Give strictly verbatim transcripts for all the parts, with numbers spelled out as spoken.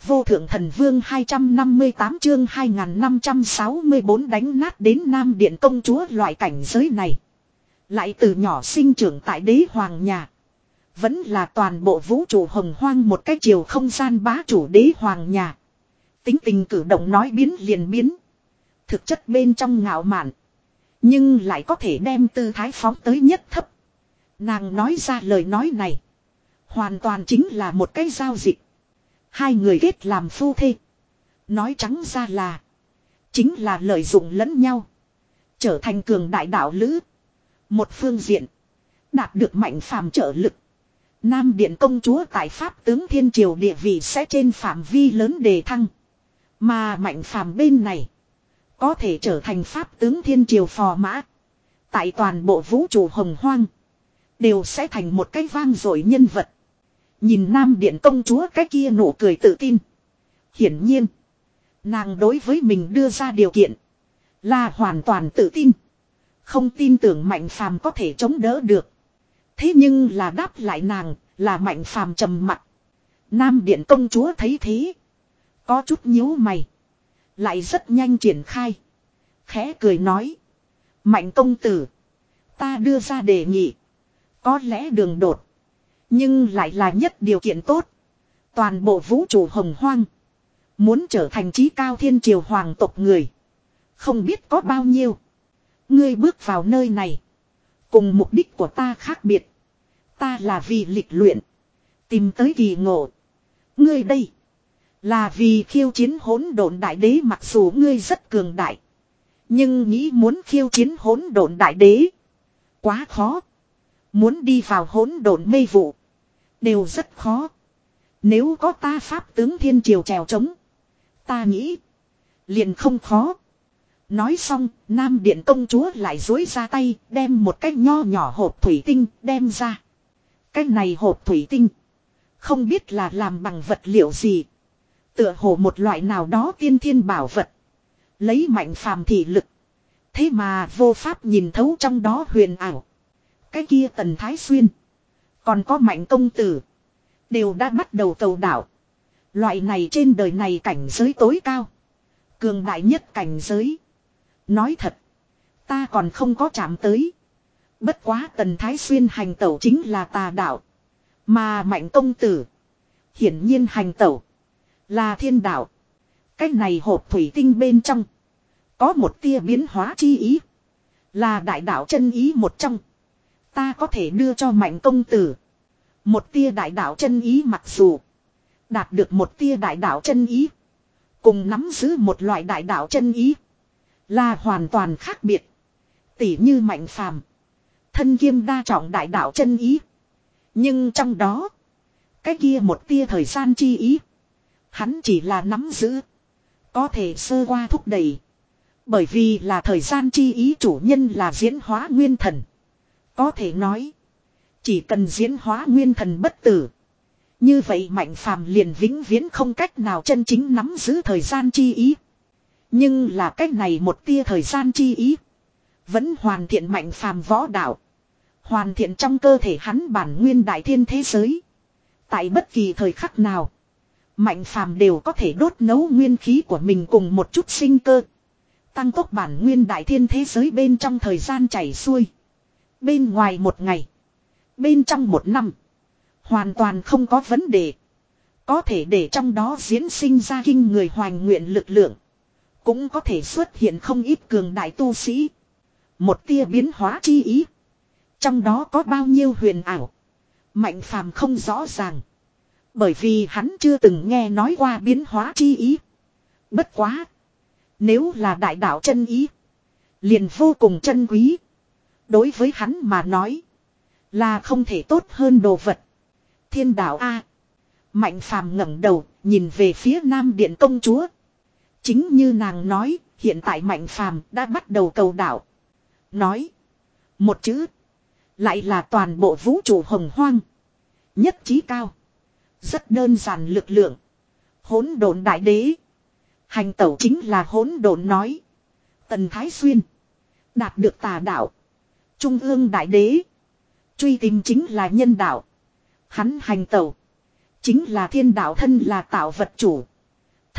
vô thượng thần vương hai trăm năm mươi tám chương hai nghìn năm trăm sáu mươi bốn đánh nát đến Nam Điện công chúa loại cảnh giới này. Lại từ nhỏ sinh trưởng tại đế hoàng nhà. Vẫn là toàn bộ vũ trụ hồng hoang một cái chiều không gian bá chủ đế hoàng nhà. Tính tình cử động nói biến liền biến. Thực chất bên trong ngạo mạn. Nhưng lại có thể đem tư thái phóng tới nhất thấp. Nàng nói ra lời nói này. Hoàn toàn chính là một cái giao dịch. Hai người kết làm phu thê. Nói trắng ra là. Chính là lợi dụng lẫn nhau. Trở thành cường đại đạo lữ. Một phương diện. Đạt được mạnh phàm trợ lực. Nam Điện công chúa tại Pháp tướng Thiên Triều địa vị sẽ trên phạm vi lớn đề thăng. Mà mạnh phàm bên này. Có thể trở thành Pháp tướng Thiên Triều phò mã. Tại toàn bộ vũ trụ hồng hoang. Đều sẽ thành một cái vang dội nhân vật. Nhìn Nam Điện công chúa cái kia nụ cười tự tin. Hiển nhiên. Nàng đối với mình đưa ra điều kiện. Là hoàn toàn tự tin. Không tin tưởng mạnh phàm có thể chống đỡ được. Thế nhưng là đáp lại nàng. Là mạnh phàm trầm mặc. Nam Điện công chúa thấy thế. Có chút nhíu mày. Lại rất nhanh triển khai. Khẽ cười nói. Mạnh công tử. Ta đưa ra đề nghị. Có lẽ đường đột. Nhưng lại là nhất điều kiện tốt. Toàn bộ vũ trụ hồng hoang. Muốn trở thành chí cao thiên triều hoàng tộc người. Không biết có bao nhiêu. Ngươi bước vào nơi này. Cùng mục đích của ta khác biệt. Ta là vì lịch luyện. Tìm tới kỳ ngộ. Ngươi đây. Là vì khiêu chiến hỗn độn đại đế, mặc dù ngươi rất cường đại. Nhưng nghĩ muốn khiêu chiến hỗn độn đại đế. Quá khó. Muốn đi vào hỗn độn mê vụ. Đều rất khó. Nếu có ta Pháp tướng Thiên Triều trèo trống. Ta nghĩ. Liền không khó. Nói xong, Nam Điện công chúa lại dối ra tay, đem một cái nho nhỏ hộp thủy tinh đem ra. Cái này hộp thủy tinh. Không biết là làm bằng vật liệu gì. Tựa hồ một loại nào đó tiên thiên bảo vật. Lấy mạnh phàm thị lực. Thế mà vô pháp nhìn thấu trong đó huyền ảo. Cái kia Tần Thái Xuyên. Còn có Mạnh công tử. Đều đã bắt đầu cầu đảo. Loại này trên đời này cảnh giới tối cao. Cường đại nhất cảnh giới. Nói thật. Ta còn không có chạm tới. Bất quá Tần Thái Xuyên hành tẩu chính là tà đạo. Mà Mạnh công tử. Hiển nhiên hành tẩu. Là thiên đạo. Cái này hộp thủy tinh bên trong. Có một tia biến hóa chi ý. Là đại đạo chân ý một trong. Ta có thể đưa cho Mạnh công tử. Một tia đại đạo chân ý, mặc dù đạt được một tia đại đạo chân ý. Cùng nắm giữ một loại đại đạo chân ý. Là hoàn toàn khác biệt. Tỉ như Mạnh phàm. Thân kiêm đa trọng đại đạo chân ý. Nhưng trong đó. Cái kia một tia thời gian chi ý. Hắn chỉ là nắm giữ. Có thể sơ qua thúc đẩy. Bởi vì là thời gian chi ý chủ nhân là diễn hóa nguyên thần. Có thể nói. Chỉ cần diễn hóa nguyên thần bất tử. Như vậy Mạnh phàm liền vĩnh viễn không cách nào chân chính nắm giữ thời gian chi ý. Nhưng là cách này một tia thời gian chi ý. Vẫn hoàn thiện Mạnh phàm võ đạo. Hoàn thiện trong cơ thể hắn bản nguyên đại thiên thế giới. Tại bất kỳ thời khắc nào. Mạnh phàm đều có thể đốt nấu nguyên khí của mình cùng một chút sinh cơ. Tăng tốc bản nguyên đại thiên thế giới bên trong thời gian chảy xuôi. Bên ngoài một ngày. Bên trong một năm. Hoàn toàn không có vấn đề. Có thể để trong đó diễn sinh ra kinh người hoành nguyện lực lượng. Cũng có thể xuất hiện không ít cường đại tu sĩ. Một tia biến hóa chi ý. Trong đó có bao nhiêu huyền ảo. Mạnh phàm không rõ ràng. Bởi vì hắn chưa từng nghe nói qua biến hóa chi ý. Bất quá. Nếu là đại đạo chân ý. Liền vô cùng chân quý. Đối với hắn mà nói. Là không thể tốt hơn đồ vật. Thiên đạo A. Mạnh phàm ngẩng đầu. Nhìn về phía Nam Điện công chúa. Chính như nàng nói. Hiện tại Mạnh phàm đã bắt đầu cầu đạo. Nói. Một chữ. Lại là toàn bộ vũ trụ hồng hoang. Nhất trí cao. Rất đơn giản lực lượng. Hỗn độn đại đế. Hành tẩu chính là hỗn độn nói. Tần Thái Xuyên. Đạt được tà đạo. Trung ương đại đế. Truy tìm chính là nhân đạo. Hắn hành tẩu. Chính là thiên đạo, thân là tạo vật chủ.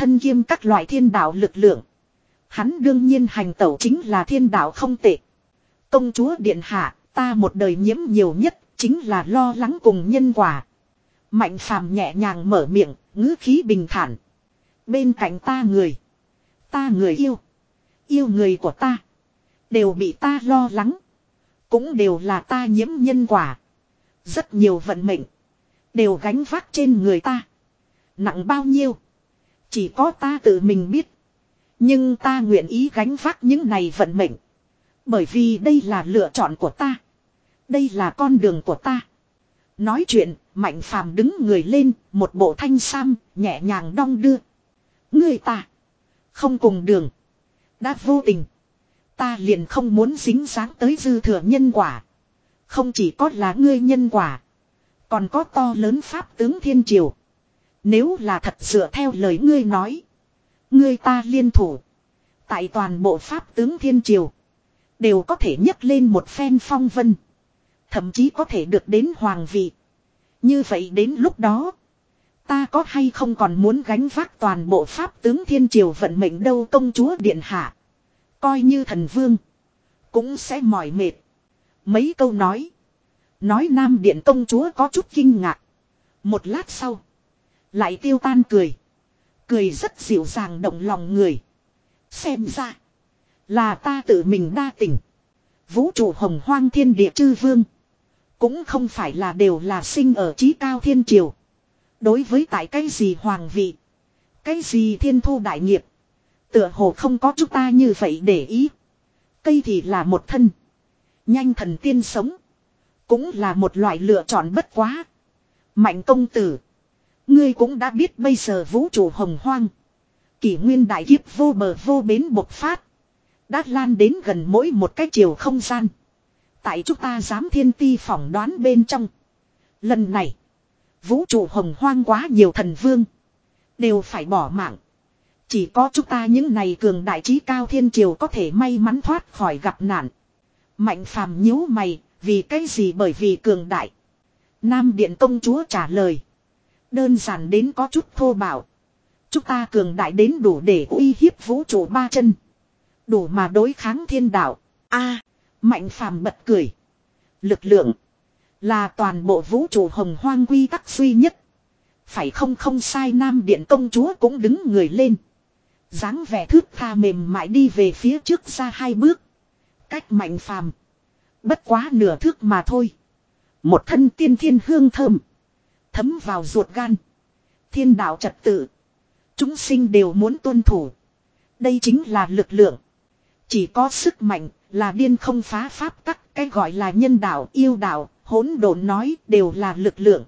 thân kiêm các loại thiên đạo lực lượng. Hắn đương nhiên hành tẩu chính là thiên đạo không tệ. Công chúa điện hạ, ta một đời nhiễm nhiều nhất chính là lo lắng cùng nhân quả. Mạnh phàm nhẹ nhàng mở miệng, ngữ khí bình thản. Bên cạnh ta người, ta người yêu, yêu người của ta, đều bị ta lo lắng. Cũng đều là ta nhiễm nhân quả. Rất nhiều vận mệnh, đều gánh vác trên người ta. Nặng bao nhiêu, chỉ có ta tự mình biết. Nhưng ta nguyện ý gánh vác những này vận mệnh. Bởi vì đây là lựa chọn của ta. Đây là con đường của ta. Nói chuyện, Mạnh Phàm đứng người lên, một bộ thanh sam, nhẹ nhàng đong đưa. Ngươi ta, không cùng đường. Đã vô tình, ta liền không muốn dính dáng tới dư thừa nhân quả. Không chỉ có là ngươi nhân quả, còn có to lớn pháp tướng thiên triều. Nếu là thật dựa theo lời ngươi nói, ngươi ta liên thủ, tại toàn bộ pháp tướng thiên triều, đều có thể nhấc lên một phen phong vân. Thậm chí có thể được đến hoàng vị. Như vậy đến lúc đó, ta có hay không còn muốn gánh vác toàn bộ pháp tướng thiên triều vận mệnh đâu. Công chúa điện hạ, coi như thần vương, cũng sẽ mỏi mệt. Mấy câu nói, nói Nam Điện công chúa có chút kinh ngạc. Một lát sau, lại tiêu tan cười. Cười rất dịu dàng động lòng người. Xem ra, là ta tự mình đa tình. Vũ trụ hồng hoang thiên địa chư vương, cũng không phải là đều là sinh ở chí cao thiên triều. Đối với tại cái gì hoàng vị, cái gì thiên thu đại nghiệp, tựa hồ không có chúng ta như vậy để ý. Cây thì là một thân, nhanh thần tiên sống, cũng là một loại lựa chọn bất quá. Mạnh công tử, ngươi cũng đã biết bây giờ vũ trụ hồng hoang, kỷ nguyên đại kiếp vô bờ vô bến bộc phát, đã lan đến gần mỗi một cái chiều không gian. Tại chúng ta dám thiên ti phỏng đoán bên trong, lần này vũ trụ hồng hoang quá nhiều thần vương, đều phải bỏ mạng. Chỉ có chúng ta những này cường đại trí cao thiên triều có thể may mắn thoát khỏi gặp nạn. Mạnh phàm nhíu mày, vì cái gì? Bởi vì cường đại. Nam Điện công chúa trả lời, đơn giản đến có chút thô bạo. Chúng ta cường đại đến đủ để uy hiếp vũ trụ ba chân, đủ mà đối kháng thiên đạo. A, Mạnh phàm bật cười. Lực lượng là toàn bộ vũ trụ hồng hoang quy tắc duy nhất. Phải không? Không sai. Nam Điện công chúa cũng đứng người lên, dáng vẻ thướt tha mềm mại đi về phía trước ra hai bước. Cách Mạnh phàm bất quá nửa thước mà thôi. Một thân tiên thiên hương thơm, thấm vào ruột gan. Thiên đạo trật tự, chúng sinh đều muốn tuân thủ. Đây chính là lực lượng. Chỉ có sức mạnh là điên không phá pháp tắc. Cái gọi là nhân đạo, yêu đạo, hỗn độn nói đều là lực lượng.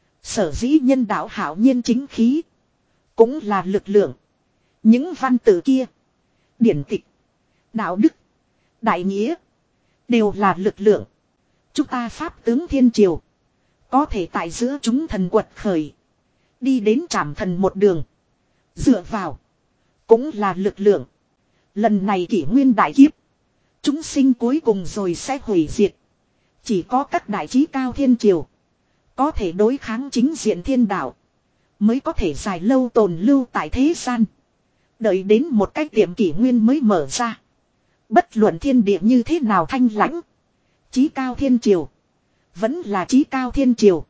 Sở dĩ nhân đạo hảo nhiên chính khí, cũng là lực lượng. Những văn tự kia, điển tịch, đạo đức, đại nghĩa, đều là lực lượng. Chúng ta pháp tướng thiên triều, có thể tại giữa chúng thần quật khởi, đi đến trảm thần một đường, dựa vào, cũng là lực lượng. Lần này kỷ nguyên đại kiếp, chúng sinh cuối cùng rồi sẽ hủy diệt. Chỉ có các đại trí cao thiên triều, có thể đối kháng chính diện thiên đạo, mới có thể dài lâu tồn lưu tại thế gian. Đợi đến một cái tiệm kỷ nguyên mới mở ra, bất luận thiên địa như thế nào thanh lãnh, chí cao thiên triều vẫn là chí cao thiên triều.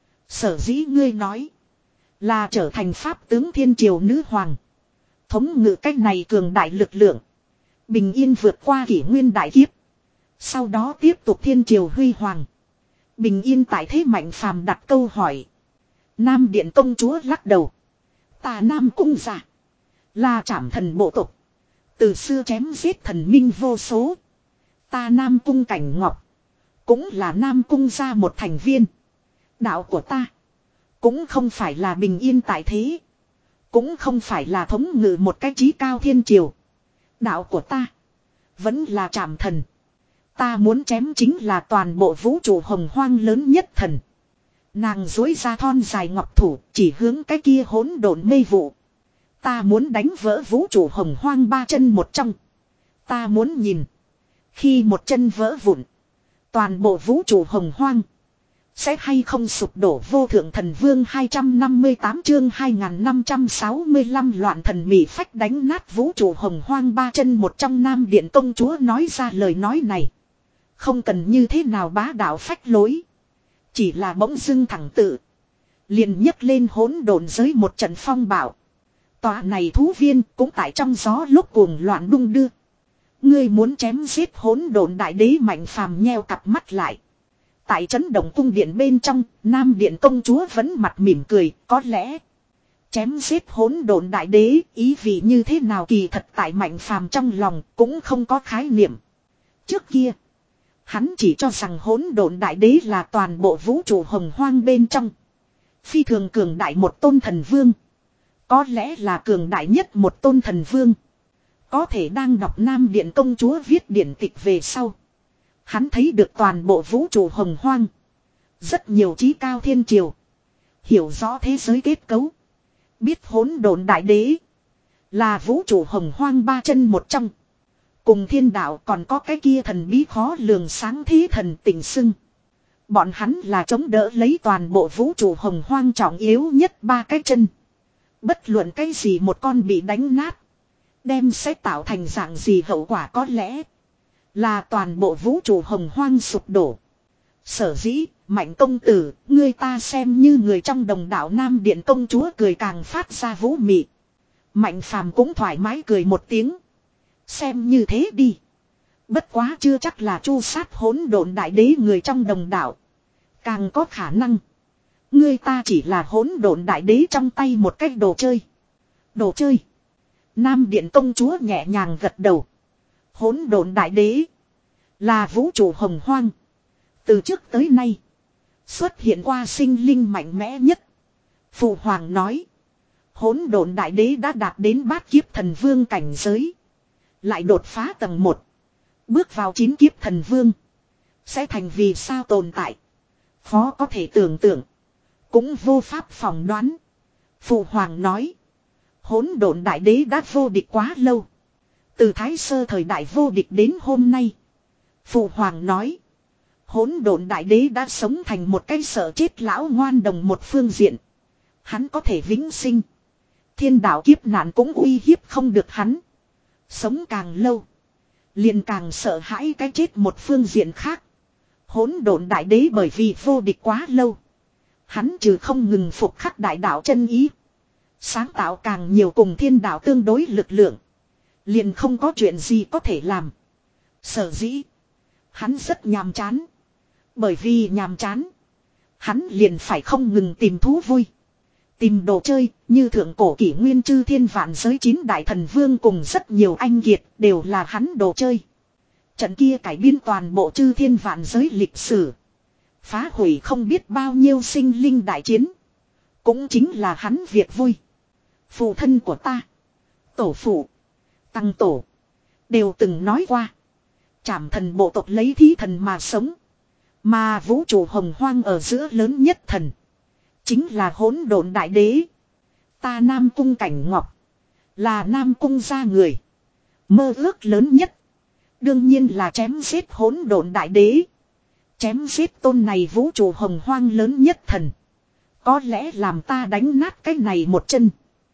Sở dĩ ngươi nói là trở thành pháp tướng thiên triều nữ hoàng, thống ngự cách này cường đại lực lượng, bình yên vượt qua kỷ nguyên đại kiếp, sau đó tiếp tục thiên triều huy hoàng, bình yên tại thế. Mạnh phàm đặt câu hỏi. Nam Điện công chúa lắc đầu. Ta Nam cung gia là trảm thần bộ tộc, từ xưa chém giết thần minh vô số. Ta Nam cung Cảnh Ngọc cũng là Nam cung gia một thành viên. Đạo của ta cũng không phải là bình yên tại thế, cũng không phải là thống ngự một cái chí cao thiên triều. Đạo của ta vẫn là trảm thần. Ta muốn chém chính là toàn bộ vũ trụ hồng hoang lớn nhất thần. Nàng duỗi ra thon dài ngọc thủ, chỉ hướng cái kia hỗn độn mê vụ. Ta muốn đánh vỡ vũ trụ hồng hoang ba chân một trong. Ta muốn nhìn, khi một chân vỡ vụn, toàn bộ vũ trụ hồng hoang Sẽ hay không sụp đổ vô thượng thần vương hai trăm năm mươi tám chương hai nghìn năm trăm sáu mươi lăm loạn thần mị phách đánh nát vũ trụ hồng hoang ba chân một trong Nam Điện công chúa nói ra lời nói này. Không cần như thế nào bá đạo phách lối. Chỉ là bỗng dưng thẳng tự. Liền nhấc lên hỗn độn giới một trận phong bạo. Tòa này thú viên cũng tại trong gió lúc cuồng loạn đung đưa. Ngươi muốn chém giết hỗn độn đại đế Mạnh Phàm nheo cặp mắt lại. Tại trấn động cung điện bên trong, Nam Điện công chúa vẫn mặt mỉm cười, có lẽ chém giết hỗn độn đại đế, ý vị như thế nào kỳ thật tại Mạnh Phàm trong lòng cũng không có khái niệm. Trước kia, hắn chỉ cho rằng hỗn độn đại đế là toàn bộ vũ trụ hồng hoang bên trong phi thường cường đại một tôn thần vương. Có lẽ là cường đại nhất một tôn thần vương. Có thể đang đọc Nam Điện công chúa viết điển tịch về sau. Hắn thấy được toàn bộ vũ trụ hồng hoang. Rất nhiều trí cao thiên triều. Hiểu rõ thế giới kết cấu. Biết hỗn độn đại đế là vũ trụ hồng hoang ba chân một trong. Cùng thiên đạo còn có cái kia thần bí khó lường sáng thế thần tình xưng. Bọn hắn là chống đỡ lấy toàn bộ vũ trụ hồng hoang trọng yếu nhất ba cái chân. Bất luận cái gì một con bị đánh nát. Đem sẽ tạo thành dạng gì hậu quả có lẽ là toàn bộ vũ trụ hồng hoang sụp đổ. Sở dĩ, Mạnh công tử, ngươi ta xem như người trong đồng đạo Nam Điện công chúa cười càng phát ra vũ mị. Mạnh Phàm cũng thoải mái cười một tiếng. Xem như thế đi. Bất quá chưa chắc là chu sát hỗn độn đại đế người trong đồng đạo. Càng có khả năng. Ngươi ta chỉ là hỗn độn đại đế trong tay một cái đồ chơi. Đồ chơi. Nam Điện công chúa nhẹ nhàng gật đầu. Hỗn độn đại đế là vũ trụ hồng hoang. Từ trước tới nay xuất hiện qua sinh linh mạnh mẽ nhất. Phụ hoàng nói. Hỗn độn đại đế đã đạt đến bát kiếp thần vương cảnh giới. Lại đột phá tầng một. Bước vào chín kiếp thần vương. Sẽ thành vì sao tồn tại. Khó có thể tưởng tượng. Cũng vô pháp phỏng đoán. Phụ hoàng nói. Hỗn độn đại đế đã vô địch quá lâu. Từ thái sơ thời đại vô địch đến hôm nay. Phụ hoàng nói. Hỗn độn đại đế đã sống thành một cái sợ chết lão ngoan đồng một phương diện. Hắn có thể vĩnh sinh. Thiên đạo kiếp nạn cũng uy hiếp không được hắn. Sống càng lâu. Liền càng sợ hãi cái chết một phương diện khác. Hỗn độn đại đế bởi vì vô địch quá lâu. Hắn trừ không ngừng phục khắc đại đạo chân ý. Sáng tạo càng nhiều cùng thiên đạo tương đối lực lượng. Liền không có chuyện gì có thể làm. Sở dĩ. Hắn rất nhàm chán. Bởi vì nhàm chán. Hắn liền phải không ngừng tìm thú vui. Tìm đồ chơi như thượng cổ kỷ nguyên chư thiên vạn giới chín đại thần vương cùng rất nhiều anh kiệt đều là hắn đồ chơi. Trận kia cải biên toàn bộ chư thiên vạn giới lịch sử. Phá hủy không biết bao nhiêu sinh linh đại chiến. Cũng chính là hắn việc vui. Phụ thân của ta. Tổ phụ. Tăng tổ. Đều từng nói qua. Trảm thần bộ tộc lấy thí thần mà sống. Mà vũ trụ hồng hoang ở giữa lớn nhất thần. Chính là hỗn độn đại đế. Ta Nam Cung Cảnh Ngọc. Là Nam Cung gia người. Mơ ước lớn nhất. Đương nhiên là chém giết hỗn độn đại đế. Chém giết tôn này vũ trụ hồng hoang lớn nhất thần. Có lẽ làm ta đánh nát cái này một chân.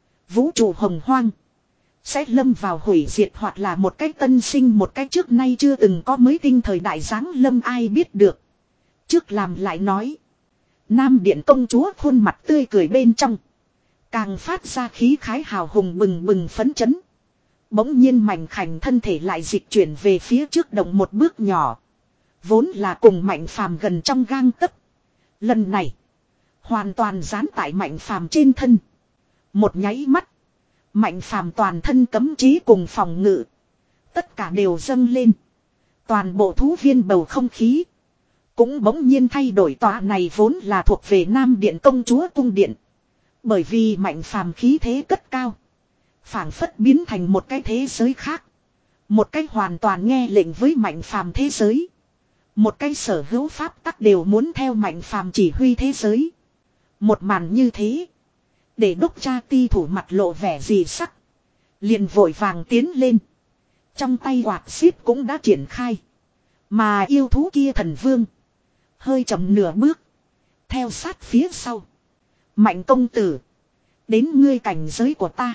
Vũ trụ hồng hoang. Sẽ lâm vào hủy diệt hoặc là một cái tân sinh một cái trước nay chưa từng có mới tinh thời đại giáng lâm ai biết được. Trước làm lại nói. Nam Điện công chúa khuôn mặt tươi cười bên trong. Càng phát ra khí khái hào hùng bừng bừng phấn chấn. Bỗng nhiên mảnh khảnh thân thể lại dịch chuyển về phía trước động một bước nhỏ. Vốn là cùng Mạnh Phàm gần trong gang tấc. Lần này. Hoàn toàn dán tại Mạnh Phàm trên thân. Một nháy mắt. Mạnh Phàm toàn thân cấm chế cùng phòng ngự. Tất cả đều dâng lên. Toàn bộ thú viên bầu không khí. Cũng bỗng nhiên thay đổi tòa này vốn là thuộc về Nam Điện công chúa cung điện. Bởi vì Mạnh Phàm khí thế cất cao. Phảng phất biến thành một cái thế giới khác. Một cái hoàn toàn nghe lệnh với Mạnh Phàm thế giới. Một cái sở hữu pháp tắc đều muốn theo Mạnh Phàm chỉ huy thế giới. Một màn như thế. Để đốc cha ti thủ mặt lộ vẻ gì sắc. Liền vội vàng tiến lên. Trong tay quạt xíp cũng đã triển khai. Mà yêu thú kia thần vương. Hơi chậm nửa bước. Theo sát phía sau. Mạnh công tử. Đến ngươi cảnh giới của ta.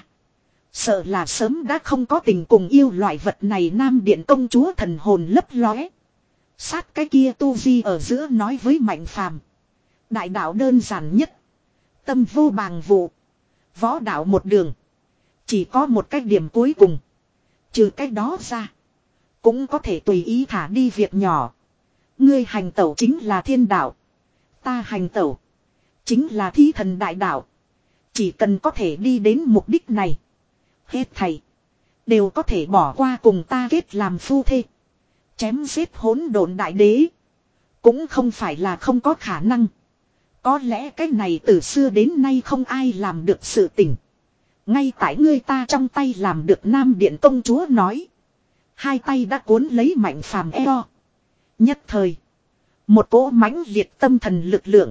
Sợ là sớm đã không có tình cùng yêu loại vật này. Nam điện công chúa thần hồn lấp lóe. Sát cái kia tu vi ở giữa nói với Mạnh Phàm. Đại đạo đơn giản nhất. Tâm vô bàng vụ. Võ đạo một đường. Chỉ có một cái điểm cuối cùng. Trừ cái đó ra. Cũng có thể tùy ý thả đi việc nhỏ. Ngươi hành tẩu chính là thiên đạo. Ta hành tẩu. Chính là thí thần đại đạo. Chỉ cần có thể đi đến mục đích này. Hết thầy. Đều có thể bỏ qua cùng ta kết làm phu thê. Chém giết hỗn độn đại đế. Cũng không phải là không có khả năng. Có lẽ cái này từ xưa đến nay không ai làm được sự tình. Ngay tại ngươi ta trong tay làm được. Nam điện công chúa nói. Hai tay đã cuốn lấy Mạnh Phàm eo. Nhất thời. Một cỗ mãnh liệt tâm thần lực lượng.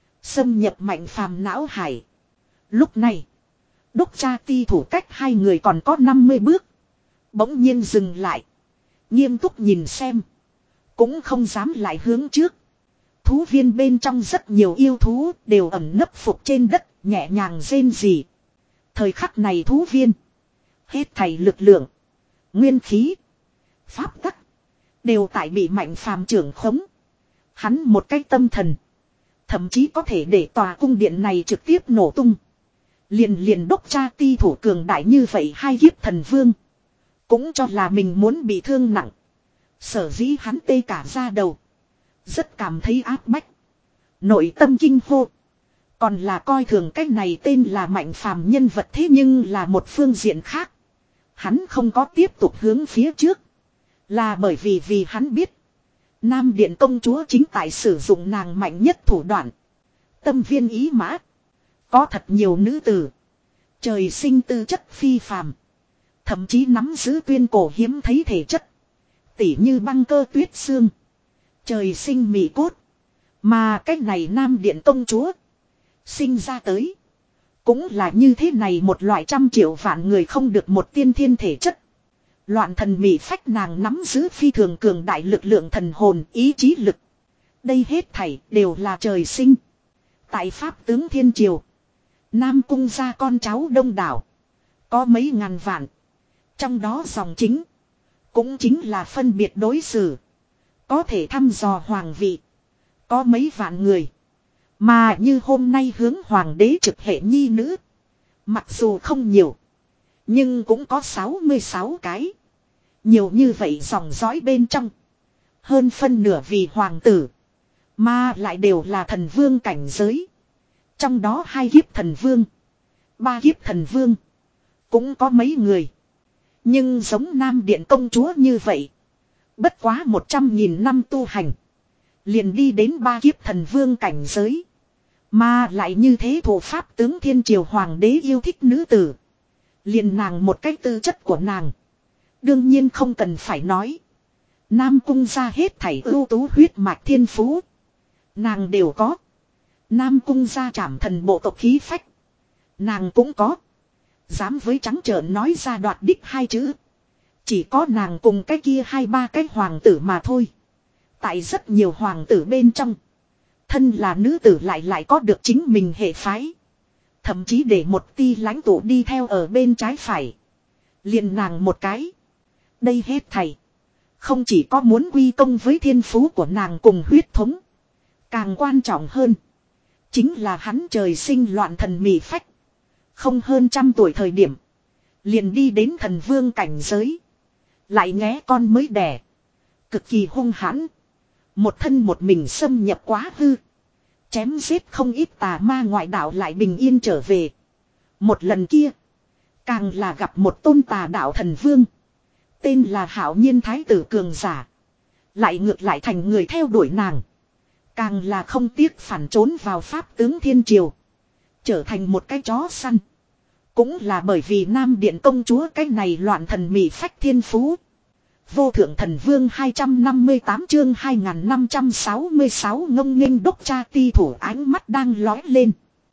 Xâm nhập Mạnh Phàm não hải. Lúc này. Đốc cha ti thủ cách hai người còn có năm mươi bước. Bỗng nhiên dừng lại. Nghiêm túc nhìn xem. Cũng không dám lại hướng trước. Thú viên bên trong rất nhiều yêu thú đều ẩn nấp phục trên đất, nhẹ nhàng rên rỉ. Thời khắc này thú viên. Hết thảy lực lượng. Nguyên khí. Pháp tắc. Đều tại bị Mạnh Phàm trưởng khống. Hắn một cái tâm thần. Thậm chí có thể để tòa cung điện này trực tiếp nổ tung. Liền liền đốc cha ti thủ cường đại như vậy hai kiếp thần vương. Cũng cho là mình muốn bị thương nặng. Sở dĩ hắn tê cả da đầu. Rất cảm thấy áp bách. Nội tâm kinh hô. Còn là coi thường cái này tên là Mạnh Phàm nhân vật thế nhưng là một phương diện khác. Hắn không có tiếp tục hướng phía trước. Là bởi vì vì hắn biết. Nam điện công chúa chính tại sử dụng nàng mạnh nhất thủ đoạn. Tâm viên ý mã. Có thật nhiều nữ tử. Trời sinh tư chất phi phàm. Thậm chí nắm giữ tuyên cổ hiếm thấy thể chất. Tỉ như băng cơ tuyết xương. Trời sinh mị cốt. Mà cách này Nam điện công chúa. Sinh ra tới. Cũng là như thế này một loại trăm triệu vạn người không được một tiên thiên thể chất. Loạn thần mị phách nàng nắm giữ phi thường cường đại lực lượng thần hồn ý chí lực. Đây hết thảy đều là trời sinh. Tại Pháp tướng Thiên Triều. Nam cung gia con cháu đông đảo. Có mấy ngàn vạn. Trong đó dòng chính. Cũng chính là phân biệt đối xử. Có thể thăm dò hoàng vị. Có mấy vạn người. Mà như hôm nay hướng hoàng đế trực hệ nhi nữ. Mặc dù không nhiều. Nhưng cũng có sáu mươi sáu cái. Nhiều như vậy dòng dõi bên trong. Hơn phân nửa vì hoàng tử. Mà lại đều là thần vương cảnh giới. Trong đó hai kiếp thần vương. Ba kiếp thần vương. Cũng có mấy người. Nhưng giống Nam điện công chúa như vậy. Bất quá một trăm nghìn năm tu hành. Liền đi đến ba kiếp thần vương cảnh giới. Mà lại như thế thủ Pháp tướng Thiên Triều hoàng đế yêu thích nữ tử. Liền nàng một cách tư chất của nàng. Đương nhiên không cần phải nói. Nam cung ra hết thảy ưu tú huyết mạch thiên phú. Nàng đều có. Nam cung ra trảm thần bộ tộc khí phách. Nàng cũng có. Dám với trắng trợn nói ra đoạt đích hai chữ. Chỉ có nàng cùng cái kia hai ba cái hoàng tử mà thôi. Tại rất nhiều hoàng tử bên trong. Thân là nữ tử lại lại có được chính mình hệ phái. Thậm chí để một ti lãnh tụ đi theo ở bên trái phải. Liền nàng một cái. Đây hết thầy. Không chỉ có muốn quy công với thiên phú của nàng cùng huyết thống. Càng quan trọng hơn. Chính là hắn trời sinh loạn thần mị phách. Không hơn trăm tuổi thời điểm. Liền đi đến thần vương cảnh giới. Lại nghé con mới đẻ. Cực kỳ hung hãn. Một thân một mình xâm nhập quá hư. Chém giết không ít tà ma ngoại đạo lại bình yên trở về. Một lần kia. Càng là gặp một tôn tà đạo thần vương. Tên là Hạo Nhiên Thái tử cường giả. Lại ngược lại thành người theo đuổi nàng. Càng là không tiếc phản trốn vào Pháp tướng Thiên Triều. Trở thành một cái chó săn. Cũng là bởi vì Nam điện công chúa cái này loạn thần mị phách thiên phú. Vô thượng thần vương hai trăm năm mươi tám chương hai nghìn năm trăm sáu mươi sáu ngông nghênh đốc cha ti thủ ánh mắt đang lói lên.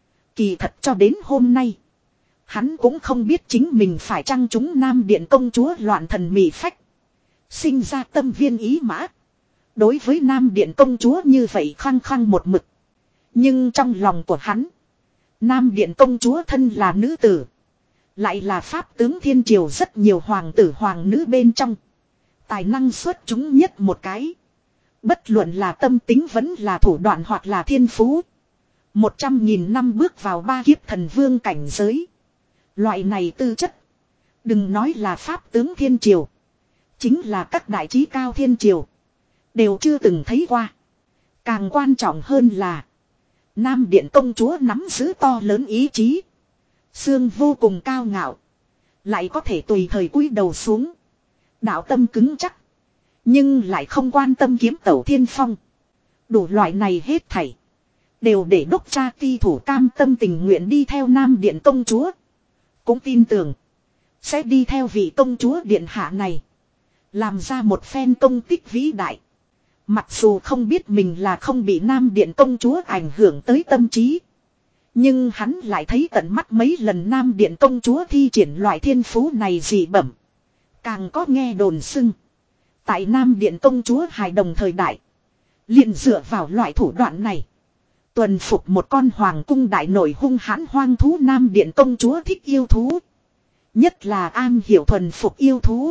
Kỳ thật cho đến hôm nay. Hắn cũng không biết chính mình phải chăng chúng Nam điện công chúa loạn thần mị phách. Sinh ra tâm viên ý mã. Đối với Nam điện công chúa như vậy khăng khăng một mực. Nhưng trong lòng của hắn, Nam Điện công chúa thân là nữ tử, lại là pháp tướng thiên triều rất nhiều hoàng tử hoàng nữ bên trong. Tài năng xuất chúng nhất một cái. Bất luận là tâm tính vẫn là thủ đoạn hoặc là thiên phú. Một trăm nghìn năm bước vào ba kiếp thần vương cảnh giới. Loại này tư chất. Đừng nói là pháp tướng thiên triều. Chính là các đại trí cao thiên triều. Đều chưa từng thấy qua. Càng quan trọng hơn là. Nam Điện công chúa nắm giữ to lớn ý chí. Xương vô cùng cao ngạo. Lại có thể tùy thời cúi đầu xuống. Đạo tâm cứng chắc. Nhưng lại không quan tâm kiếm tẩu thiên phong. Đủ loại này hết thảy. Đều để đốc cha ti thủ cam tâm tình nguyện đi theo Nam Điện công chúa. Cũng tin tưởng. Sẽ đi theo vị công chúa điện hạ này. Làm ra một phen công tích vĩ đại. Mặc dù không biết mình là không bị Nam Điện công chúa ảnh hưởng tới tâm trí. Nhưng hắn lại thấy tận mắt mấy lần Nam Điện công chúa thi triển loại thiên phú này dị bẩm. Càng có nghe đồn xưng. Tại Nam Điện công chúa hài đồng thời đại. Liền dựa vào loại thủ đoạn này. Tuần phục một con hoàng cung đại nội hung hãn hoang thú. Nam Điện công chúa thích yêu thú. Nhất là an hiểu thuần phục yêu thú.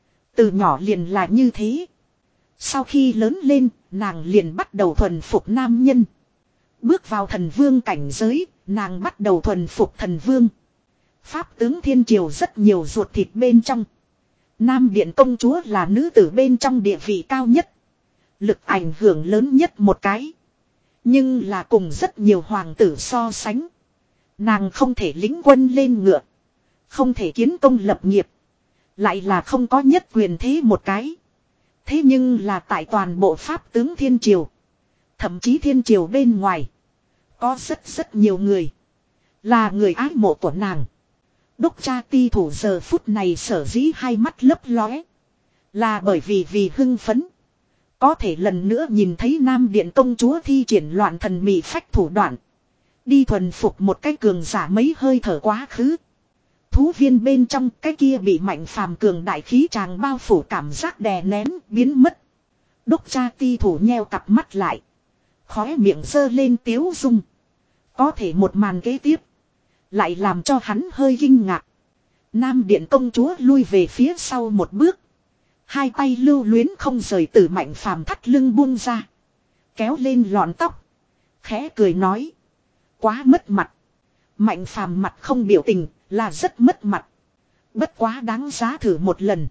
Từ nhỏ liền là như thế. Sau khi lớn lên, nàng liền bắt đầu thuần phục nam nhân. Bước vào thần vương cảnh giới, nàng bắt đầu thuần phục thần vương. Pháp tướng thiên triều rất nhiều ruột thịt bên trong. Nam Điện công chúa là nữ tử bên trong địa vị cao nhất. Lực ảnh hưởng lớn nhất một cái. Nhưng là cùng rất nhiều hoàng tử so sánh. Nàng không thể lĩnh quân lên ngựa. Không thể kiến công lập nghiệp. Lại là không có nhất quyền thế một cái. Thế nhưng là tại toàn bộ pháp tướng thiên triều. Thậm chí thiên triều bên ngoài. Có rất rất nhiều người. Là người ái mộ của nàng. Đốc cha ti thủ giờ phút này sở dĩ hai mắt lấp lóe. Là bởi vì vì hưng phấn. Có thể lần nữa nhìn thấy Nam Điện công chúa thi triển loạn thần mị phách thủ đoạn. Đi thuần phục một cái cường giả mấy hơi thở quá khứ. Thú viên bên trong cái kia bị mạnh phàm cường đại khí tràng bao phủ cảm giác đè nén biến mất. Đốc cha ti thủ nheo cặp mắt lại. Khóe miệng giơ lên tiếu dung. Có thể một màn kế tiếp. Lại làm cho hắn hơi kinh ngạc. Nam Điện công chúa lui về phía sau một bước. Hai tay lưu luyến không rời từ mạnh phàm thắt lưng buông ra. Kéo lên lọn tóc. Khẽ cười nói. Quá mất mặt. Mạnh phàm mặt không biểu tình là rất mất mặt. Bất quá đáng giá thử một lần.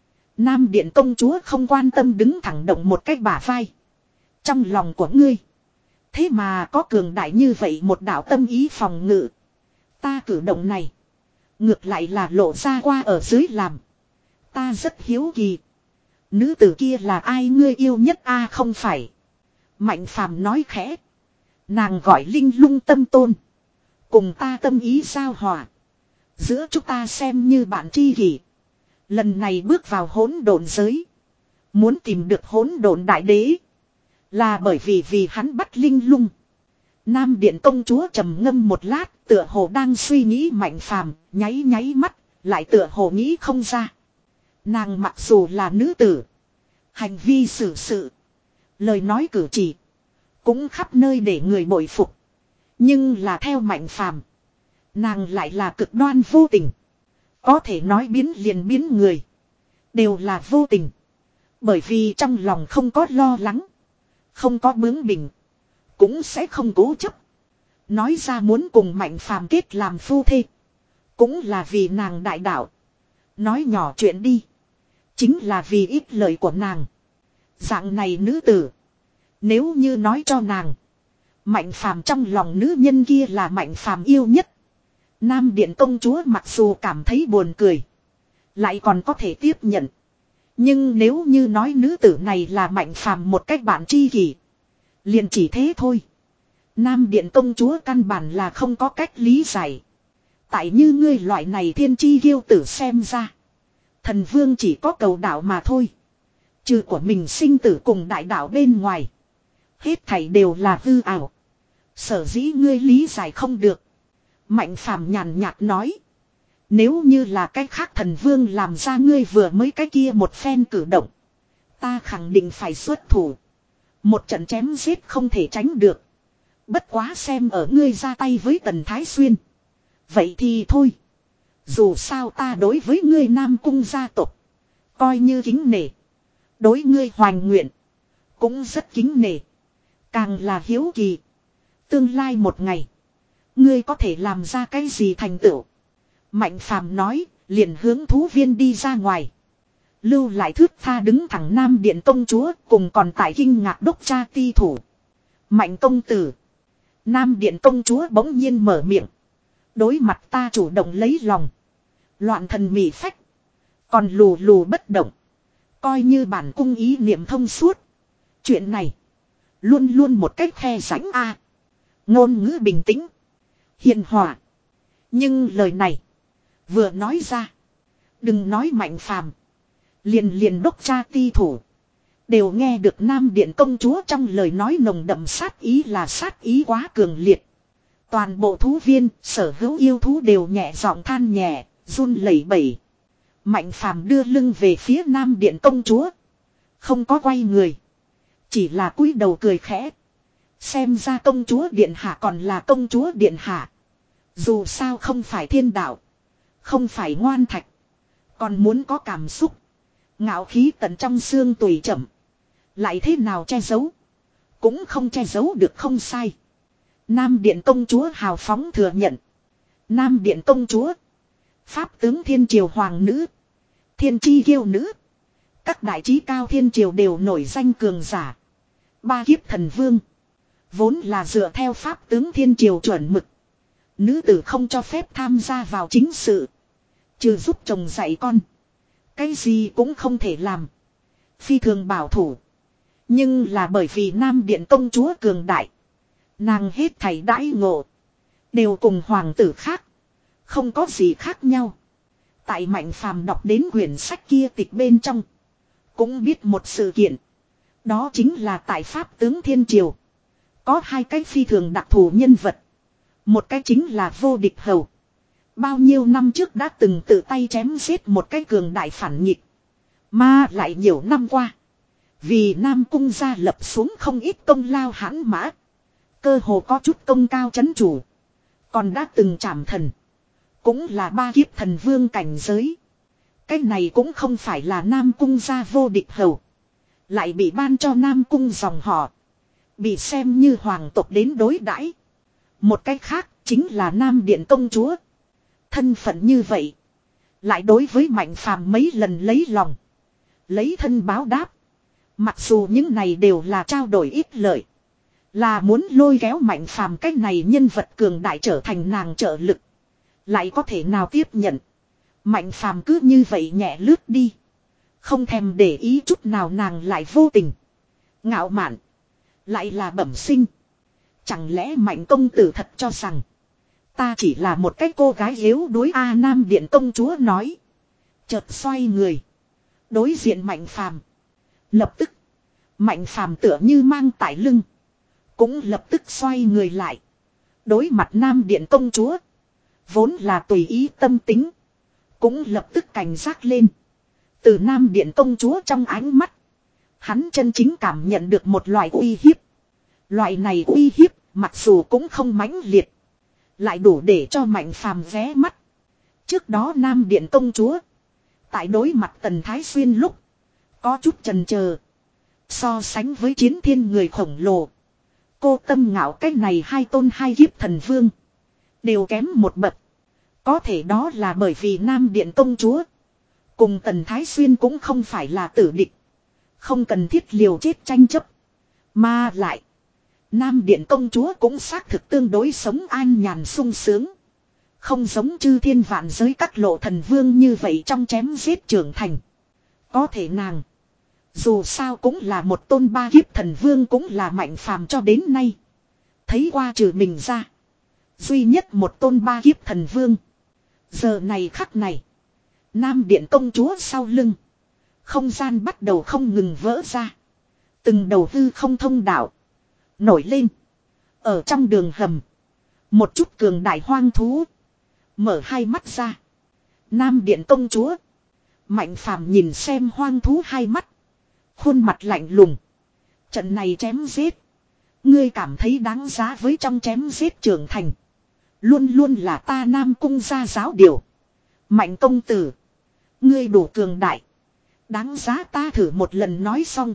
Nam Điện công chúa không quan tâm đứng thẳng động một cái bả vai. Trong lòng của ngươi. Thế mà có cường đại như vậy một đạo tâm ý phòng ngự. Ta cử động này. Ngược lại là lộ ra qua ở dưới làm. Ta rất hiếu kỳ. Nữ tử kia là ai ngươi yêu nhất a à, không phải. Mạnh phàm nói khẽ. Nàng gọi Linh Lung tâm tôn. Cùng ta tâm ý giao hòa. Giữa chúng ta xem như bạn tri kỷ. Lần này bước vào hỗn độn giới. Muốn tìm được hỗn độn đại đế. Là bởi vì vì hắn bắt Linh Lung. Nam Điện công chúa trầm ngâm một lát. Tựa hồ đang suy nghĩ mạnh phàm. Nháy nháy mắt. Lại tựa hồ nghĩ không ra. Nàng mặc dù là nữ tử. Hành vi xử sự. Lời nói cử chỉ. Cũng khắp nơi để người bội phục. Nhưng là theo mạnh phàm. Nàng lại là cực đoan vô tình. Có thể nói biến liền biến người. Đều là vô tình. Bởi vì trong lòng không có lo lắng. Không có bướng bỉnh. Cũng sẽ không cố chấp. Nói ra muốn cùng mạnh phàm kết làm phu thê. Cũng là vì nàng đại đạo. Nói nhỏ chuyện đi. Chính là vì ít lời của nàng. Dạng này nữ tử. Nếu như nói cho nàng. Mạnh phàm trong lòng nữ nhân kia là mạnh phàm yêu nhất. Nam Điện công chúa mặc dù cảm thấy buồn cười. Lại còn có thể tiếp nhận. Nhưng nếu như nói nữ tử này là mạnh phàm một cách bạn tri kỷ. Liền chỉ thế thôi. Nam Điện công chúa căn bản là không có cách lý giải. Tại như ngươi loại này thiên chi kiêu tử xem ra. Thần vương chỉ có cầu đạo mà thôi. Trừ của mình sinh tử cùng đại đạo bên ngoài. Hết thảy đều là hư ảo. Sở dĩ ngươi lý giải không được. Mạnh phàm nhàn nhạt nói. Nếu như là cái khác thần vương làm ra ngươi vừa mới cái kia một phen cử động. Ta khẳng định phải xuất thủ. Một trận chém giết không thể tránh được. Bất quá xem ở ngươi ra tay với Tần Thái Xuyên. Vậy thì thôi. Dù sao ta đối với ngươi Nam Cung gia tộc coi như kính nể. Đối ngươi Hoành Nguyện cũng rất kính nể. Càng là hiếu kỳ. Tương lai một ngày ngươi có thể làm ra cái gì thành tựu. Mạnh Phàm nói, liền hướng thú viên đi ra ngoài. Lưu lại thước tha đứng thẳng Nam Điện công chúa cùng còn tại kinh ngạc đốc cha ti thủ. Mạnh công tử. Nam Điện công chúa bỗng nhiên mở miệng. Đối mặt ta chủ động lấy lòng. Loạn thần mị phách. Còn lù lù bất động. Coi như bản cung ý niệm thông suốt. Chuyện này. Luôn luôn một cách khe sánh a. Ngôn ngữ bình tĩnh. Hiền hòa. Nhưng lời này. Vừa nói ra. Đừng nói Mạnh Phàm. Liền liền đốc cha ti thủ. Đều nghe được Nam Điện công chúa trong lời nói nồng đậm sát ý là sát ý quá cường liệt. Toàn bộ thú viên, sở hữu yêu thú đều nhẹ giọng than nhẹ, run lẩy bẩy. Mạnh Phàm đưa lưng về phía Nam Điện công chúa. Không có quay người. Chỉ là cúi đầu cười khẽ. Xem ra công chúa điện hạ còn là công chúa điện hạ. Dù sao không phải thiên đạo. Không phải ngoan thạch. Còn muốn có cảm xúc. Ngạo khí tận trong xương tùy chậm. Lại thế nào che giấu. Cũng không che giấu được không sai. Nam Điện công chúa hào phóng thừa nhận. Nam Điện công chúa. Pháp tướng thiên triều hoàng nữ. Thiên chi kiêu nữ. Các đại trí cao thiên triều đều nổi danh cường giả. Ba kiếp thần vương. Vốn là dựa theo pháp tướng thiên triều chuẩn mực. Nữ tử không cho phép tham gia vào chính sự. Trừ giúp chồng dạy con. Cái gì cũng không thể làm. Phi thường bảo thủ. Nhưng là bởi vì Nam Điện công chúa cường đại. Nàng hết thảy đãi ngộ. Đều cùng hoàng tử khác. Không có gì khác nhau. Tại Mạnh Phàm đọc đến quyển sách kia tịch bên trong. Cũng biết một sự kiện. Đó chính là tại Pháp tướng Thiên Triều. Có hai cái phi thường đặc thù nhân vật. Một cái chính là vô địch hầu. Bao nhiêu năm trước đã từng tự tay chém giết một cái cường đại phản nghịch. Mà lại nhiều năm qua. Vì Nam Cung gia lập xuống không ít công lao hãn mã. Cơ hồ có chút công cao chấn chủ. Còn đã từng trảm thần. Cũng là ba kiếp thần vương cảnh giới. Cái này cũng không phải là Nam Cung gia vô địch hầu. Lại bị ban cho Nam Cung dòng họ. Bị xem như hoàng tộc đến đối đãi. Một cách khác chính là Nam Điện công chúa. Thân phận như vậy. Lại đối với Mạnh Phàm mấy lần lấy lòng. Lấy thân báo đáp. Mặc dù những này đều là trao đổi ít lợi. Là muốn lôi kéo Mạnh Phàm cái này nhân vật cường đại trở thành nàng trợ lực. Lại có thể nào tiếp nhận. Mạnh Phàm cứ như vậy nhẹ lướt đi. Không thèm để ý chút nào nàng lại vô tình. Ngạo mạn. Lại là bẩm sinh. Chẳng lẽ Mạnh công tử thật cho rằng. Ta chỉ là một cái cô gái yếu đuối A Nam Điện công chúa nói. Chợt xoay người. Đối diện Mạnh Phàm. Lập tức. Mạnh Phàm tựa như mang tại lưng. Cũng lập tức xoay người lại. Đối mặt Nam Điện công chúa. Vốn là tùy ý tâm tính. Cũng lập tức cảnh giác lên. Từ Nam Điện công chúa trong ánh mắt. Hắn chân chính cảm nhận được một loại uy hiếp. Loại này uy hiếp mặc dù cũng không mãnh liệt. Lại đủ để cho Mạnh Phàm ghé mắt. Trước đó Nam Điện công chúa. Tại đối mặt Tần Thái Xuyên lúc. Có chút chần chờ. So sánh với chiến thiên người khổng lồ. Cô tâm ngạo cái này hai tôn hai kiếp thần vương. Đều kém một bậc. Có thể đó là bởi vì Nam Điện công chúa. Cùng Tần Thái Xuyên cũng không phải là tử địch. Không cần thiết liều chết tranh chấp. Mà lại. Nam Điện công chúa cũng xác thực tương đối sống an nhàn sung sướng. Không giống chư thiên vạn giới các lộ thần vương như vậy trong chém giết trưởng thành. Có thể nàng. Dù sao cũng là một tôn ba kiếp thần vương cũng là Mạnh Phàm cho đến nay. Thấy qua trừ mình ra. Duy nhất một tôn ba kiếp thần vương. Giờ này khắc này. Nam Điện công chúa sau lưng. Không gian bắt đầu không ngừng vỡ ra. Từng đầu hư không thông đạo. Nổi lên. Ở trong đường hầm. Một chút cường đại hoang thú. Mở hai mắt ra. Nam Điện công chúa. Mạnh Phàm nhìn xem hoang thú hai mắt. Khuôn mặt lạnh lùng. Trận này chém giết. Ngươi cảm thấy đáng giá với trong chém giết trưởng thành. Luôn luôn là ta Nam Cung gia giáo điều. Mạnh công tử. Ngươi đủ cường đại. Đáng giá ta thử một lần nói xong.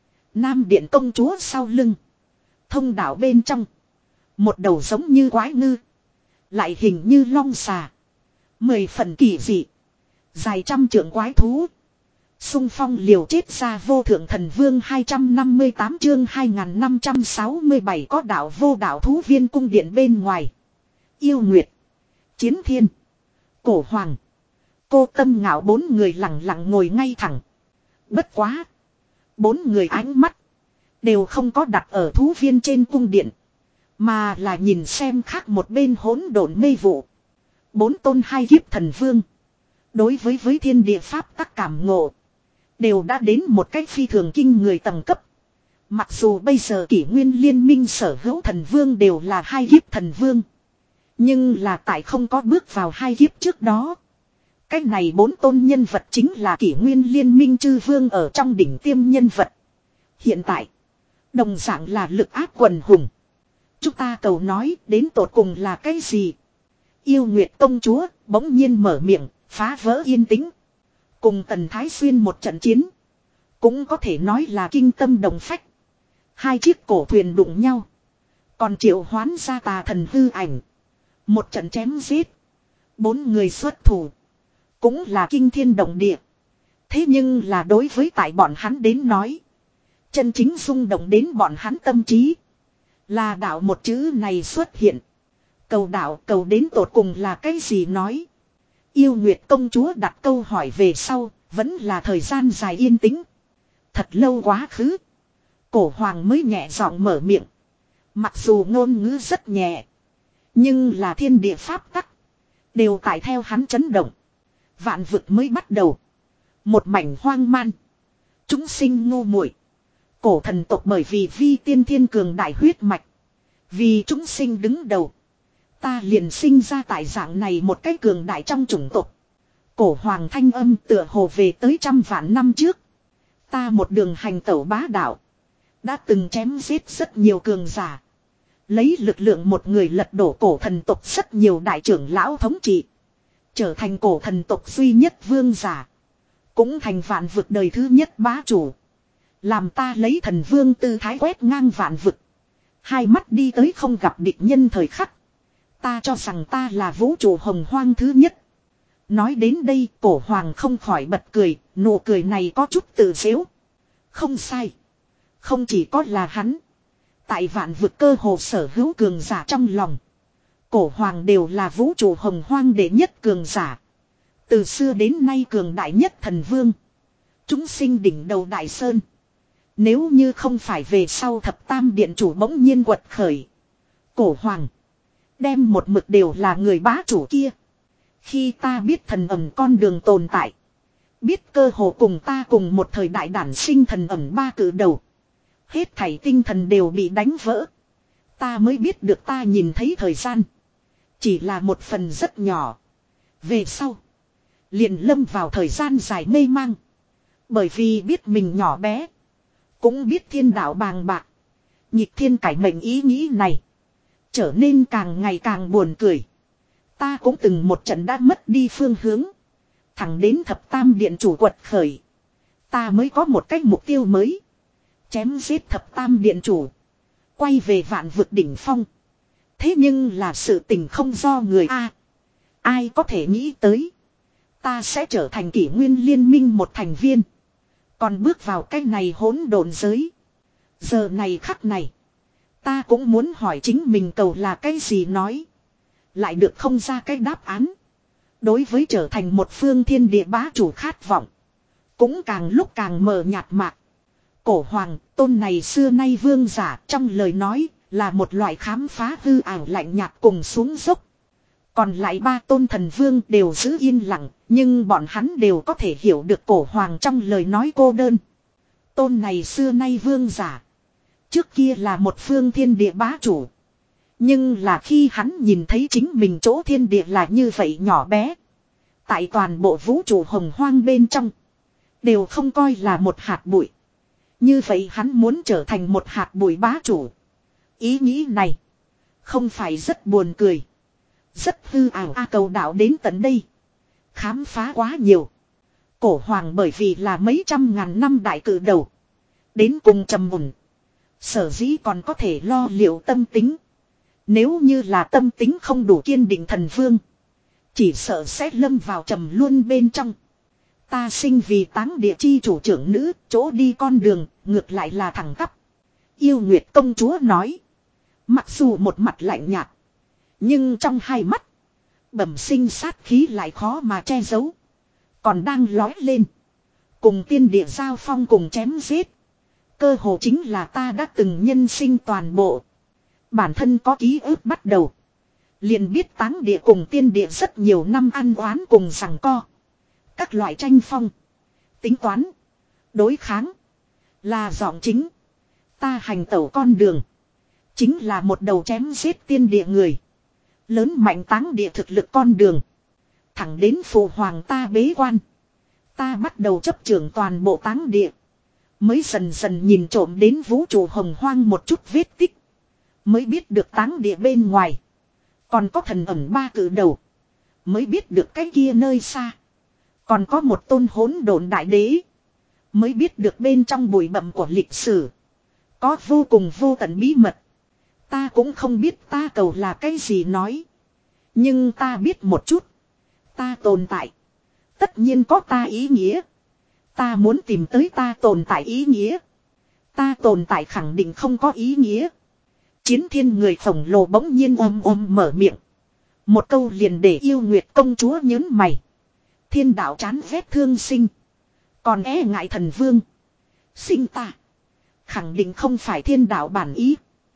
Nam Điện công chúa sau lưng. Thông đạo bên trong. Một đầu giống như quái ngư. Lại hình như long xà. Mười phần kỳ dị. Dài trăm trượng quái thú. Xung phong liều chết ra vô thượng thần vương hai trăm năm mươi tám chương hai nghìn năm trăm sáu mươi bảy có đạo vô đạo thú viên cung điện bên ngoài. Yêu Nguyệt. Chiến Thiên. Cổ Hoàng. Cô Tâm Ngạo bốn người lặng lặng ngồi ngay thẳng. Bất quá. Bốn người ánh mắt. Đều không có đặt ở thú viên trên cung điện. Mà là nhìn xem khác một bên hỗn độn mê vụ. Bốn tôn hai kiếp thần vương. Đối với với thiên địa pháp các cảm ngộ. Đều đã đến một cách phi thường kinh người tầng cấp. Mặc dù bây giờ kỷ nguyên liên minh sở hữu thần vương đều là hai kiếp thần vương. Nhưng là tại không có bước vào hai kiếp trước đó. Cách này bốn tôn nhân vật chính là kỷ nguyên liên minh chư vương ở trong đỉnh tiêm nhân vật. Hiện tại. Đồng dạng là lực áp quần hùng. Chúng ta cầu nói đến tột cùng là cái gì? Yêu Nguyệt công chúa bỗng nhiên mở miệng, phá vỡ yên tĩnh. Cùng Tần Thái Xuyên một trận chiến. Cũng có thể nói là kinh tâm đồng phách. Hai chiếc cổ thuyền đụng nhau. Còn triệu hoán ra tà thần hư ảnh. Một trận chém giết. Bốn người xuất thủ. Cũng là kinh thiên động địa. Thế nhưng là đối với tại bọn hắn đến nói. Chân chính rung động đến bọn hắn tâm trí. Là đạo một chữ này xuất hiện. Cầu đạo cầu đến tột cùng là cái gì nói. Yêu Nguyệt công chúa đặt câu hỏi về sau. Vẫn là thời gian dài yên tĩnh. Thật lâu quá khứ. Cổ Hoàng mới nhẹ giọng mở miệng. Mặc dù ngôn ngữ rất nhẹ. Nhưng là thiên địa pháp tắc. Đều tại theo hắn chấn động. Vạn vực mới bắt đầu. Một mảnh hoang man. Chúng sinh ngu muội. Cổ thần tộc bởi vì vi tiên thiên cường đại huyết mạch. Vì chúng sinh đứng đầu. Ta liền sinh ra tại dạng này một cái cường đại trong chủng tộc. Cổ Hoàng thanh âm tựa hồ về tới trăm vạn năm trước. Ta một đường hành tẩu bá đạo. Đã từng chém giết rất nhiều cường giả. Lấy lực lượng một người lật đổ cổ thần tộc rất nhiều đại trưởng lão thống trị. Trở thành cổ thần tộc duy nhất vương giả. Cũng thành vạn vực đời thứ nhất bá chủ. Làm ta lấy thần vương tư thái quét ngang vạn vực. Hai mắt đi tới không gặp địch nhân thời khắc. Ta cho rằng ta là vũ trụ hồng hoang thứ nhất. Nói đến đây cổ Hoàng không khỏi bật cười. Nụ cười này có chút tự giễu. Không sai. Không chỉ có là hắn. Tại vạn vực cơ hồ sở hữu cường giả trong lòng. Cổ Hoàng đều là vũ trụ hồng hoang đệ nhất cường giả. Từ xưa đến nay cường đại nhất thần vương. Chúng sinh đỉnh đầu đại sơn. Nếu như không phải về sau thập tam điện chủ bỗng nhiên quật khởi. Cổ Hoàng. Đem một mực đều là người bá chủ kia. Khi ta biết thần ẩm con đường tồn tại. Biết cơ hồ cùng ta cùng một thời đại đản sinh thần ẩm ba cử đầu. Hết thảy tinh thần đều bị đánh vỡ. Ta mới biết được ta nhìn thấy thời gian. Chỉ là một phần rất nhỏ. Về sau. Liền lâm vào thời gian dài mê mang. Bởi vì biết mình nhỏ bé. Cũng biết thiên đạo bàng bạc. Nhịp thiên cải mệnh ý nghĩ này. Trở nên càng ngày càng buồn cười. Ta cũng từng một trận đã mất đi phương hướng. Thẳng đến thập tam điện chủ quật khởi. Ta mới có một cách mục tiêu mới. Chém giết thập tam điện chủ. Quay về vạn vực đỉnh phong. Thế nhưng là sự tình không do người A. Ai có thể nghĩ tới. Ta sẽ trở thành kỷ nguyên liên minh một thành viên. Còn bước vào cái này hỗn độn giới. Giờ này khắc này. Ta cũng muốn hỏi chính mình cầu là cái gì nói. Lại được không ra cái đáp án. Đối với trở thành một phương thiên địa bá chủ khát vọng. Cũng càng lúc càng mờ nhạt mạc. Cổ Hoàng, tôn này xưa nay vương giả trong lời nói là một loại khám phá hư ảo lạnh nhạt cùng xuống dốc. Còn lại ba tôn thần vương đều giữ yên lặng, nhưng bọn hắn đều có thể hiểu được Cổ Hoàng trong lời nói cô đơn. Tôn này xưa nay vương giả. Trước kia là một phương thiên địa bá chủ. Nhưng là khi hắn nhìn thấy chính mình chỗ thiên địa là như vậy nhỏ bé. Tại toàn bộ vũ trụ hồng hoang bên trong. Đều không coi là một hạt bụi. Như vậy hắn muốn trở thành một hạt bụi bá chủ. Ý nghĩ này. Không phải rất buồn cười. Rất hư ảo a cầu đạo đến tận đây. Khám phá quá nhiều. Cổ hoàng bởi vì là mấy trăm ngàn năm đại cử đầu. Đến cùng trầm mùn. Sở dĩ còn có thể lo liệu tâm tính. Nếu như là tâm tính không đủ kiên định thần vương. Chỉ sợ sẽ lâm vào trầm luôn bên trong. Ta sinh vì táng địa chi chủ trưởng nữ, chỗ đi con đường, ngược lại là thẳng tắp. Yêu Nguyệt công chúa nói. Mặc dù một mặt lạnh nhạt. Nhưng trong hai mắt. Bẩm sinh sát khí lại khó mà che giấu. Còn đang lói lên. Cùng tiên địa giao phong cùng chém giết. Cơ hồ chính là ta đã từng nhân sinh toàn bộ. Bản thân có ký ức bắt đầu. Liền biết táng địa cùng tiên địa rất nhiều năm ăn oán cùng giằng co. Các loại tranh phong. Tính toán. Đối kháng. Là giọng chính. Ta hành tẩu con đường. Chính là một đầu chém giết tiên địa người. Lớn mạnh táng địa thực lực con đường. Thẳng đến phụ hoàng ta bế quan. Ta bắt đầu chấp trưởng toàn bộ táng địa. Mới dần dần nhìn trộm đến vũ trụ hồng hoang một chút vết tích. Mới biết được táng địa bên ngoài. Còn có thần ẩn ba cử đầu. Mới biết được cái kia nơi xa. Còn có một tôn hỗn độn đại đế. Mới biết được bên trong bụi bặm của lịch sử. Có vô cùng vô tận bí mật. Ta cũng không biết ta cầu là cái gì nói. Nhưng ta biết một chút. Ta tồn tại. Tất nhiên có ta ý nghĩa. Ta muốn tìm tới ta tồn tại ý nghĩa. Ta tồn tại khẳng định không có ý nghĩa. Chiến thiên người khổng lồ bỗng nhiên ôm ôm mở miệng. Một câu liền để yêu Nguyệt công chúa nhớn mày. Thiên đạo chán ghét thương sinh. Còn e ngại thần vương. Sinh ta. Khẳng định không phải thiên đạo bản ý.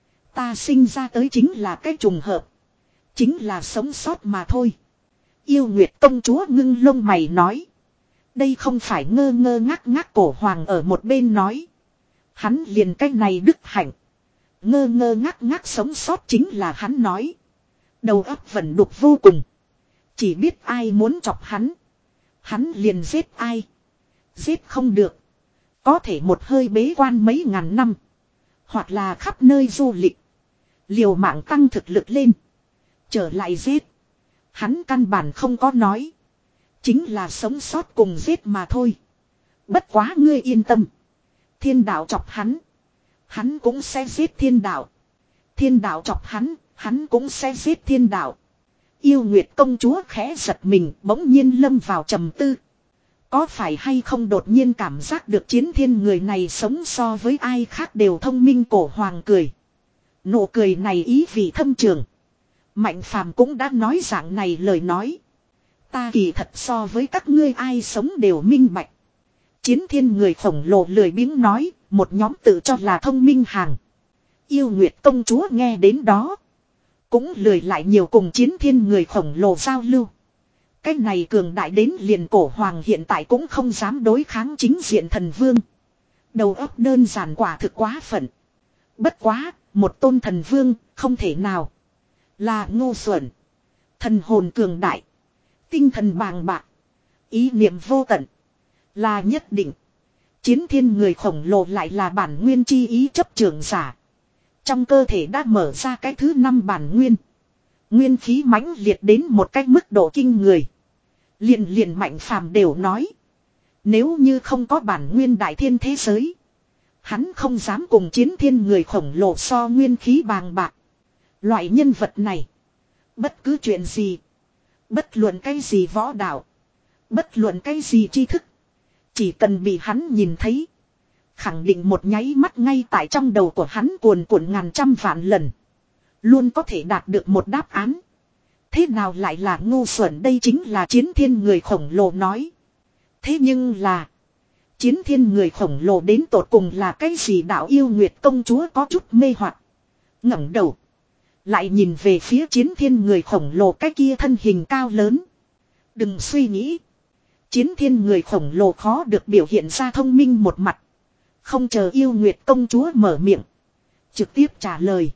Ta sinh ra tới chính là cái trùng hợp. Chính là sống sót mà thôi. Yêu Nguyệt công chúa ngưng lông mày nói. Đây không phải ngơ ngơ ngác ngác cổ hoàng ở một bên nói. Hắn liền cái này đức hạnh. Ngơ ngơ ngác ngác sống sót chính là hắn nói. Đầu óc vẫn đục vô cùng. Chỉ biết ai muốn chọc hắn. Hắn liền giết ai. Giết không được. Có thể một hơi bế quan mấy ngàn năm. Hoặc là khắp nơi du lịch. Liều mạng tăng thực lực lên. Trở lại giết. Hắn căn bản không có nói. Chính là sống sót cùng giết mà thôi. Bất quá ngươi yên tâm. Thiên đạo chọc hắn. Hắn cũng sẽ giết thiên đạo. Thiên đạo chọc hắn. Hắn cũng sẽ giết thiên đạo. Yêu Nguyệt công chúa khẽ giật mình bỗng nhiên lâm vào trầm tư. Có phải hay không đột nhiên cảm giác được chiến thiên người này sống so với ai khác đều thông minh cổ hoàng cười. Nụ cười này ý vị thâm trường. Mạnh phàm cũng đã nói dạng này lời nói. Ta kỳ thật so với các ngươi ai sống đều minh bạch. Chiến thiên người khổng lồ lười biếng nói, một nhóm tự cho là thông minh hàng. Yêu Nguyệt công chúa nghe đến đó. Cũng lười lại nhiều cùng chiến thiên người khổng lồ giao lưu. Cái này cường đại đến liền cổ hoàng hiện tại cũng không dám đối kháng chính diện thần vương. Đầu óc đơn giản quả thực quá phận. Bất quá, một tôn thần vương, không thể nào. Là ngu xuẩn. Thần hồn cường đại. Tinh thần bàng bạc. Ý niệm vô tận. Là nhất định. Chiến thiên người khổng lồ lại là bản nguyên chi ý chấp trưởng giả. Trong cơ thể đã mở ra cái thứ năm bản nguyên. Nguyên khí mãnh liệt đến một cái mức độ kinh người. Liền liền mạnh phàm đều nói. Nếu như không có bản nguyên đại thiên thế giới. Hắn không dám cùng chiến thiên người khổng lồ so nguyên khí bàng bạc. Loại nhân vật này. Bất cứ chuyện gì. Bất luận cái gì võ đạo. Bất luận cái gì tri thức. Chỉ cần bị hắn nhìn thấy. Khẳng định một nháy mắt ngay tại trong đầu của hắn cuồn cuộn ngàn trăm vạn lần. Luôn có thể đạt được một đáp án. Thế nào lại là ngu xuẩn đây chính là chiến thiên người khổng lồ nói. Thế nhưng là. Chiến thiên người khổng lồ đến tột cùng là cái gì đạo yêu Nguyệt công chúa có chút mê hoặc ngẩng đầu. Lại nhìn về phía chiến thiên người khổng lồ cái kia thân hình cao lớn. Đừng suy nghĩ. Chiến thiên người khổng lồ khó được biểu hiện ra thông minh một mặt. Không chờ yêu Nguyệt công chúa mở miệng. Trực tiếp trả lời.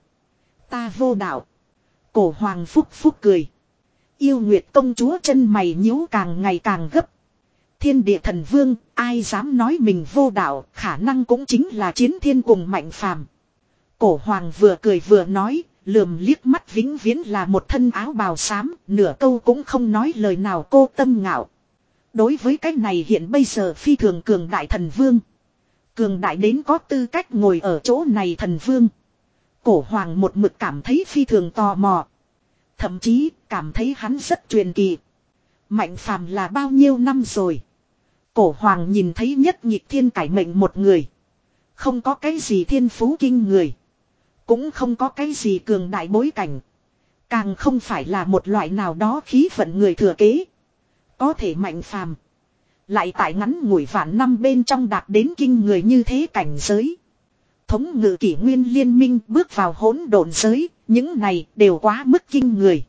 Ta vô đạo. Cổ hoàng phúc phúc cười. Yêu Nguyệt công chúa chân mày nhíu càng ngày càng gấp. Thiên địa thần vương, ai dám nói mình vô đạo, khả năng cũng chính là chiến thiên cùng mạnh phàm. Cổ hoàng vừa cười vừa nói, lườm liếc mắt vĩnh viễn là một thân áo bào xám, nửa câu cũng không nói lời nào cô Tâm Ngạo. Đối với cái này hiện bây giờ phi thường cường đại thần vương. Cường đại đến có tư cách ngồi ở chỗ này thần vương. Cổ hoàng một mực cảm thấy phi thường tò mò. Thậm chí cảm thấy hắn rất truyền kỳ. Mạnh phàm là bao nhiêu năm rồi. Cổ hoàng nhìn thấy nhất nhịp thiên cải mệnh một người. Không có cái gì thiên phú kinh người. Cũng không có cái gì cường đại bối cảnh. Càng không phải là một loại nào đó khí vận người thừa kế. Có thể mạnh phàm. Lại tại ngắn ngủi vạn năm bên trong đạt đến kinh người như thế cảnh giới. Thống ngự kỷ nguyên liên minh bước vào hỗn độn giới. Những này đều quá mức kinh người.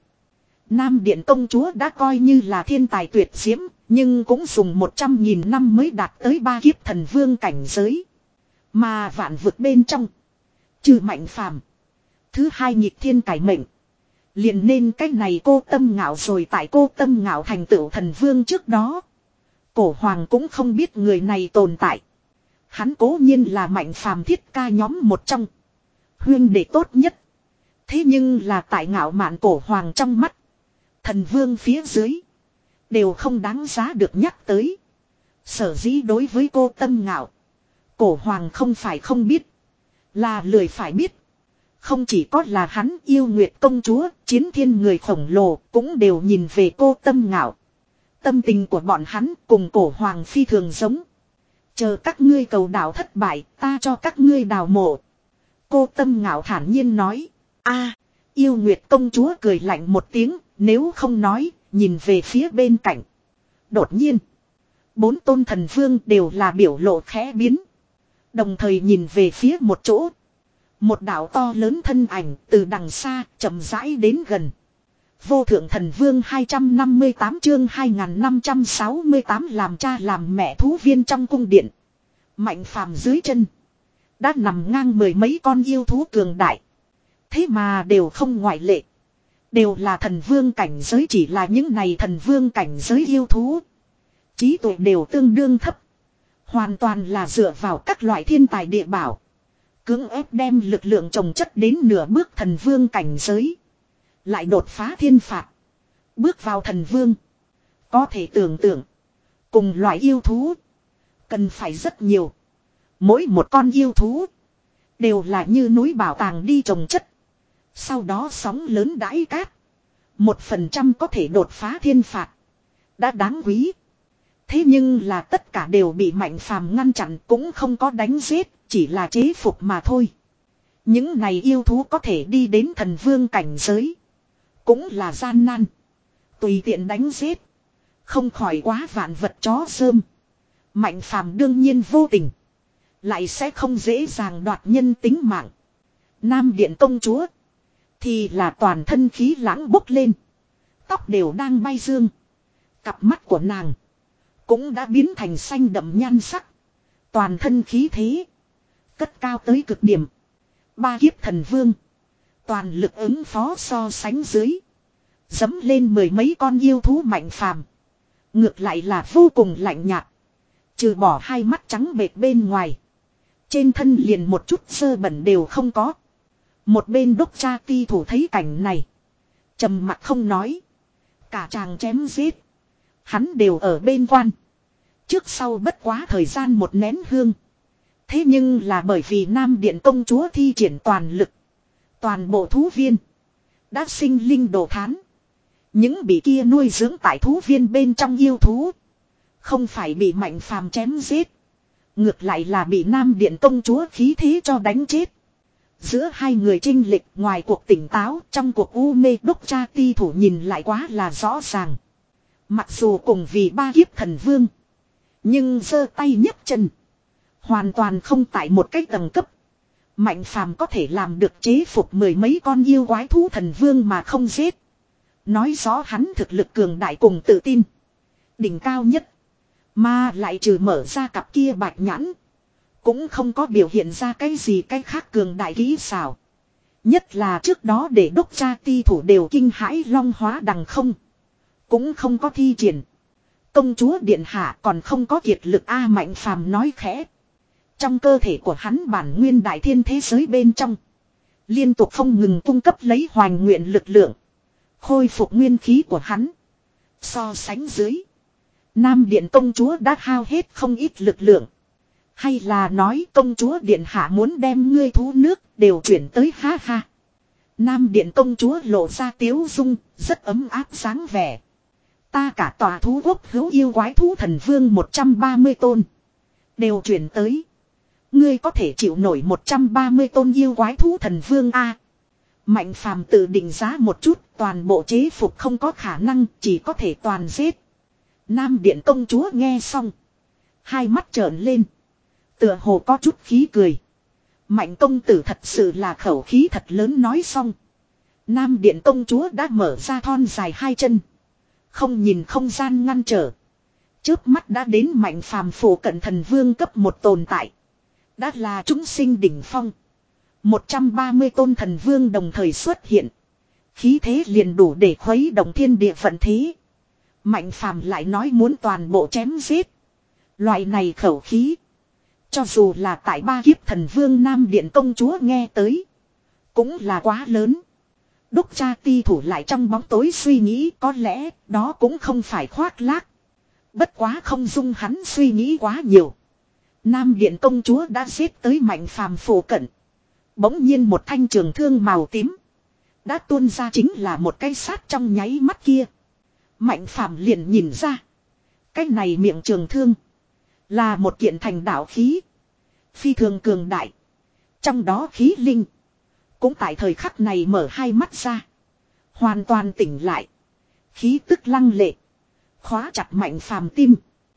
Nam Điện công chúa đã coi như là thiên tài tuyệt diễm. Nhưng cũng dùng một trăm nghìn năm mới đạt tới ba kiếp thần vương cảnh giới. Mà vạn vực bên trong. Trừ mạnh phàm. Thứ hai nhịp thiên cải mệnh. Liền nên cách này cô Tâm Ngạo rồi tại cô Tâm Ngạo thành tựu thần vương trước đó. Cổ hoàng cũng không biết người này tồn tại. Hắn cố nhiên là mạnh phàm thiết ca nhóm một trong. Huyên đệ tốt nhất. Thế nhưng là tại ngạo mạn cổ hoàng trong mắt. Thần vương phía dưới. Đều không đáng giá được nhắc tới. Sở dĩ đối với cô Tâm Ngạo. Cổ hoàng không phải không biết. Là lười phải biết. Không chỉ có là hắn yêu Nguyệt công chúa, chiến thiên người khổng lồ cũng đều nhìn về cô Tâm Ngạo. Tâm tình của bọn hắn cùng cổ hoàng phi thường giống. Chờ các ngươi cầu đảo thất bại, ta cho các ngươi đào mộ. Cô Tâm Ngạo thản nhiên nói. A, yêu Nguyệt công chúa cười lạnh một tiếng, nếu không nói, nhìn về phía bên cạnh. Đột nhiên, bốn tôn thần vương đều là biểu lộ khẽ biến. Đồng thời nhìn về phía một chỗ. Một đạo to lớn thân ảnh từ đằng xa chậm rãi đến gần. Vô thượng thần vương hai trăm năm mươi tám chương hai nghìn năm trăm sáu mươi tám làm cha làm mẹ thú viên trong cung điện. Mạnh phàm dưới chân. Đã nằm ngang mười mấy con yêu thú cường đại. Thế mà đều không ngoại lệ. Đều là thần vương cảnh giới, chỉ là những này thần vương cảnh giới yêu thú. Trí tuệ đều tương đương thấp. Hoàn toàn là dựa vào các loại thiên tài địa bảo. Cưỡng ép đem lực lượng trồng chất đến nửa bước thần vương cảnh giới. Lại đột phá thiên phạt. Bước vào thần vương. Có thể tưởng tượng. Cùng loại yêu thú. Cần phải rất nhiều. Mỗi một con yêu thú. Đều là như núi bảo tàng đi trồng chất. Sau đó sóng lớn đãi cát. Một phần trăm có thể đột phá thiên phạt. Đã đáng quý. Thế nhưng là tất cả đều bị mạnh phàm ngăn chặn, cũng không có đánh giết, chỉ là chế phục mà thôi. Những này yêu thú có thể đi đến thần vương cảnh giới. Cũng là gian nan. Tùy tiện đánh giết. Không khỏi quá vạn vật chó rơm. Mạnh phàm đương nhiên vô tình. Lại sẽ không dễ dàng đoạt nhân tính mạng. Nam Điện công chúa. Thì là toàn thân khí lãng bốc lên. Tóc đều đang bay dương. Cặp mắt của nàng. Cũng đã biến thành xanh đậm nhan sắc. Toàn thân khí thế. Cất cao tới cực điểm. Ba kiếp thần vương. Toàn lực ứng phó so sánh dưới. Dấm lên mười mấy con yêu thú mạnh phàm. Ngược lại là vô cùng lạnh nhạt. Trừ bỏ hai mắt trắng bệt bên ngoài. Trên thân liền một chút sơ bẩn đều không có. Một bên đốc cha ti thủ thấy cảnh này. Trầm mặt không nói. Cả chàng chém giết. Hắn đều ở bên quan. Trước sau bất quá thời gian một nén hương. Thế nhưng là bởi vì Nam Điện công chúa thi triển toàn lực. Toàn bộ thú viên. Đã sinh linh đồ thán. Những bị kia nuôi dưỡng tại thú viên bên trong yêu thú. Không phải bị mạnh phàm chém giết. Ngược lại là bị Nam Điện công chúa khí thế cho đánh chết. Giữa hai người chênh lệch ngoài cuộc tỉnh táo, trong cuộc u mê, đốc cha ti thủ nhìn lại quá là rõ ràng. Mặc dù cùng vì ba kiếp thần vương. Nhưng giơ tay nhấc chân. Hoàn toàn không tại một cái tầng cấp. Mạnh phàm có thể làm được chế phục mười mấy con yêu quái thú thần vương mà không giết. Nói rõ hắn thực lực cường đại cùng tự tin. Đỉnh cao nhất. Mà lại trừ mở ra cặp kia bạch nhãn. Cũng không có biểu hiện ra cái gì cái khác cường đại kỹ xảo. Nhất là trước đó để đốc cha ti thủ đều kinh hãi long hóa đằng không. Cũng không có thi triển. Công chúa điện hạ còn không có kiệt lực A Mạnh phàm nói khẽ. Trong cơ thể của hắn bản nguyên đại thiên thế giới bên trong. Liên tục không ngừng cung cấp lấy hoành nguyện lực lượng. Khôi phục nguyên khí của hắn. So sánh dưới. Nam Điện công chúa đã hao hết không ít lực lượng. Hay là nói công chúa Điện Hạ muốn đem ngươi thú nước đều chuyển tới ha ha. Nam Điện công chúa lộ ra tiếu dung, rất ấm áp sáng vẻ. Ta cả tòa thú quốc hữu yêu quái thú thần vương một trăm ba mươi tôn. Đều chuyển tới. Ngươi có thể chịu nổi một trăm ba mươi tôn yêu quái thú thần vương A. Mạnh phàm tự định giá một chút, toàn bộ chế phục không có khả năng, chỉ có thể toàn giết. Nam Điện công chúa nghe xong. Hai mắt trợn lên. Tựa hồ có chút khí cười. Mạnh công tử thật sự là khẩu khí thật lớn nói xong. Nam Điện công chúa đã mở ra thon dài hai chân. Không nhìn không gian ngăn trở. Trước mắt đã đến mạnh phàm phổ cận thần vương cấp một tồn tại. Đã là chúng sinh đỉnh phong. một trăm ba mươi tôn thần vương đồng thời xuất hiện. Khí thế liền đủ để khuấy động thiên địa vận thế. Mạnh phàm lại nói muốn toàn bộ chém giết. Loại này khẩu khí. Cho dù là tại ba kiếp thần vương Nam Điện công chúa nghe tới. Cũng là quá lớn. Đúc cha ti thủ lại trong bóng tối suy nghĩ có lẽ đó cũng không phải khoác lác. Bất quá không dung hắn suy nghĩ quá nhiều. Nam Điện công chúa đã giết tới mạnh phàm phổ cận. Bỗng nhiên một thanh trường thương màu tím. Đã tuôn ra chính là một cái sát trong nháy mắt kia. Mạnh phàm liền nhìn ra. Cái này miệng trường thương. Là một kiện thành đạo khí. Phi thường cường đại. Trong đó khí linh. Cũng tại thời khắc này mở hai mắt ra. Hoàn toàn tỉnh lại. Khí tức lăng lệ. Khóa chặt mạnh phàm tim.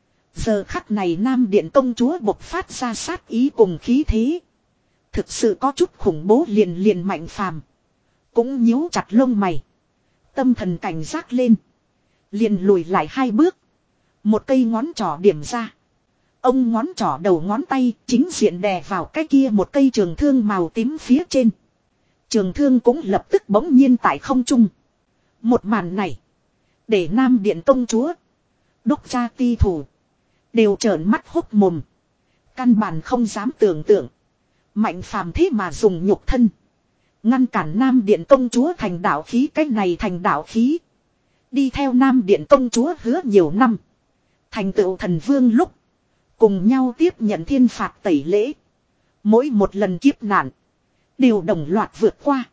Giờ khắc này Nam Điện công chúa bộc phát ra sát ý cùng khí thế. Thực sự có chút khủng bố liền liền mạnh phàm. Cũng nhíu chặt lông mày. Tâm thần cảnh giác lên. Liền lùi lại hai bước. Một cây ngón trỏ điểm ra. Ông ngón trỏ đầu ngón tay chính diện đè vào cái kia một cây trường thương màu tím phía trên. Trường thương cũng lập tức bỗng nhiên tại không trung. Một màn này. Để Nam Điện công chúa. Đốc cha ti thủ. Đều trợn mắt hốc mồm. Căn bản không dám tưởng tượng. Mạnh phàm thế mà dùng nhục thân. Ngăn cản Nam Điện công chúa thành đạo khí. Cái này thành đạo khí. Đi theo Nam Điện công chúa hứa nhiều năm. Thành tựu thần vương lúc. Cùng nhau tiếp nhận thiên phạt tẩy lễ. Mỗi một lần kiếp nạn. Đều đồng loạt vượt qua.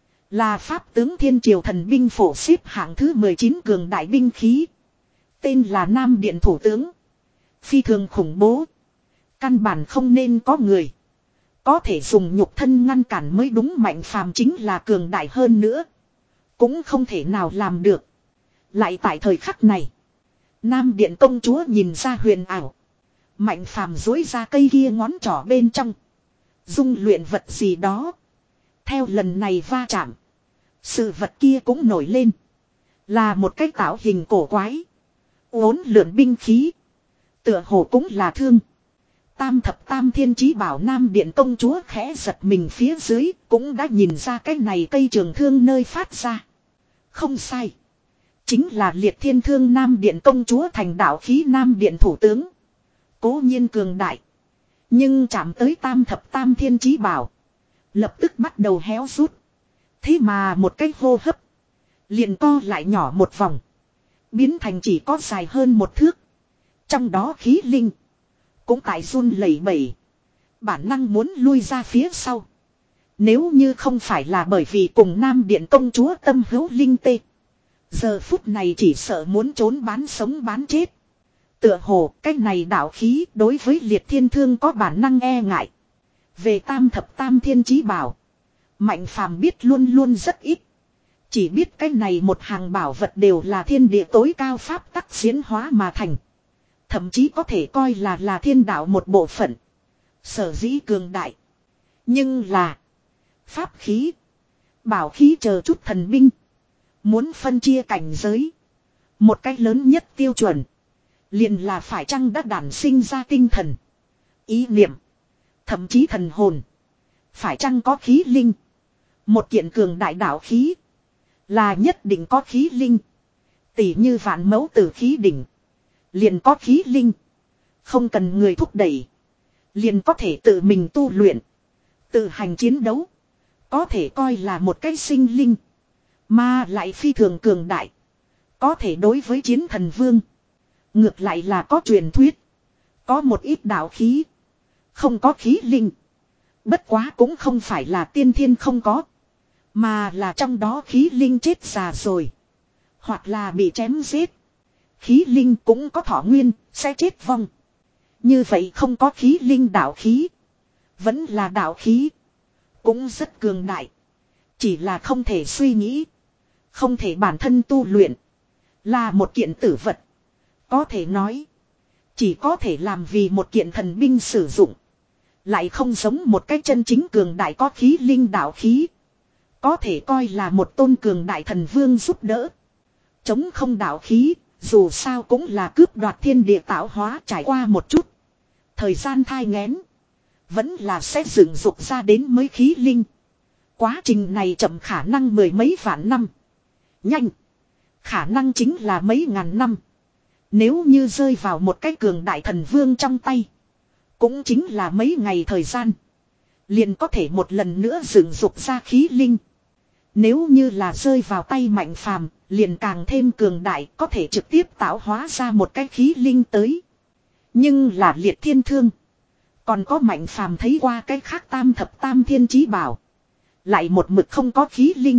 Là pháp tướng thiên triều thần binh phổ xếp hạng thứ mười chín cường đại binh khí. Tên là Nam Điện thủ tướng. Phi thường khủng bố. Căn bản không nên có người. Có thể dùng nhục thân ngăn cản mới đúng mạnh phàm chính là cường đại hơn nữa. Cũng không thể nào làm được. Lại tại thời khắc này. Nam Điện công chúa nhìn ra huyền ảo. Mạnh phàm dối ra cây kia ngón trỏ bên trong. Dung luyện vật gì đó. Theo lần này va chạm. Sự vật kia cũng nổi lên. Là một cái tạo hình cổ quái. Uốn lượn binh khí. Tựa hồ cũng là thương. Tam thập tam thiên chí bảo Nam Điện công chúa khẽ giật mình phía dưới. Cũng đã nhìn ra cái này cây trường thương nơi phát ra. Không sai. Chính là liệt thiên thương Nam Điện công chúa thành đạo khí Nam Điện thủ tướng. Cố nhiên cường đại. Nhưng chạm tới tam thập tam thiên chí bảo. Lập tức bắt đầu héo rút. Thế mà một cái hô hấp. Liền co lại nhỏ một vòng. Biến thành chỉ có dài hơn một thước. Trong đó khí linh. Cũng tại run lẩy bẩy. Bản năng muốn lui ra phía sau. Nếu như không phải là bởi vì cùng Nam Điện công chúa tâm hữu linh tê. Giờ phút này chỉ sợ muốn trốn bán sống bán chết. Tựa hồ cái này đạo khí đối với liệt thiên thương có bản năng e ngại. Về tam thập tam thiên chí bảo. Mạnh phàm biết luôn luôn rất ít. Chỉ biết cái này một hàng bảo vật đều là thiên địa tối cao pháp tắc diễn hóa mà thành. Thậm chí có thể coi là là thiên đạo một bộ phận. Sở dĩ cường đại. Nhưng là. Pháp khí. Bảo khí chờ chút thần binh. Muốn phân chia cảnh giới. Một cách lớn nhất tiêu chuẩn. Liền là phải chăng đã đản sinh ra tinh thần. Ý niệm. Thậm chí thần hồn. Phải chăng có khí linh. Một kiện cường đại đạo khí. Là nhất định có khí linh. Tỷ như vạn mẫu tử khí đỉnh. Liền có khí linh. Không cần người thúc đẩy. Liền có thể tự mình tu luyện. Tự hành chiến đấu. Có thể coi là một cái sinh linh. Mà lại phi thường cường đại. Có thể đối với chiến thần vương. Ngược lại là có truyền thuyết. Có một ít đạo khí. Không có khí linh. Bất quá cũng không phải là tiên thiên không có. Mà là trong đó khí linh chết già rồi. Hoặc là bị chém giết. Khí linh cũng có thọ nguyên, sẽ chết vong. Như vậy không có khí linh đạo khí. Vẫn là đạo khí. Cũng rất cường đại. Chỉ là không thể suy nghĩ. Không thể bản thân tu luyện. Là một kiện tử vật. Có thể nói. Chỉ có thể làm vì một kiện thần binh sử dụng. Lại không giống một cái chân chính cường đại có khí linh đạo khí. Có thể coi là một tôn cường đại thần vương giúp đỡ. Chống không đạo khí. Dù sao cũng là cướp đoạt thiên địa tạo hóa trải qua một chút. Thời gian thai nghén. Vẫn là sẽ dựng dục ra đến mới khí linh. Quá trình này chậm khả năng mười mấy vạn năm. Nhanh. Khả năng chính là mấy ngàn năm. Nếu như rơi vào một cái cường đại thần vương trong tay. Cũng chính là mấy ngày thời gian. Liền có thể một lần nữa dựng dục ra khí linh. Nếu như là rơi vào tay Mạnh Phàm, liền càng thêm cường đại, có thể trực tiếp tạo hóa ra một cái khí linh tới. Nhưng là Liệt Thiên Thương. Còn có Mạnh Phàm thấy qua cái khác tam thập tam thiên chí bảo. Lại một mực không có khí linh.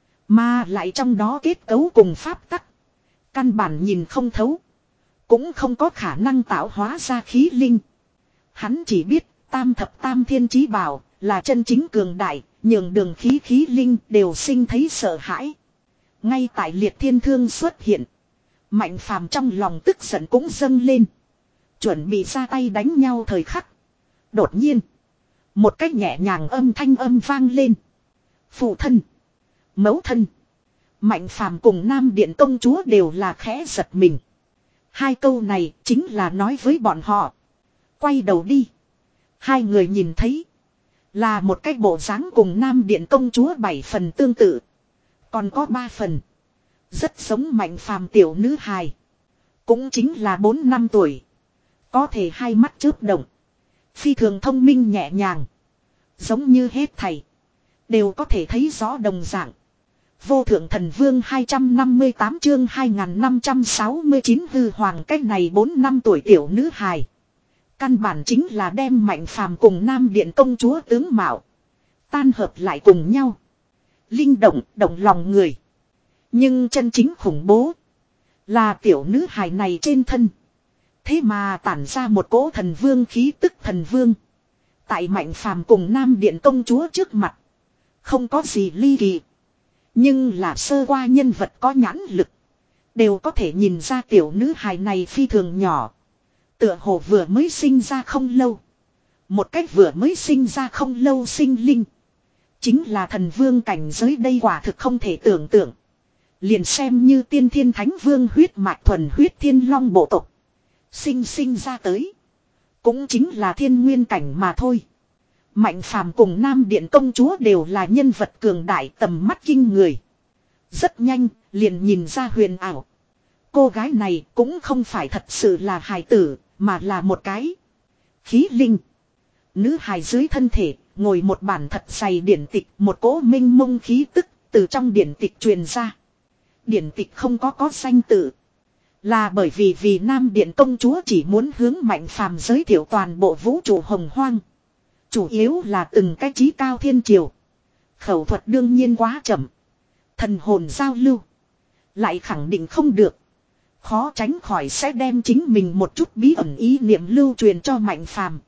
Mà lại trong đó kết cấu cùng pháp tắc. Căn bản nhìn không thấu. Cũng không có khả năng tạo hóa ra khí linh. Hắn chỉ biết tam thập tam thiên chí bảo là chân chính cường đại. Nhường đường khí khí linh đều sinh thấy sợ hãi. Ngay tại Liệt Thiên Thương xuất hiện. Mạnh Phàm trong lòng tức giận cũng dâng lên. Chuẩn bị ra tay đánh nhau thời khắc. Đột nhiên. Một cách nhẹ nhàng âm thanh âm vang lên. Phụ thân. Mẫu thân. Mạnh Phàm cùng Nam Điện công chúa đều là khẽ giật mình. Hai câu này chính là nói với bọn họ. Quay đầu đi. Hai người nhìn thấy. Là một cái bộ dáng cùng Nam Điện công chúa bảy phần tương tự. Còn có ba phần. Rất giống Mạnh Phàm tiểu nữ hài. Cũng chính là bốn năm tuổi. Có thể hai mắt chớp động. Phi thường thông minh nhẹ nhàng. Giống như hết thầy. Đều có thể thấy rõ đồng dạng. Vô thượng thần vương hai trăm năm mươi tám chương hai nghìn năm trăm sáu mươi chín hư hoàng cách này bốn năm tuổi tiểu nữ hài. Căn bản chính là đem Mạnh Phàm cùng Nam Điện công chúa tướng mạo. Tan hợp lại cùng nhau. Linh động, động lòng người. Nhưng chân chính khủng bố. Là tiểu nữ hài này trên thân. Thế mà tản ra một cỗ thần vương khí tức thần vương. Tại Mạnh Phàm cùng Nam Điện công chúa trước mặt. Không có gì ly kỳ. Nhưng là sơ qua nhân vật có nhãn lực. Đều có thể nhìn ra tiểu nữ hài này phi thường nhỏ. Tựa hồ vừa mới sinh ra không lâu. Một cách vừa mới sinh ra không lâu sinh linh. Chính là thần vương cảnh giới đây quả thực không thể tưởng tượng. Liền xem như tiên thiên thánh vương huyết mạch thuần huyết thiên long bộ tộc. Sinh sinh ra tới. Cũng chính là thiên nguyên cảnh mà thôi. Mạnh Phàm cùng Nam Điện công chúa đều là nhân vật cường đại tầm mắt kinh người. Rất nhanh, liền nhìn ra huyền ảo. Cô gái này cũng không phải thật sự là hài tử, mà là một cái khí linh. Nữ hài dưới thân thể, ngồi một bản thật dày điển tịch, một cỗ minh mông khí tức, từ trong điển tịch truyền ra. Điển tịch không có có danh tự. Là bởi vì vì Nam Điện công chúa chỉ muốn hướng Mạnh Phàm giới thiệu toàn bộ vũ trụ hồng hoang. Chủ yếu là từng cái trí cao thiên triều. Khẩu thuật đương nhiên quá chậm. Thần hồn giao lưu. Lại khẳng định không được. Khó tránh khỏi sẽ đem chính mình một chút bí ẩn ý niệm lưu truyền cho Mạnh Phàm.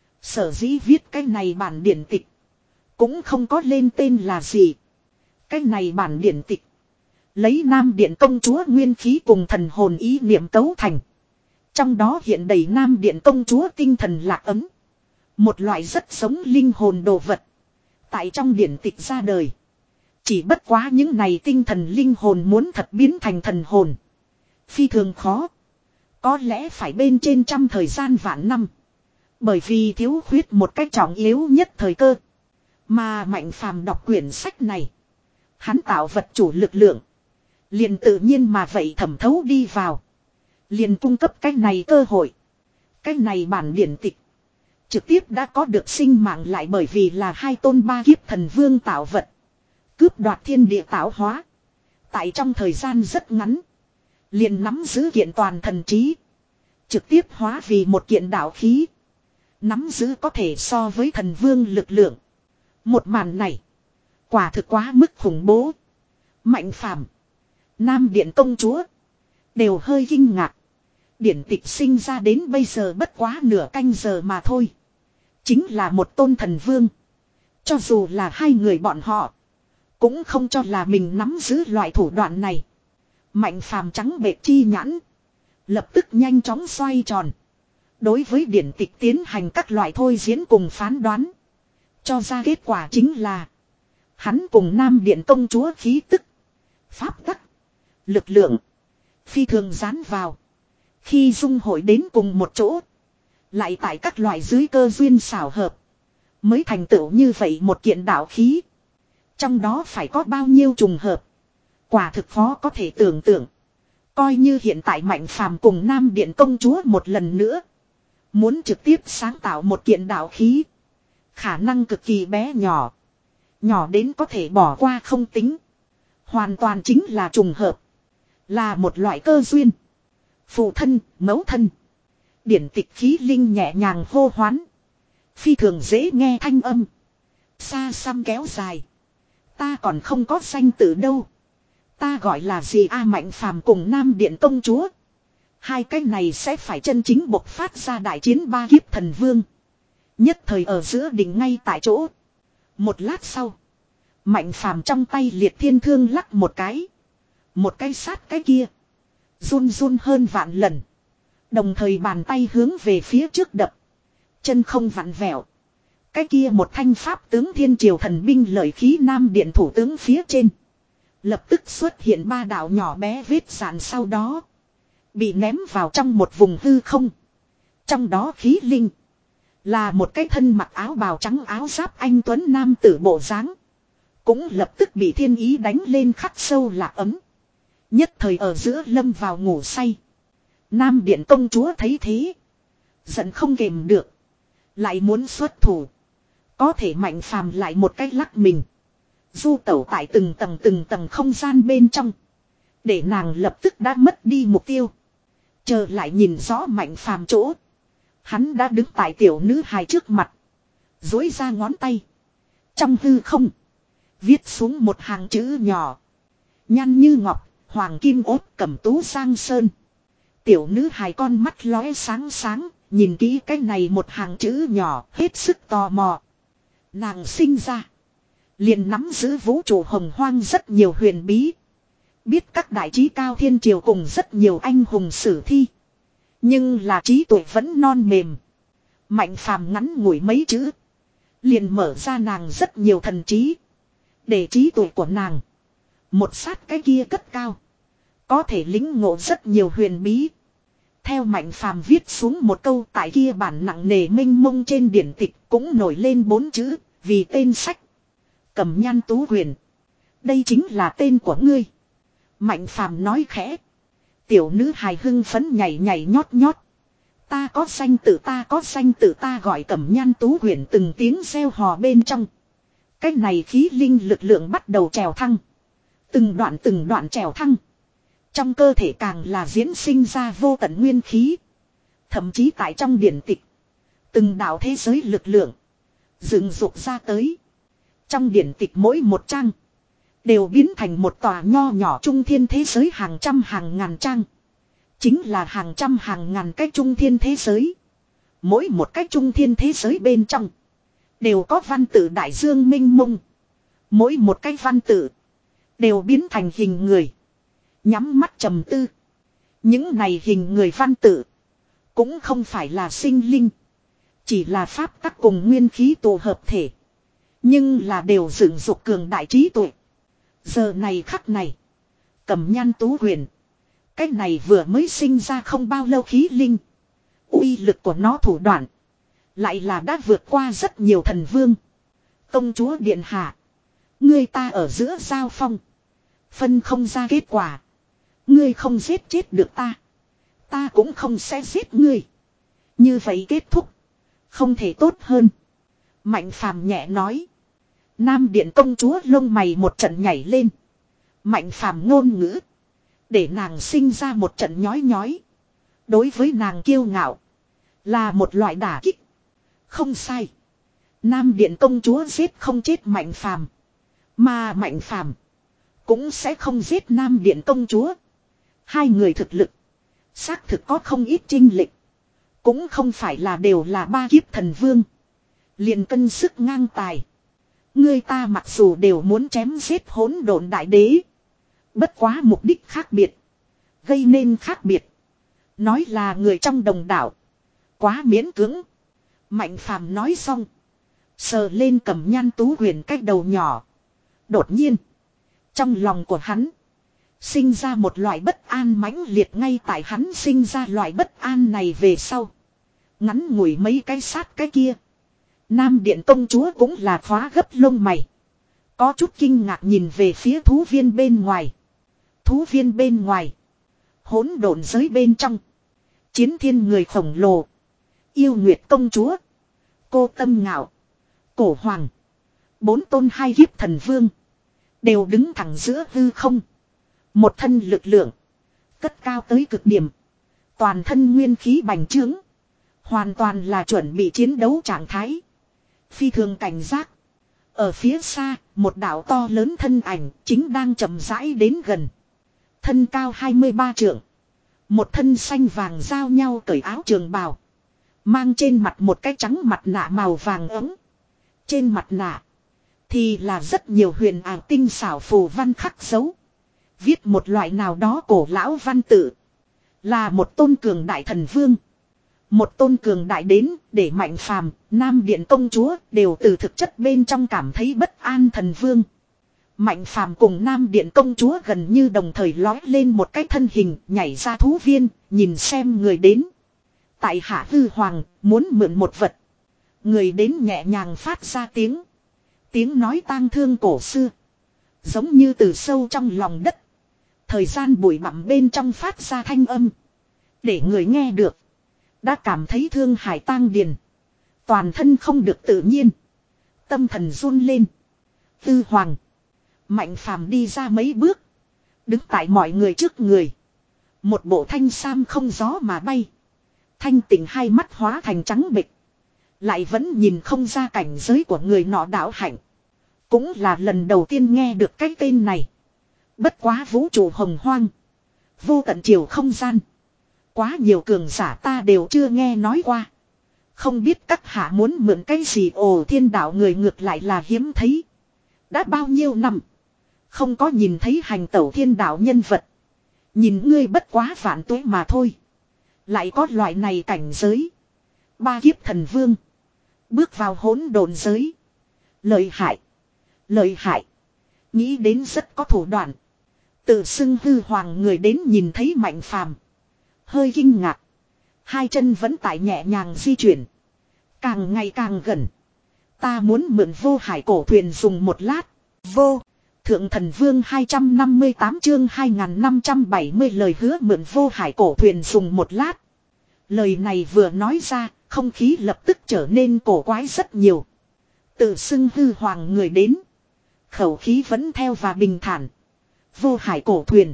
Sở dĩ viết cái này bản điển tịch. Cũng không có lên tên là gì. Cái này bản điển tịch. Lấy Nam Điện công chúa nguyên khí cùng thần hồn ý niệm cấu thành. Trong đó hiện đầy Nam Điện công chúa tinh thần lạc ấm. Một loại rất sống linh hồn đồ vật. Tại trong điển tịch ra đời. Chỉ bất quá những này tinh thần linh hồn muốn thật biến thành thần hồn. Phi thường khó. Có lẽ phải bên trên trăm thời gian vạn năm. Bởi vì thiếu khuyết một cách trọng yếu nhất thời cơ. Mà Mạnh Phàm đọc quyển sách này. Hắn tạo vật chủ lực lượng. Liền tự nhiên mà vậy thẩm thấu đi vào. Liền cung cấp cách này cơ hội. Cách này bản điển tịch. Trực tiếp đã có được sinh mạng lại bởi vì là hai tôn ba kiếp thần vương tạo vật. Cướp đoạt thiên địa tạo hóa. Tại trong thời gian rất ngắn. Liền nắm giữ kiện toàn thần trí. Trực tiếp hóa vì một kiện đạo khí. Nắm giữ có thể so với thần vương lực lượng. Một màn này. Quả thực quá mức khủng bố. Mạnh phàm. Nam Điện công chúa. Đều hơi kinh ngạc. Điển tịch sinh ra đến bây giờ bất quá nửa canh giờ mà thôi. Chính là một tôn thần vương. Cho dù là hai người bọn họ. Cũng không cho là mình nắm giữ loại thủ đoạn này. Mạnh phàm trắng bệ chi nhãn. Lập tức nhanh chóng xoay tròn. Đối với điển tịch tiến hành các loại thôi diễn cùng phán đoán. Cho ra kết quả chính là. Hắn cùng Nam Điện công chúa khí tức. Pháp tắc. Lực lượng. Phi thường dán vào. Khi dung hội đến cùng một chỗ. Lại tại các loại dưới cơ duyên xảo hợp. Mới thành tựu như vậy một kiện đạo khí. Trong đó phải có bao nhiêu trùng hợp. Quả thực khó có thể tưởng tượng. Coi như hiện tại Mạnh phàm cùng Nam Điện công chúa một lần nữa. Muốn trực tiếp sáng tạo một kiện đạo khí. Khả năng cực kỳ bé nhỏ. Nhỏ đến có thể bỏ qua không tính. Hoàn toàn chính là trùng hợp. Là một loại cơ duyên. Phụ thân, mẫu thân. Điển tịch khí linh nhẹ nhàng hô hoán. Phi thường dễ nghe thanh âm. Xa xăm kéo dài. Ta còn không có danh tự đâu. Ta gọi là gì a Mạnh phàm cùng Nam Điện công chúa. Hai cái này sẽ phải chân chính bộc phát ra đại chiến ba kiếp thần vương. Nhất thời ở giữa đỉnh ngay tại chỗ. Một lát sau. Mạnh phàm trong tay liệt thiên thương lắc một cái. Một cái sát cái kia. Run run hơn vạn lần. Đồng thời bàn tay hướng về phía trước đập. Chân không vặn vẹo. Cái kia một thanh pháp tướng thiên triều thần binh lợi khí Nam Điện thủ tướng phía trên. Lập tức xuất hiện ba đạo nhỏ bé vết sạn sau đó. Bị ném vào trong một vùng hư không. Trong đó khí linh. Là một cái thân mặc áo bào trắng áo giáp anh tuấn nam tử bộ dáng. Cũng lập tức bị thiên ý đánh lên khắc sâu lạc ấm. Nhất thời ở giữa lâm vào ngủ say. Nam Điện công chúa thấy thế. Giận không kềm được. Lại muốn xuất thủ. Có thể Mạnh phàm lại một cái lắc mình. Du tẩu tại từng tầng từng tầng không gian bên trong. Để nàng lập tức đã mất đi mục tiêu. Chờ lại nhìn rõ Mạnh phàm chỗ. Hắn đã đứng tại tiểu nữ hài trước mặt. Dối ra ngón tay. Trong hư không. Viết xuống một hàng chữ nhỏ. Nhăn như ngọc, hoàng kim ốt cẩm tú sang sơn. Tiểu nữ hài con mắt lóe sáng sáng. Nhìn kỹ cái này một hàng chữ nhỏ hết sức tò mò. Nàng sinh ra. Liền nắm giữ vũ trụ hồng hoang rất nhiều huyền bí. Biết các đại trí cao thiên triều cùng rất nhiều anh hùng sử thi. Nhưng là trí tuệ vẫn non mềm. Mạnh phàm ngắn ngủi mấy chữ. Liền mở ra nàng rất nhiều thần trí. Để trí tuệ của nàng. Một sát cái kia cất cao. Có thể lính ngộ rất nhiều huyền bí. Theo Mạnh phàm viết xuống một câu tại kia bản nặng nề mênh mông trên điển tịch cũng nổi lên bốn chữ. Vì tên sách. Cẩm Nhan Tú Huyền. Đây chính là tên của ngươi. Mạnh phàm nói khẽ. Tiểu nữ hài hưng phấn nhảy nhảy nhót nhót. Ta có danh tự ta có danh tự ta gọi Cẩm Nhan Tú Huyền từng tiếng reo hò bên trong. Cái này khí linh lực lượng bắt đầu trèo thăng. Từng đoạn từng đoạn trèo thăng. Trong cơ thể càng là diễn sinh ra vô tận nguyên khí. Thậm chí tại trong điển tịch. Từng đạo thế giới lực lượng. Dựng dục ra tới. Trong điển tịch mỗi một trang. Đều biến thành một tòa nho nhỏ trung thiên thế giới hàng trăm hàng ngàn trang. Chính là hàng trăm hàng ngàn cái trung thiên thế giới. Mỗi một cái trung thiên thế giới bên trong. Đều có văn tự đại dương minh mông. Mỗi một cái văn tự. Đều biến thành hình người. Nhắm mắt trầm tư. Những này hình người văn tự. Cũng không phải là sinh linh. Chỉ là pháp tắc cùng nguyên khí tụ hợp thể. Nhưng là đều dựng dục cường đại trí tuệ. Giờ này khắc này. Cẩm Nhan Tú Huyền. Cái này vừa mới sinh ra không bao lâu khí linh. Uy lực của nó thủ đoạn. Lại là đã vượt qua rất nhiều thần vương. Công chúa điện hạ. Ngươi ta ở giữa giao phong. Phân không ra kết quả. Ngươi không giết chết được ta. Ta cũng không sẽ giết ngươi. Như vậy kết thúc. Không thể tốt hơn. Mạnh phàm nhẹ nói. Nam điện công chúa lông mày một trận nhảy lên. Mạnh phàm ngôn ngữ. Để nàng sinh ra một trận nhói nhói. Đối với nàng kiêu ngạo. Là một loại đả kích. Không sai. Nam điện công chúa giết không chết mạnh phàm. Mà mạnh phàm. Cũng sẽ không giết Nam điện công chúa. Hai người thực lực. Xác thực có không ít chênh lệch. Cũng không phải là đều là ba kiếp thần vương. Liền cân sức ngang tài. Người ta mặc dù đều muốn chém giết hỗn độn đại đế. Bất quá mục đích khác biệt. Gây nên khác biệt. Nói là người trong đồng đảo. Quá miễn cưỡng. Mạnh phàm nói xong. Sờ lên cầm nhan tú huyền cách đầu nhỏ. Đột nhiên. Trong lòng của hắn. Sinh ra một loại bất an mãnh liệt ngay tại hắn sinh ra loại bất an này về sau. Ngắn ngủi mấy cái sát cái kia. Nam điện công chúa cũng là khóa gấp lông mày. Có chút kinh ngạc nhìn về phía thú viên bên ngoài. Thú viên bên ngoài. Hỗn độn giới bên trong. Chiến thiên người khổng lồ. Yêu nguyệt công chúa. Cô tâm ngạo. Cổ hoàng. Bốn tôn hai kiếp thần vương. Đều đứng thẳng giữa hư không. Một thân lực lượng. Cất cao tới cực điểm. Toàn thân nguyên khí bành trướng. Hoàn toàn là chuẩn bị chiến đấu trạng thái. Phi thường cảnh giác. Ở phía xa, một đạo to lớn thân ảnh chính đang chậm rãi đến gần. Thân cao hai mươi ba trượng. Một thân xanh vàng giao nhau cởi áo trường bào. Mang trên mặt một cái trắng mặt nạ màu vàng ấm. Trên mặt nạ thì là rất nhiều huyền ảo tinh xảo phù văn khắc dấu. Viết một loại nào đó cổ lão văn tự. Là một tôn cường đại thần vương. Một tôn cường đại đến để mạnh phàm, Nam điện công chúa đều từ thực chất bên trong cảm thấy bất an thần vương. Mạnh phàm cùng Nam điện công chúa gần như đồng thời lói lên một cái thân hình nhảy ra thú viên, nhìn xem người đến. Tại hạ hư hoàng, muốn mượn một vật. Người đến nhẹ nhàng phát ra tiếng. Tiếng nói tang thương cổ xưa. Giống như từ sâu trong lòng đất. Thời gian bụi bặm bên trong phát ra thanh âm. Để người nghe được. Đã cảm thấy thương hải tang điền. Toàn thân không được tự nhiên. Tâm thần run lên. Tư hoàng. Mạnh phàm đi ra mấy bước. Đứng tại mọi người trước người. Một bộ thanh sam không gió mà bay. Thanh tỉnh hai mắt hóa thành trắng bệch. Lại vẫn nhìn không ra cảnh giới của người nọ đạo hạnh. Cũng là lần đầu tiên nghe được cái tên này. Bất quá vũ trụ hồng hoang. Vô tận chiều không gian. Quá nhiều cường giả ta đều chưa nghe nói qua. Không biết các hạ muốn mượn cái gì. Ồ, thiên đạo người ngược lại là hiếm thấy. Đã bao nhiêu năm. Không có nhìn thấy hành tẩu thiên đạo nhân vật. Nhìn ngươi bất quá vạn tuế mà thôi. Lại có loại này cảnh giới. Ba kiếp thần vương. Bước vào hỗn độn giới. Lợi hại. Lợi hại. Nghĩ đến rất có thủ đoạn. Tự xưng hư hoàng người đến nhìn thấy mạnh phàm. Hơi kinh ngạc. Hai chân vẫn tại nhẹ nhàng di chuyển. Càng ngày càng gần. Ta muốn mượn vô hải cổ thuyền dùng một lát. Vô. Thượng thần vương hai trăm năm mươi tám chương hai nghìn năm trăm bảy mươi lời hứa mượn vô hải cổ thuyền dùng một lát. Lời này vừa nói ra, không khí lập tức trở nên cổ quái rất nhiều. Tự xưng hư hoàng người đến. Khẩu khí vẫn theo và bình thản. Vô hải cổ thuyền.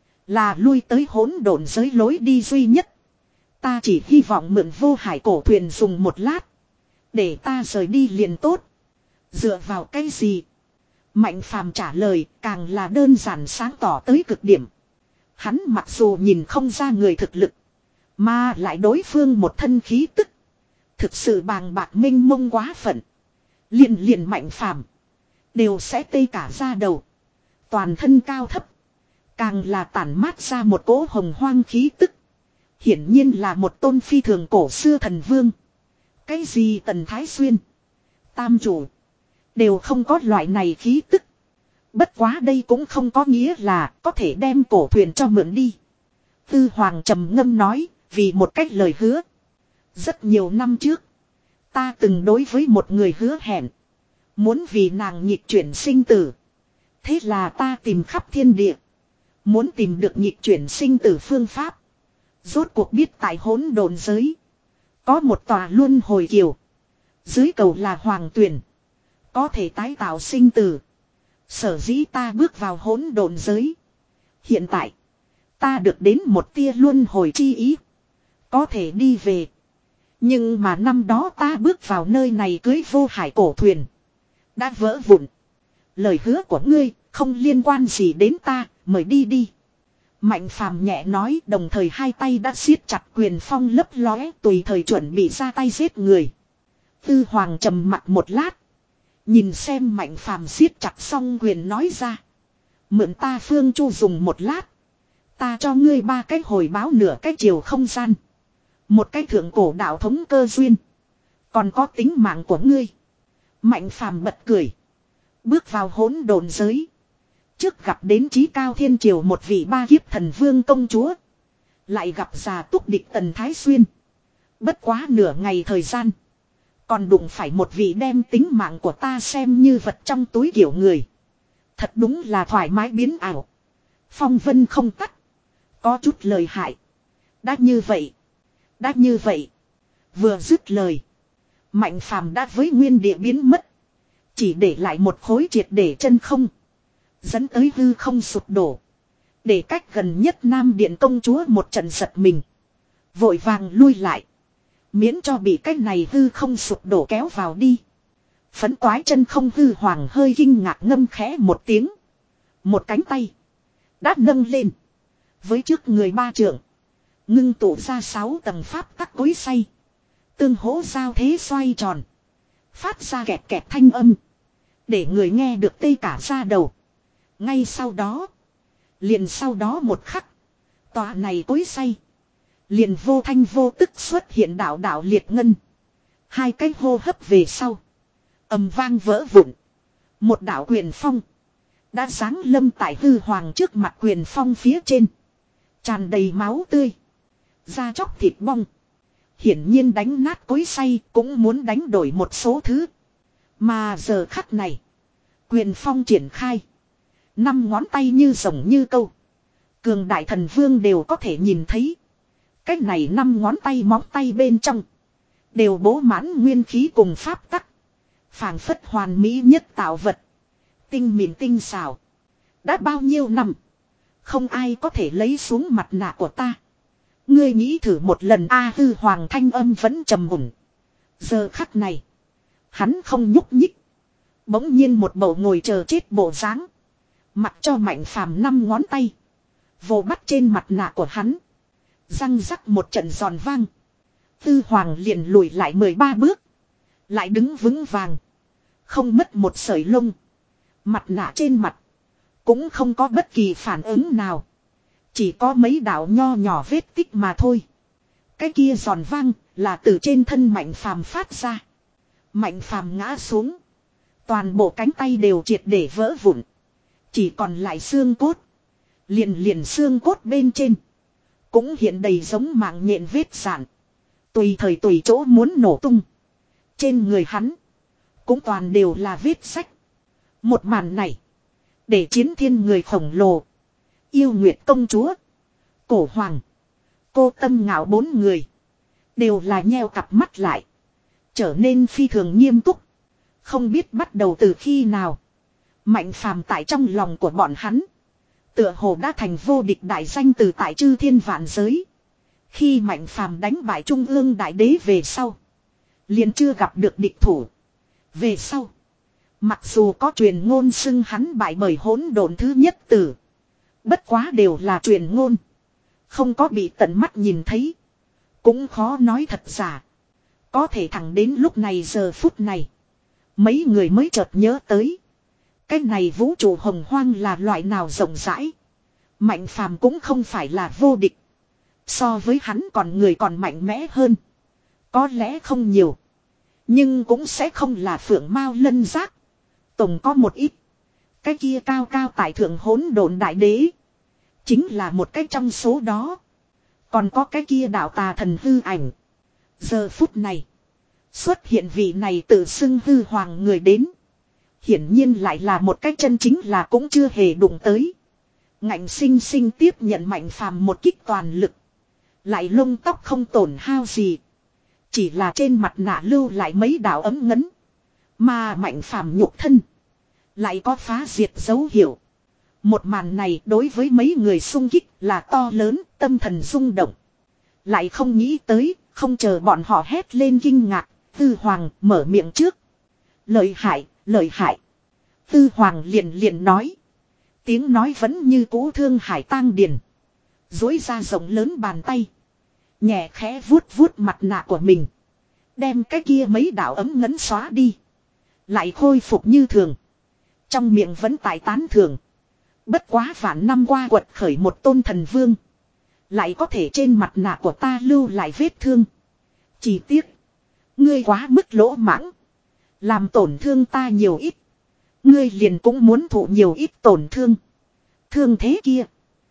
Là lui tới hỗn độn giới lối đi duy nhất. Ta chỉ hy vọng mượn vô hải cổ thuyền dùng một lát. Để ta rời đi liền tốt. Dựa vào cái gì? Mạnh phàm trả lời càng là đơn giản sáng tỏ tới cực điểm. Hắn mặc dù nhìn không ra người thực lực. Mà lại đối phương một thân khí tức. Thực sự bàng bạc minh mông quá phận. Liền liền mạnh phàm. Đều sẽ tê cả da đầu. Toàn thân cao thấp. Càng là tản mát ra một cỗ hồng hoang khí tức. Hiển nhiên là một tôn phi thường cổ xưa thần vương. Cái gì Tần Thái Xuyên. Tam chủ. Đều không có loại này khí tức. Bất quá đây cũng không có nghĩa là có thể đem cổ thuyền cho mượn đi. Tư Hoàng trầm ngâm nói. Vì một cách lời hứa. Rất nhiều năm trước. Ta từng đối với một người hứa hẹn. Muốn vì nàng nhịp chuyển sinh tử. Thế là ta tìm khắp thiên địa. Muốn tìm được nhịp chuyển sinh tử phương pháp. Rốt cuộc biết tại hỗn độn giới. Có một tòa luân hồi kiều. Dưới cầu là hoàng tuyển. Có thể tái tạo sinh tử. Sở dĩ ta bước vào hỗn độn giới. Hiện tại. Ta được đến một tia luân hồi chi ý. Có thể đi về. Nhưng mà năm đó ta bước vào nơi này cưới vô hải cổ thuyền. Đã vỡ vụn. Lời hứa của ngươi không liên quan gì đến ta. Mời đi đi. Mạnh phàm nhẹ nói, đồng thời hai tay đã siết chặt quyền phong lấp lóe, tùy thời chuẩn bị ra tay giết người. Tư Hoàng trầm mặt một lát. Nhìn xem Mạnh phàm siết chặt xong quyền nói ra. Mượn ta Phương Chu dùng một lát. Ta cho ngươi ba cái hồi báo nửa cái chiều không gian. Một cái thượng cổ đạo thống cơ duyên. Còn có tính mạng của ngươi. Mạnh phàm bật cười. Bước vào hỗn độn giới. Trước gặp đến chí cao thiên triều một vị ba kiếp thần vương công chúa. Lại gặp già túc địch Tần Thái Xuyên. Bất quá nửa ngày thời gian. Còn đụng phải một vị đem tính mạng của ta xem như vật trong túi kiểu người. Thật đúng là thoải mái biến ảo. Phong vân không tắt. Có chút lời hại. Đã như vậy. Đã như vậy. Vừa dứt lời. Mạnh phàm đã với nguyên địa biến mất. Chỉ để lại một khối triệt để chân không. Dẫn tới hư không sụp đổ. Để cách gần nhất Nam Điện công chúa một trận giật mình. Vội vàng lui lại. Miễn cho bị cái này hư không sụp đổ kéo vào đi. Phấn toái chân không hư hoàng hơi kinh ngạc ngâm khẽ một tiếng. Một cánh tay. Đã nâng lên. Với trước người ba trượng. Ngưng tụ ra sáu tầng pháp tắc cối xay. Tương hỗ giao thế xoay tròn. Phát ra kẹt kẹt thanh âm. Để người nghe được tê cả da đầu. Ngay sau đó. Liền sau đó một khắc. Tòa này cối xay. Liền vô thanh vô tức xuất hiện đạo đạo liệt ngân. Hai cái hô hấp về sau. Ầm vang vỡ vụn. Một đạo quyền phong. Đã giáng lâm tại hư hoàng trước mặt quyền phong phía trên. Tràn đầy máu tươi. Da chóc thịt bong. Hiển nhiên đánh nát cối xay cũng muốn đánh đổi một số thứ. Mà giờ khắc này. Quyền phong triển khai. Năm ngón tay như rồng như câu. Cường đại thần vương đều có thể nhìn thấy. Cách này năm ngón tay móng tay bên trong. Đều bố mãn nguyên khí cùng pháp tắc. Phảng phất hoàn mỹ nhất tạo vật. Tinh mịn tinh xảo. Đã bao nhiêu năm. Không ai có thể lấy xuống mặt nạ của ta. Ngươi nghĩ thử một lần A hư hoàng thanh âm vẫn trầm ổn. Giờ khắc này. Hắn không nhúc nhích. Bỗng nhiên một bầu ngồi chờ chết bộ dáng. Mặc cho Mạnh phàm năm ngón tay. Vồ bắt trên mặt nạ của hắn. Răng rắc một trận giòn vang. Tư hoàng liền lùi lại mười ba bước. Lại đứng vững vàng. Không mất một sợi lông. Mặt nạ trên mặt. Cũng không có bất kỳ phản ứng nào. Chỉ có mấy đạo nho nhỏ vết tích mà thôi. Cái kia giòn vang là từ trên thân Mạnh phàm phát ra. Mạnh phàm ngã xuống. Toàn bộ cánh tay đều triệt để vỡ vụn. Chỉ còn lại xương cốt. Liền liền xương cốt bên trên. Cũng hiện đầy giống mạng nhện vết sạn. Tùy thời tùy chỗ muốn nổ tung. Trên người hắn. Cũng toàn đều là vết sách. Một màn này. Để chiến thiên người khổng lồ. Yêu Nguyệt công chúa. Cổ hoàng. Cô Tâm Ngạo bốn người. Đều là nheo cặp mắt lại. Trở nên phi thường nghiêm túc. Không biết bắt đầu từ khi nào. Mạnh phàm tại trong lòng của bọn hắn. Tựa hồ đã thành vô địch đại danh từ tại chư thiên vạn giới. Khi Mạnh phàm đánh bại Trung ương đại đế về sau. Liền chưa gặp được địch thủ. Về sau. Mặc dù có truyền ngôn xưng hắn bại bởi hỗn độn thứ nhất tử. Bất quá đều là truyền ngôn. Không có bị tận mắt nhìn thấy. Cũng khó nói thật giả. Có thể thẳng đến lúc này giờ phút này. Mấy người mới chợt nhớ tới. Cái này vũ trụ hồng hoang là loại nào rộng rãi. Mạnh phàm cũng không phải là vô địch. So với hắn còn người còn mạnh mẽ hơn. Có lẽ không nhiều. Nhưng cũng sẽ không là phượng mao lân giác. Tổng có một ít. Cái kia cao cao tại thượng hỗn độn đại đế. Chính là một cái trong số đó. Còn có cái kia đạo tà thần hư ảnh. Giờ phút này. Xuất hiện vị này tự xưng hư hoàng người đến. Hiển nhiên lại là một cái chân chính là cũng chưa hề đụng tới. Ngạnh sinh sinh tiếp nhận Mạnh phàm một kích toàn lực. Lại lông tóc không tổn hao gì. chỉ là trên mặt nạ lưu lại mấy đạo ấm ngấn. Mà Mạnh Phàm nhục thân lại có phá diệt dấu hiệu. Một màn này đối với mấy người xung kích là to lớn, tâm thần rung động. Lại không nghĩ tới, không chờ bọn họ hét lên kinh ngạc, Tư Hoàng mở miệng trước. Lợi hại, lợi hại. Tư Hoàng liền liền nói. Tiếng nói vẫn như cũ thương hải tang điền. Dối ra rộng lớn bàn tay. Nhẹ khẽ vuốt vuốt mặt nạ của mình. Đem cái kia mấy đạo ấm ngấn xóa đi. Lại khôi phục như thường. Trong miệng vẫn tại tán thường. Bất quá vạn năm qua quật khởi một tôn thần vương. Lại có thể trên mặt nạ của ta lưu lại vết thương. Chỉ tiếc. Ngươi quá mức lỗ mãng. Làm tổn thương ta nhiều ít. Ngươi liền cũng muốn thụ nhiều ít tổn thương. Thương thế kia.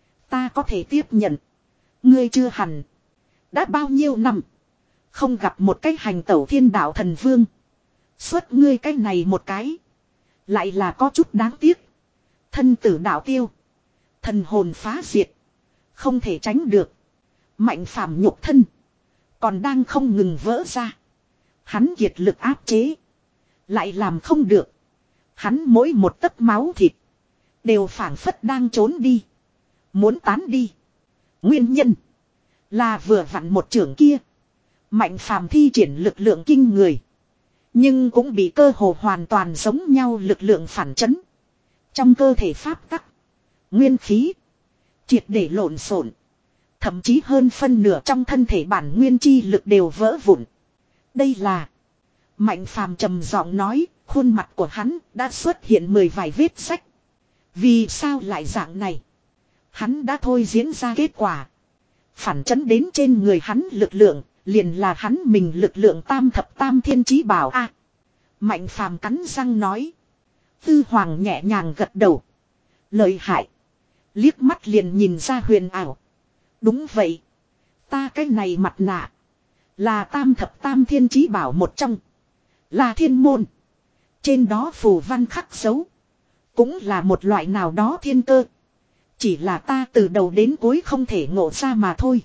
Ta có thể tiếp nhận. Ngươi chưa hẳn. Đã bao nhiêu năm. Không gặp một cái hành tẩu thiên đạo thần vương. Xuất ngươi cái này một cái. Lại là có chút đáng tiếc. Thân tử đạo tiêu. Thần hồn phá diệt. Không thể tránh được. Mạnh Phàm nhục thân. Còn đang không ngừng vỡ ra. Hắn kiệt lực áp chế. Lại làm không được. Hắn mỗi một tấc máu thịt. Đều phảng phất đang trốn đi. Muốn tán đi. Nguyên nhân. Là vừa vặn một trưởng kia. Mạnh Phàm thi triển lực lượng kinh người. Nhưng cũng bị cơ hồ hoàn toàn giống nhau lực lượng phản chấn. Trong cơ thể pháp tắc. Nguyên khí. Triệt để lộn xộn. Thậm chí hơn phân nửa trong thân thể bản nguyên chi lực đều vỡ vụn. Đây là. Mạnh Phàm trầm giọng nói. Khuôn mặt của hắn đã xuất hiện mười vài vết sách. Vì sao lại dạng này? Hắn đã thôi diễn ra kết quả. Phản chấn đến trên người hắn lực lượng. Liền là hắn mình lực lượng tam thập tam thiên chí bảo a. Mạnh Phàm cắn răng nói. Tư Hoàng nhẹ nhàng gật đầu. Lợi hại. Liếc mắt liền nhìn ra huyền ảo. Đúng vậy. Ta cái này mặt nạ. Là tam thập tam thiên chí bảo một trong. Là thiên môn. Trên đó phù văn khắc dấu. Cũng là một loại nào đó thiên cơ. Chỉ là ta từ đầu đến cuối không thể ngộ ra mà thôi.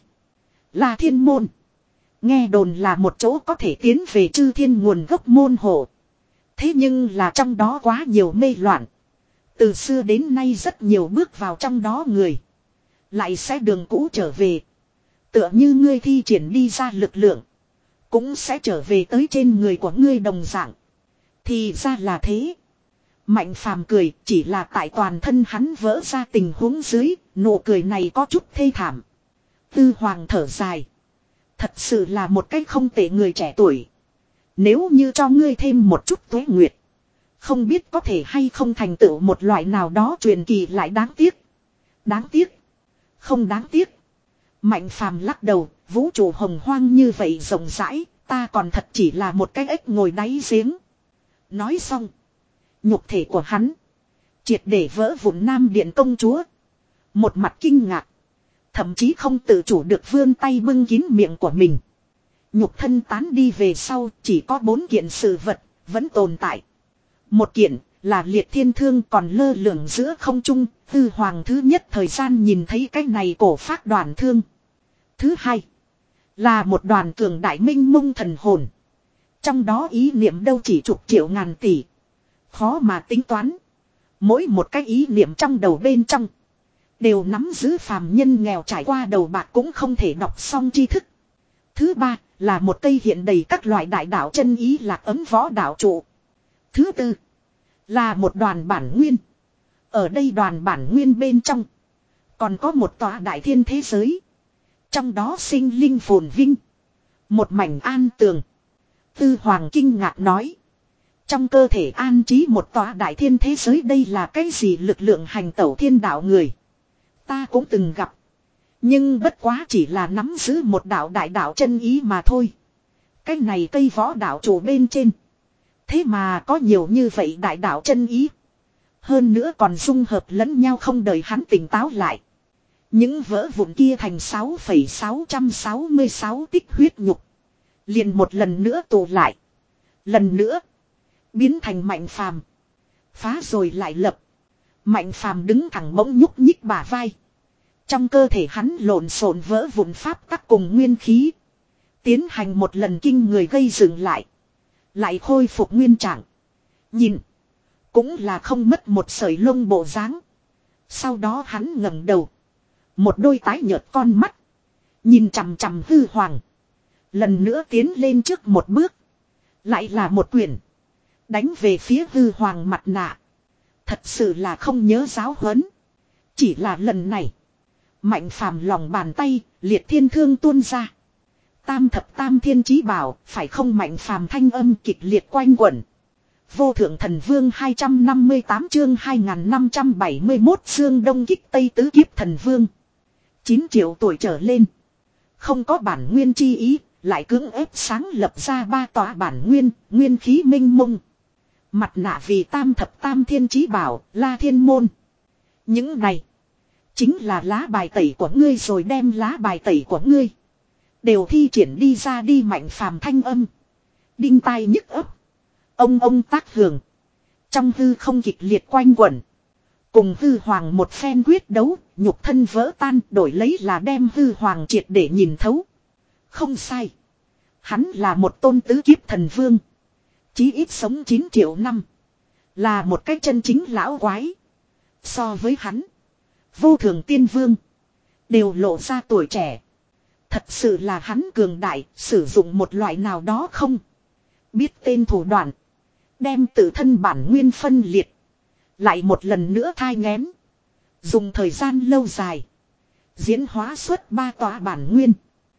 Là thiên môn. Nghe đồn là một chỗ có thể tiến về chư thiên nguồn gốc môn hộ. Thế nhưng là trong đó quá nhiều mê loạn. Từ xưa đến nay rất nhiều bước vào trong đó người. Lại sẽ đường cũ trở về. Tựa như ngươi thi triển đi ra lực lượng. Cũng sẽ trở về tới trên người của ngươi đồng dạng. Thì ra là thế. Mạnh Phàm cười chỉ là tại toàn thân hắn vỡ ra tình huống dưới. Nụ cười này có chút thê thảm. Tư Hoàng thở dài. Thật sự là một cách không tệ người trẻ tuổi. Nếu như cho ngươi thêm một chút tuế nguyệt. Không biết có thể hay không thành tựu một loại nào đó truyền kỳ lại đáng tiếc. Đáng tiếc. Không đáng tiếc. Mạnh Phàm lắc đầu. Vũ trụ hồng hoang như vậy rộng rãi. Ta còn thật chỉ là một cái ếch ngồi đáy giếng. Nói xong. Nhục thể của hắn. Triệt để vỡ vụn Nam Điện công chúa. Một mặt kinh ngạc. Thậm chí không tự chủ được vươn tay bưng kín miệng của mình. Nhục thân tán đi về sau chỉ có bốn kiện sự vật vẫn tồn tại. Một kiện là liệt thiên thương còn lơ lửng giữa không trung. Tư Hoàng thứ nhất thời gian nhìn thấy cái này cổ phác đoàn thương. Thứ hai là một đoàn cường đại minh mông thần hồn. Trong đó ý niệm đâu chỉ chục triệu ngàn tỷ. Khó mà tính toán. Mỗi một cái ý niệm trong đầu bên trong. Đều nắm giữ phàm nhân nghèo trải qua đầu bạc cũng không thể đọc xong tri thức. Thứ ba là một cây hiện đầy các loại đại đạo chân ý lạc ấm võ đạo trụ. Thứ tư là một đoàn bản nguyên. Ở đây đoàn bản nguyên bên trong. Còn có một tòa đại thiên thế giới. Trong đó sinh linh phồn vinh. Một mảnh an tường. Tư Hoàng kinh ngạc nói. Trong cơ thể an trí một tòa đại thiên thế giới đây là cái gì lực lượng hành tẩu thiên đạo người. Ta cũng từng gặp. Nhưng bất quá chỉ là nắm giữ một đạo đại đạo chân ý mà thôi. Cái này cây võ đạo chủ bên trên. Thế mà có nhiều như vậy đại đạo chân ý. Hơn nữa còn dung hợp lẫn nhau không đợi hắn tỉnh táo lại. Những vỡ vụn kia thành sáu phẩy sáu sáu sáu tích huyết nhục. Liền một lần nữa tụ lại. Lần nữa. Biến thành Mạnh Phàm. Phá rồi lại lập. Mạnh Phàm đứng thẳng bỗng nhúc nhích bả vai. Trong cơ thể hắn lộn xộn vỡ vụn pháp tắc cùng nguyên khí. Tiến hành một lần kinh người gây dừng lại. Lại khôi phục nguyên trạng. Nhìn. Cũng là không mất một sợi lông bộ dáng. Sau đó hắn ngẩng đầu. Một đôi tái nhợt con mắt. Nhìn chằm chằm hư hoàng. Lần nữa tiến lên trước một bước. Lại là một quyền. Đánh về phía hư hoàng mặt nạ. Thật sự là không nhớ giáo huấn. Chỉ là lần này. Mạnh phàm lòng bàn tay. Liệt thiên thương tuôn ra. Tam thập tam thiên chí bảo. Phải không mạnh phàm thanh âm kịch liệt quanh quẩn. Vô thượng thần vương hai trăm năm mươi tám chương hai nghìn năm trăm bảy mươi mốt dương đông kích tây tứ kiếp thần vương. chín triệu tuổi trở lên. Không có bản nguyên chi ý. Lại cưỡng ép sáng lập ra ba tòa bản nguyên. Nguyên khí minh mông. Mặt nạ vì tam thập tam thiên chí bảo. La thiên môn. Những này. Chính là lá bài tẩy của ngươi rồi đem lá bài tẩy của ngươi. Đều thi triển đi ra đi mạnh phàm thanh âm. Đinh tai nhức ấp. Ông ông tác hưởng. Trong hư không kịch liệt quanh quẩn. Cùng hư hoàng một phen quyết đấu. Nhục thân vỡ tan đổi lấy là đem hư hoàng triệt để nhìn thấu. Không sai. Hắn là một tôn tứ kiếp thần vương. Chí ít sống chín triệu năm. Là một cái chân chính lão quái. So với hắn. Vô thường tiên vương. Đều lộ ra tuổi trẻ. Thật sự là hắn cường đại. Sử dụng một loại nào đó không. Biết tên thủ đoạn. Đem tự thân bản nguyên phân liệt. Lại một lần nữa thai nghén. Dùng thời gian lâu dài. Diễn hóa xuất ba tòa bản nguyên.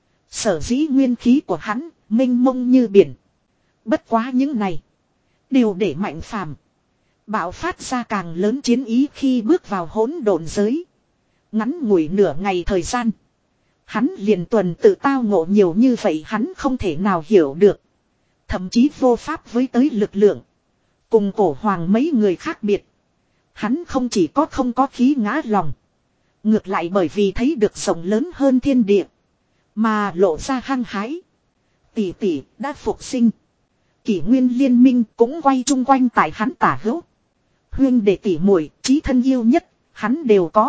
Sở dĩ nguyên khí của hắn. Mênh mông như biển. Bất quá những này. Đều để mạnh phàm. Bạo phát ra càng lớn chiến ý khi bước vào hỗn độn giới. Ngắn ngủi nửa ngày thời gian. Hắn liền tuần tự tao ngộ nhiều như vậy hắn không thể nào hiểu được. Thậm chí vô pháp với tới lực lượng. Cùng cổ hoàng mấy người khác biệt. Hắn không chỉ có không có khí ngã lòng. Ngược lại bởi vì thấy được rộng lớn hơn thiên địa. Mà lộ ra hăng hái. Tỷ tỷ đã phục sinh. Kỷ nguyên liên minh cũng quay chung quanh tại hắn tả hữu. Huyên đệ tỷ muội chí thân yêu nhất. Hắn đều có.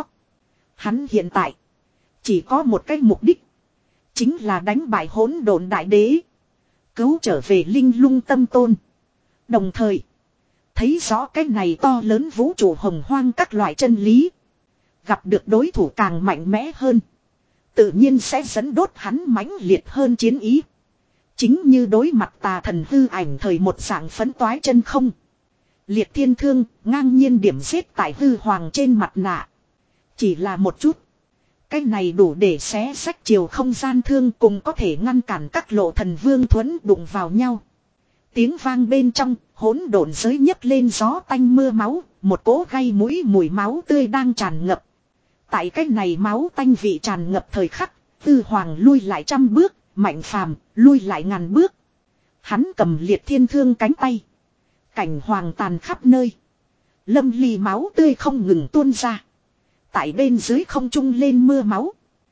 Hắn hiện tại. Chỉ có một cái mục đích. Chính là đánh bại hỗn độn đại đế. Cứu trở về linh lung tâm tôn. Đồng thời. Thấy rõ cái này to lớn vũ trụ hồng hoang các loại chân lý. Gặp được đối thủ càng mạnh mẽ hơn. Tự nhiên sẽ dẫn đốt hắn mãnh liệt hơn chiến ý. Chính như đối mặt tà thần hư ảnh thời một dạng phấn toái chân không. Liệt thiên thương ngang nhiên điểm giết tại hư hoàng trên mặt nạ. Chỉ là một chút. Cái này đủ để xé sách chiều không gian thương cùng có thể ngăn cản các lộ thần vương thuẫn đụng vào nhau. Tiếng vang bên trong, hỗn độn giới nhấc lên gió tanh mưa máu, một cỗ gây mũi mùi máu tươi đang tràn ngập. Tại cái này máu tanh vị tràn ngập thời khắc, Tư Hoàng lui lại trăm bước, Mạnh Phàm lui lại ngàn bước. Hắn cầm liệt thiên thương cánh tay. Cảnh hoàng tàn khắp nơi. Lâm ly máu tươi không ngừng tuôn ra. Tại bên dưới không trung lên mưa máu.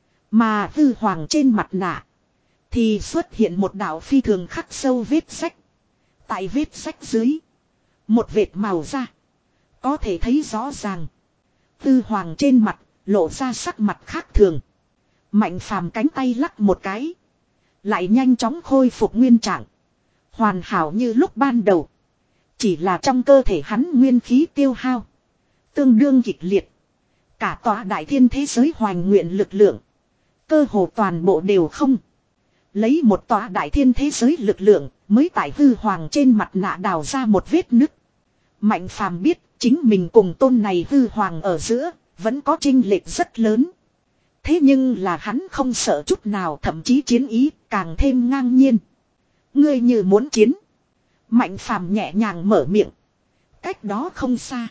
Mà Tư Hoàng trên mặt nạ thì xuất hiện một đạo phi thường khắc sâu vết sách. Tại vết sách dưới. Một vệt màu da. Có thể thấy rõ ràng. Tư Hoàng trên mặt lộ ra sắc mặt khác thường. Mạnh Phàm cánh tay lắc một cái. Lại nhanh chóng khôi phục nguyên trạng. Hoàn hảo như lúc ban đầu. Chỉ là trong cơ thể hắn nguyên khí tiêu hao. Tương đương kịch liệt. Cả tòa đại thiên thế giới hoành nguyện lực lượng. Cơ hồ toàn bộ đều không. Lấy một tòa đại thiên thế giới lực lượng. Mới tại hư hoàng trên mặt nạ đào ra một vết nứt. Mạnh Phàm biết chính mình cùng tôn này hư hoàng ở giữa. Vẫn có chênh lệch rất lớn. Thế nhưng là hắn không sợ chút nào, thậm chí chiến ý càng thêm ngang nhiên. Ngươi như muốn chiến. Mạnh Phàm nhẹ nhàng mở miệng. Cách đó không xa.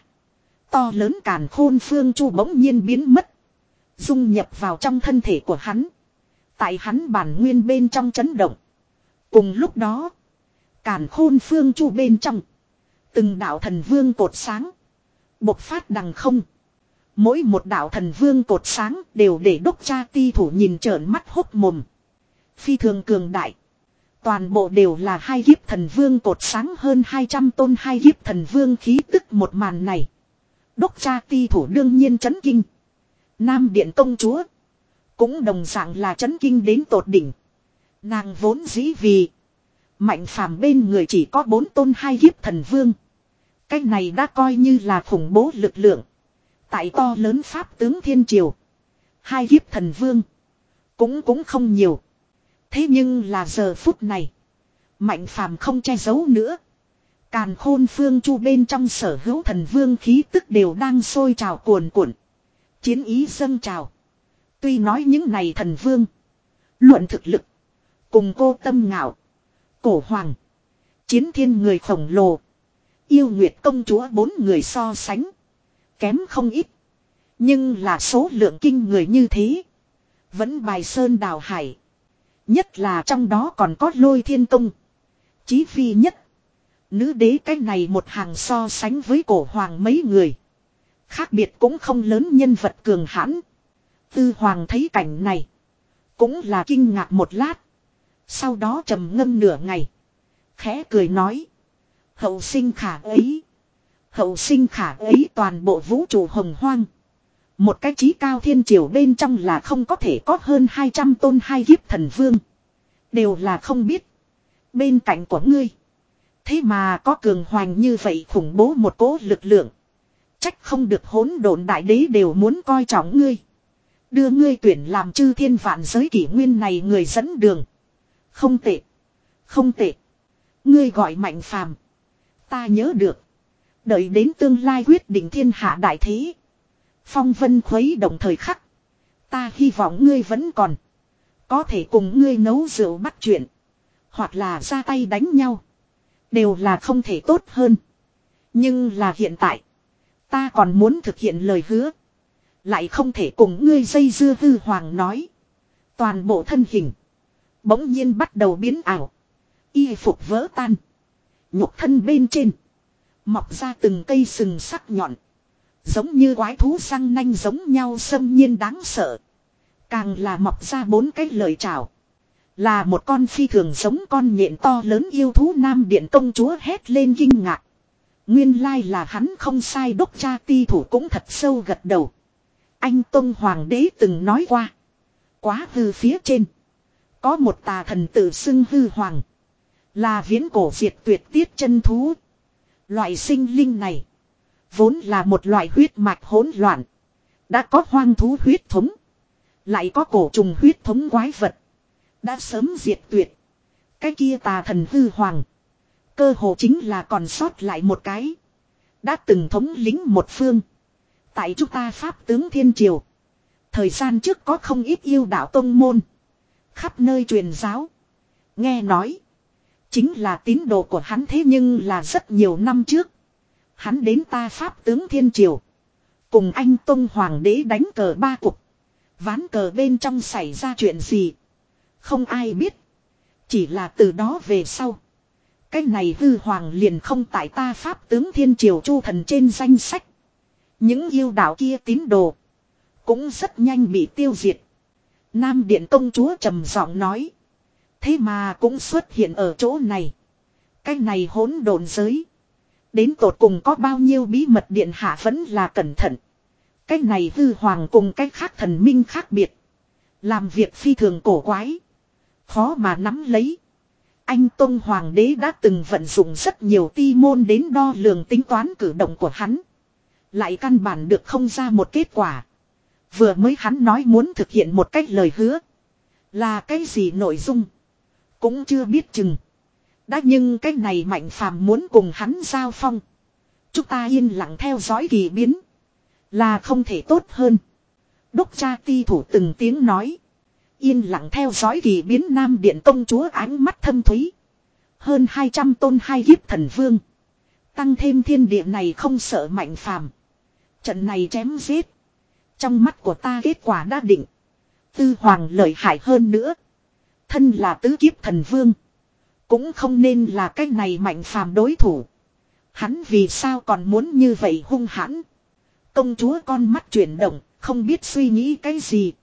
To lớn càn khôn phương chu bỗng nhiên biến mất. Dung nhập vào trong thân thể của hắn. Tại hắn bản nguyên bên trong chấn động. Cùng lúc đó. Càn khôn phương chu bên trong. Từng đạo thần vương cột sáng. Bộc phát đằng không. Mỗi một đạo thần vương cột sáng đều để đốc cha ti thủ nhìn trợn mắt hốc mồm. Phi thường cường đại. Toàn bộ đều là hai kiếp thần vương cột sáng hơn hai trăm tôn hai kiếp thần vương khí tức một màn này. Đốc cha ti thủ đương nhiên chấn kinh. Nam điện công chúa. Cũng đồng dạng là chấn kinh đến tột đỉnh. Nàng vốn dĩ vì Mạnh Phàm bên người chỉ có bốn tôn hai kiếp thần vương. Cái này đã coi như là khủng bố lực lượng. Tại to lớn pháp tướng thiên triều, hai kiếp thần vương cũng cũng không nhiều. Thế nhưng là giờ phút này, Mạnh Phàm không che giấu nữa. Càn Khôn Phương Chu bên trong sở hữu thần vương khí tức đều đang sôi trào cuồn cuộn. Chiến ý dâng trào. Tuy nói những này thần vương luận thực lực cùng cô Tâm Ngạo, Cổ Hoàng, Chiến Thiên người khổng lồ, Yêu Nguyệt công chúa bốn người so sánh kém không ít. Nhưng là số lượng kinh người như thế, vẫn bài sơn đào hải. Nhất là trong đó còn có Lôi Thiên Công, Chí Phi Nhất, Nữ Đế, cái này một hàng so sánh với Cổ Hoàng mấy người, khác biệt cũng không lớn, nhân vật cường hãn. Tư Hoàng thấy cảnh này, cũng là kinh ngạc một lát. Sau đó trầm ngâm nửa ngày, khẽ cười nói: Hậu sinh khả ấy, hậu sinh khả ấy, toàn bộ vũ trụ hồng hoang, một cái chí cao thiên triều bên trong là không có thể có hơn hai trăm tôn hai kiếp thần vương. Đều là không biết, bên cạnh của ngươi thế mà có cường hoành như vậy khủng bố một cỗ lực lượng. Trách không được hỗn độn đại đế đều muốn coi trọng ngươi, đưa ngươi tuyển làm chư thiên vạn giới kỷ nguyên này người dẫn đường. Không tệ, không tệ. Ngươi gọi Mạnh Phàm, ta nhớ được. Đợi đến tương lai quyết định thiên hạ đại thế, phong vân khuấy động thời khắc, ta hy vọng ngươi vẫn còn có thể cùng ngươi nấu rượu bắt chuyện, hoặc là ra tay đánh nhau, đều là không thể tốt hơn. Nhưng là hiện tại, ta còn muốn thực hiện lời hứa, lại không thể cùng ngươi dây dưa. Hư Hoàng nói, toàn bộ thân hình bỗng nhiên bắt đầu biến ảo, y phục vỡ tan, nhục thân bên trên mọc ra từng cây sừng sắc nhọn, giống như quái thú răng nanh giống nhau xâm nhiên đáng sợ. Càng là mọc ra bốn cái lợi trảo, là một con phi thường giống con nhện to lớn yêu thú. Nam Điện công chúa hét lên kinh ngạc. Nguyên lai là hắn không sai. Đốc cha ti thủ cũng thật sâu gật đầu. Anh Tông Hoàng đế từng nói qua, Quá hư phía trên có một tà thần tự xưng Hư Hoàng, là viễn cổ diệt tuyệt tiết chân thú. Loại sinh linh này vốn là một loại huyết mạch hỗn loạn, đã có hoang thú huyết thống, lại có cổ trùng huyết thống quái vật, đã sớm diệt tuyệt. Cái kia tà thần Hư Hoàng, cơ hồ chính là còn sót lại một cái, đã từng thống lĩnh một phương. Tại chúng ta pháp tướng thiên triều, thời gian trước có không ít yêu đạo tông môn, khắp nơi truyền giáo. Nghe nói, chính là tín đồ của hắn. Thế nhưng là rất nhiều năm trước, hắn đến ta pháp tướng thiên triều, cùng anh Tông Hoàng đế đánh cờ ba cục. Ván cờ bên trong xảy ra chuyện gì, không ai biết. Chỉ là từ đó về sau, cái này Hư Hoàng liền không tại ta pháp tướng thiên triều chu thần trên danh sách. Những yêu đạo kia tín đồ cũng rất nhanh bị tiêu diệt. Nam Điện công chúa trầm giọng nói, thế mà cũng xuất hiện ở chỗ này. Cái này hỗn độn giới, đến tột cùng có bao nhiêu bí mật, điện hạ vẫn là cẩn thận. Cái này Hư Hoàng cùng cái khác thần minh khác biệt, làm việc phi thường cổ quái, khó mà nắm lấy. Anh Tông Hoàng đế đã từng vận dụng rất nhiều ti môn đến đo lường tính toán cử động của hắn, lại căn bản được không ra một kết quả. Vừa mới hắn nói muốn thực hiện một cách lời hứa, là cái gì nội dung cũng chưa biết chừng. Đã nhưng cái này Mạnh Phàm muốn cùng hắn giao phong, chúng ta yên lặng theo dõi kỳ biến là không thể tốt hơn. Đốc cha ti thủ từng tiếng nói. Yên lặng theo dõi kỳ biến. Nam Điện công chúa ánh mắt thâm thúy. Hơn hai trăm tôn hai kiếp thần vương, tăng thêm thiên địa này không sợ Mạnh Phàm, trận này chém giết, trong mắt của ta kết quả đã định. Tư Hoàng lợi hại hơn nữa, thân là tứ kiếp thần vương, cũng không nên là cái này Mạnh Phàm đối thủ. Hắn vì sao còn muốn như vậy hung hãn? Công chúa con mắt chuyển động, không biết suy nghĩ cái gì.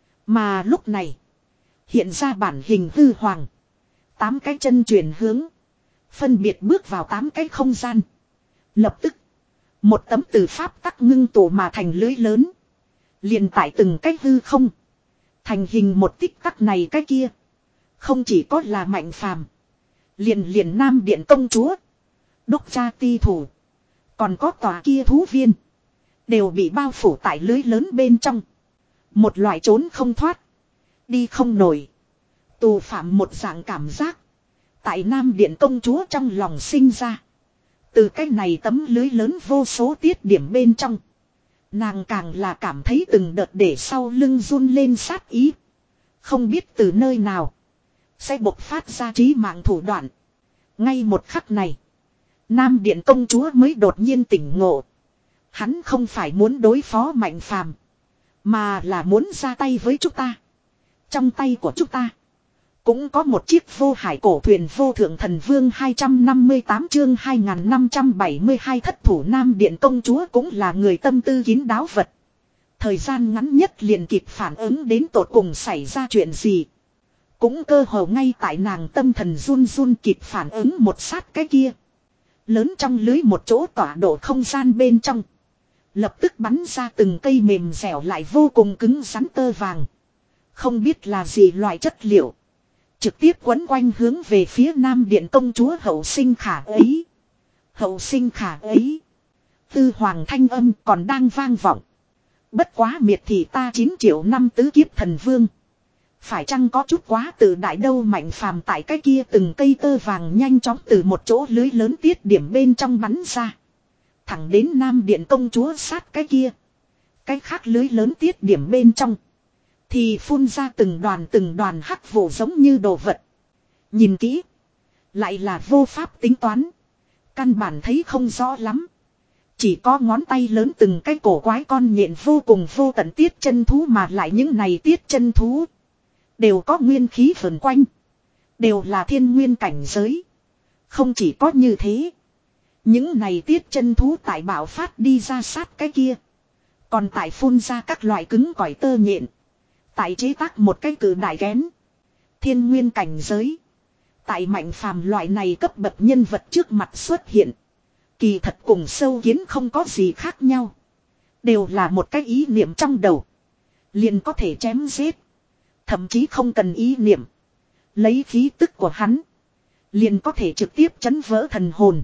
Mà lúc này, hiện ra bản hình Hư Hoàng, tám cái chân chuyển hướng, phân biệt bước vào tám cái không gian. Lập tức, một tấm từ pháp tắc ngưng tụ mà thành lưới lớn, liền tại từng cái hư không, thành hình một tích tắc này cái kia, Không chỉ có là Mạnh Phàm, liền liền Nam Điện công chúa, Đốc Cha ti thủ, còn có tòa kia thú viên, đều bị bao phủ tại lưới lớn bên trong. Một loại trốn không thoát, đi không nổi, tù phạm một dạng cảm giác tại Nam Điện công chúa trong lòng sinh ra. Từ cái này tấm lưới lớn vô số tiết điểm bên trong, nàng càng là cảm thấy từng đợt để sau lưng run lên sát ý. Không biết từ nơi nào sẽ bộc phát ra trí mạng thủ đoạn. Ngay một khắc này, Nam Điện công chúa mới đột nhiên tỉnh ngộ. Hắn không phải muốn đối phó Mạnh Phàm, mà là muốn ra tay với chúng ta. Trong tay của chúng ta cũng có một chiếc vô hải cổ thuyền vô thượng thần vương. Hai trăm năm mươi tám chương hai nghìn năm trăm bảy mươi hai thất thủ Nam Điện công chúa cũng là người tâm tư kín đáo vật. Thời gian ngắn nhất liền kịp phản ứng đến tột cùng xảy ra chuyện gì. Cũng cơ hồ ngay tại nàng tâm thần run run kịp phản ứng một sát cái kia. Lớn trong lưới một chỗ tọa độ không gian bên trong, lập tức bắn ra từng cây mềm dẻo lại vô cùng cứng rắn tơ vàng. Không biết là gì loại chất liệu, trực tiếp quấn quanh hướng về phía Nam Điện công chúa hậu sinh khả ấy. Hậu sinh khả ấy. Tư hoàng thanh âm còn đang vang vọng. Bất quá miệt thì ta chín triệu năm tứ kiếp thần vương. Phải chăng có chút quá tự đại đâu. Mạnh Phàm tại cái kia từng cây tơ vàng nhanh chóng từ một chỗ lưới lớn tiết điểm bên trong bắn ra. Thẳng đến Nam Điện công chúa sát cái kia. Cái khác lưới lớn tiết điểm bên trong thì phun ra từng đoàn từng đoàn hắc vụ giống như đồ vật. Nhìn kỹ, lại là vô pháp tính toán. Căn bản thấy không rõ lắm. Chỉ có ngón tay lớn từng cái cổ quái con nhện vô cùng vô tận tiết chân thú, mà lại những này tiết chân thú đều có nguyên khí vần quanh, đều là thiên nguyên cảnh giới. Không chỉ có như thế, những này tiết chân thú tại bạo phát đi ra sát cái kia, còn tại phun ra các loại cứng cỏi tơ nhện, tại chế tác một cái cử đại kén. Thiên nguyên cảnh giới, tại Mạnh Phàm loại này cấp bậc nhân vật trước mặt xuất hiện, kỳ thật cùng sâu kiến không có gì khác nhau. Đều là một cái ý niệm trong đầu, liền có thể chém giết. Thậm chí không cần ý niệm, lấy khí tức của hắn, liền có thể trực tiếp chấn vỡ thần hồn.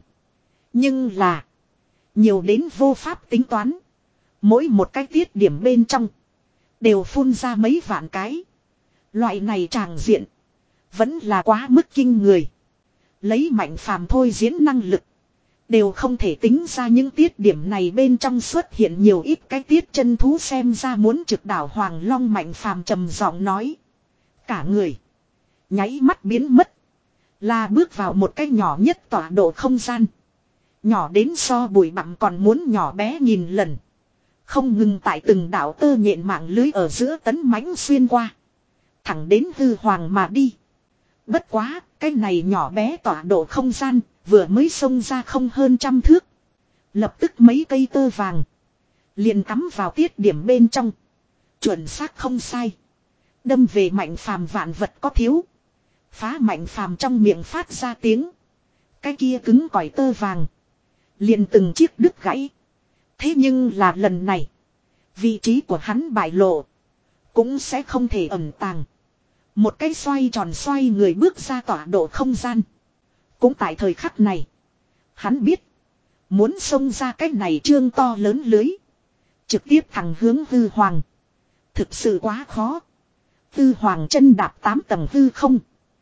Nhưng là, nhiều đến vô pháp tính toán. Mỗi một cái tiết điểm bên trong đều phun ra mấy vạn cái. Loại này tràng diện vẫn là quá mức kinh người. Lấy Mạnh Phàm thôi diễn năng lực, đều không thể tính ra những tiết điểm này bên trong xuất hiện nhiều ít cái tiết chân thú. Xem ra muốn trực đảo Hoàng Long. Mạnh Phàm trầm giọng nói. Cả người nháy mắt biến mất, là bước vào một cái nhỏ nhất tọa độ không gian. Nhỏ đến so bụi bặm còn muốn nhỏ bé nghìn lần. Không ngừng tại từng đạo tơ nhện mạng lưới ở giữa tấn mãnh xuyên qua, thẳng đến hư hoàng mà đi. Bất quá, cái này nhỏ bé tọa độ không gian vừa mới xông ra không hơn trăm thước, lập tức mấy cây tơ vàng liền cắm vào tiết điểm bên trong. Chuẩn xác không sai, đâm về Mạnh Phàm vạn vật có thiếu. Phá Mạnh Phàm trong miệng phát ra tiếng. Cái kia cứng cỏi tơ vàng liền từng chiếc đứt gãy. Thế nhưng là lần này, vị trí của hắn bại lộ, cũng sẽ không thể ẩn tàng. Một cái xoay tròn xoay người bước ra tọa độ không gian. Cũng tại thời khắc này, hắn biết, muốn xông ra cái này trương to lớn lưới, trực tiếp thẳng hướng hư hoàng, thực sự quá khó. Hư hoàng chân đạp tám tầng hư không,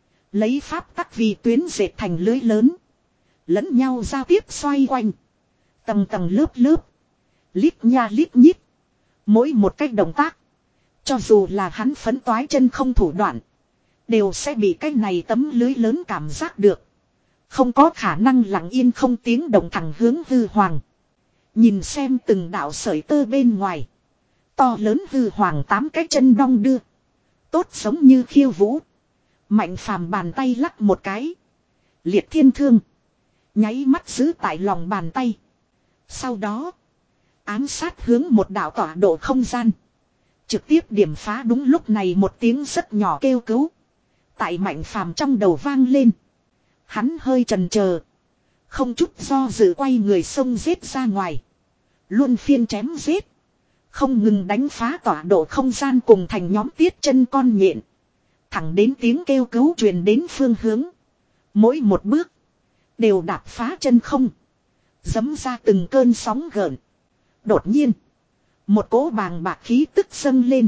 lấy pháp tắc vì tuyến dệt thành lưới lớn, lẫn nhau giao tiếp xoay quanh, tầng tầng lớp lớp, lít nha lít nhít. Mỗi một cách động tác, cho dù là hắn phấn toái chân không thủ đoạn, đều sẽ bị cái này tấm lưới lớn cảm giác được. Không có khả năng lặng yên không tiếng động thẳng hướng hư hoàng. Nhìn xem từng đạo sợi tơ bên ngoài, to lớn hư hoàng tám cái chân đong đưa, tốt giống như khiêu vũ. Mạnh Phàm bàn tay lắc một cái, liệt thiên thương nháy mắt giữ tại lòng bàn tay. Sau đó ám sát hướng một đạo tọa độ không gian, trực tiếp điểm phá. Đúng lúc này một tiếng rất nhỏ kêu cứu tại Mạnh Phàm trong đầu vang lên. Hắn hơi chần chờ, không chút do dự quay người xông giết ra ngoài, luôn phiên chém giết, không ngừng đánh phá tọa độ không gian cùng thành nhóm tiết chân con nhện. Thẳng đến tiếng kêu cứu truyền đến phương hướng. Mỗi một bước. Đều đạp phá chân không. Dấm ra từng cơn sóng gợn. Đột nhiên. Một cỗ bàng bạc khí tức dâng lên.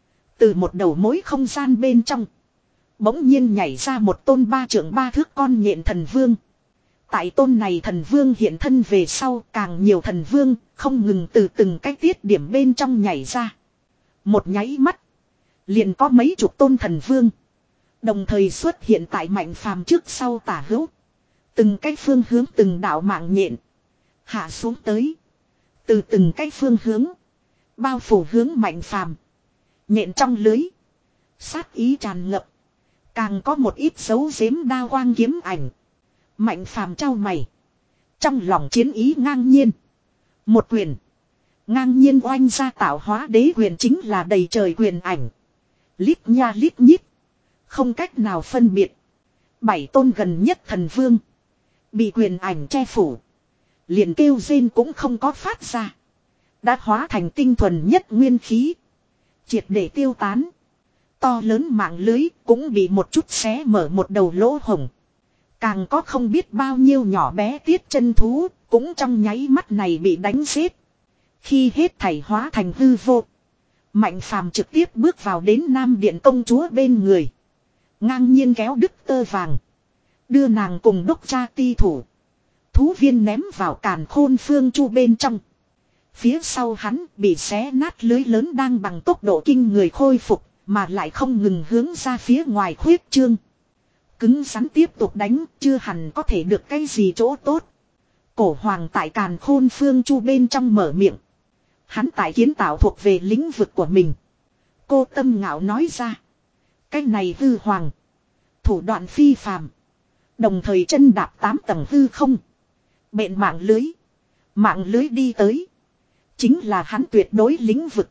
Từ một đầu mối không gian bên trong. Bỗng nhiên nhảy ra một tôn ba trượng ba thước con nhện thần vương. Tại tôn này thần vương hiện thân về sau, càng nhiều thần vương không ngừng từ từng cái tiết điểm bên trong nhảy ra. Một nháy mắt. Liền có mấy chục tôn thần vương. Đồng thời xuất hiện tại Mạnh Phàm trước sau tả hữu. Từng cái phương hướng từng đạo mạng nhện. Hạ xuống tới. Từ từng cái phương hướng. Bao phủ hướng Mạnh Phàm. Nhện trong lưới. Sát ý tràn ngập. Càng có một ít dấu giếm đao quang kiếm ảnh. Mạnh Phàm trao mày. Trong lòng chiến ý ngang nhiên. Một quyền. Ngang nhiên oanh ra tạo hóa đế quyền chính là đầy trời quyền ảnh. Lít nha lít nhít. Không cách nào phân biệt. Bảy tôn gần nhất thần vương. Bị quyền ảnh che phủ. Liền kêu rên cũng không có phát ra. Đã hóa thành tinh thuần nhất nguyên khí. Triệt để tiêu tán. To lớn mạng lưới cũng bị một chút xé mở một đầu lỗ hổng. Càng có không biết bao nhiêu nhỏ bé tiết chân thú. Cũng trong nháy mắt này bị đánh giết. Khi hết thảy hóa thành hư vô. Mạnh Phàm trực tiếp bước vào đến Nam Điện công chúa bên người. Ngang nhiên kéo đứt tơ vàng. Đưa nàng cùng đốc cha ti thủ. Thú viên ném vào càn khôn phương chu bên trong. Phía sau hắn bị xé nát lưới lớn đang bằng tốc độ kinh người khôi phục. Mà lại không ngừng hướng ra phía ngoài khuyết trương. Cứng rắn tiếp tục đánh chưa hẳn có thể được cái gì chỗ tốt. Cổ hoàng tại càn khôn phương chu bên trong mở miệng. Hắn tại kiến tạo thuộc về lĩnh vực của mình. Cô Tâm Ngạo nói ra. Cái này hư hoàng. Thủ đoạn phi phàm. Đồng thời chân đạp tám tầng hư không. Bện mạng lưới. Mạng lưới đi tới. Chính là hắn tuyệt đối lĩnh vực.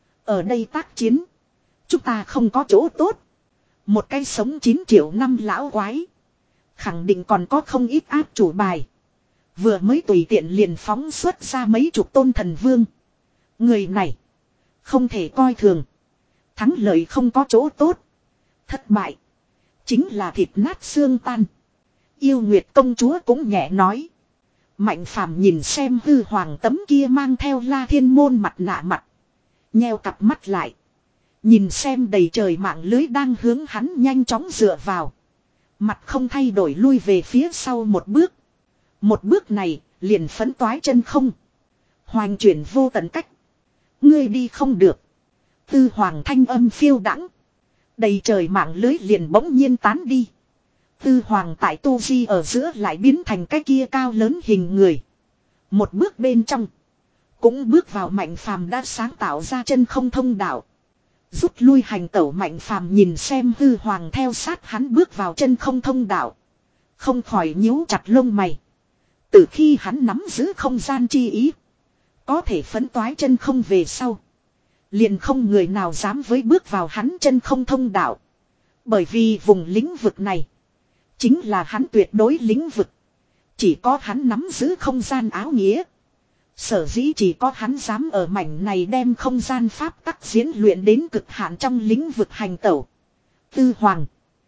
Ở đây tác chiến. Chúng ta không có chỗ tốt. Một cái sống chín triệu năm lão quái. Khẳng định còn có không ít áp chủ bài. Vừa mới tùy tiện liền phóng xuất ra mấy chục tôn thần vương. Người này. Không thể coi thường. Thắng lợi không có chỗ tốt. Thất bại. Chính là thịt nát xương tan. Yêu Nguyệt công chúa cũng nhẹ nói. Mạnh Phàm nhìn xem hư hoàng tấm kia mang theo La Thiên môn mặt nạ mặt. Nheo cặp mắt lại. Nhìn xem đầy trời mạng lưới đang hướng hắn nhanh chóng dựa vào. Mặt không thay đổi lui về phía sau một bước. Một bước này liền phấn toái chân không. Hoành chuyển vô tận cách. Ngươi đi không được. Tư hoàng thanh âm phiêu đãng. Đầy trời mạng lưới liền bỗng nhiên tán đi. Tư hoàng tại tu di ở giữa lại biến thành cái kia cao lớn hình người. Một bước bên trong. Cũng bước vào Mạnh Phàm đã sáng tạo ra chân không thông đạo. Rút lui hành tẩu Mạnh Phàm nhìn xem hư hoàng theo sát hắn bước vào chân không thông đạo. Không khỏi nhíu chặt lông mày. Từ khi hắn nắm giữ không gian chi ý. Có thể phấn toái chân không về sau. Liền không người nào dám với bước vào hắn chân không thông đạo. Bởi vì vùng lĩnh vực này. Chính là hắn tuyệt đối lĩnh vực. Chỉ có hắn nắm giữ không gian áo nghĩa. Sở dĩ chỉ có hắn dám ở mảnh này đem không gian pháp tắc diễn luyện đến cực hạn trong lĩnh vực hành tẩu. Tư hoàng.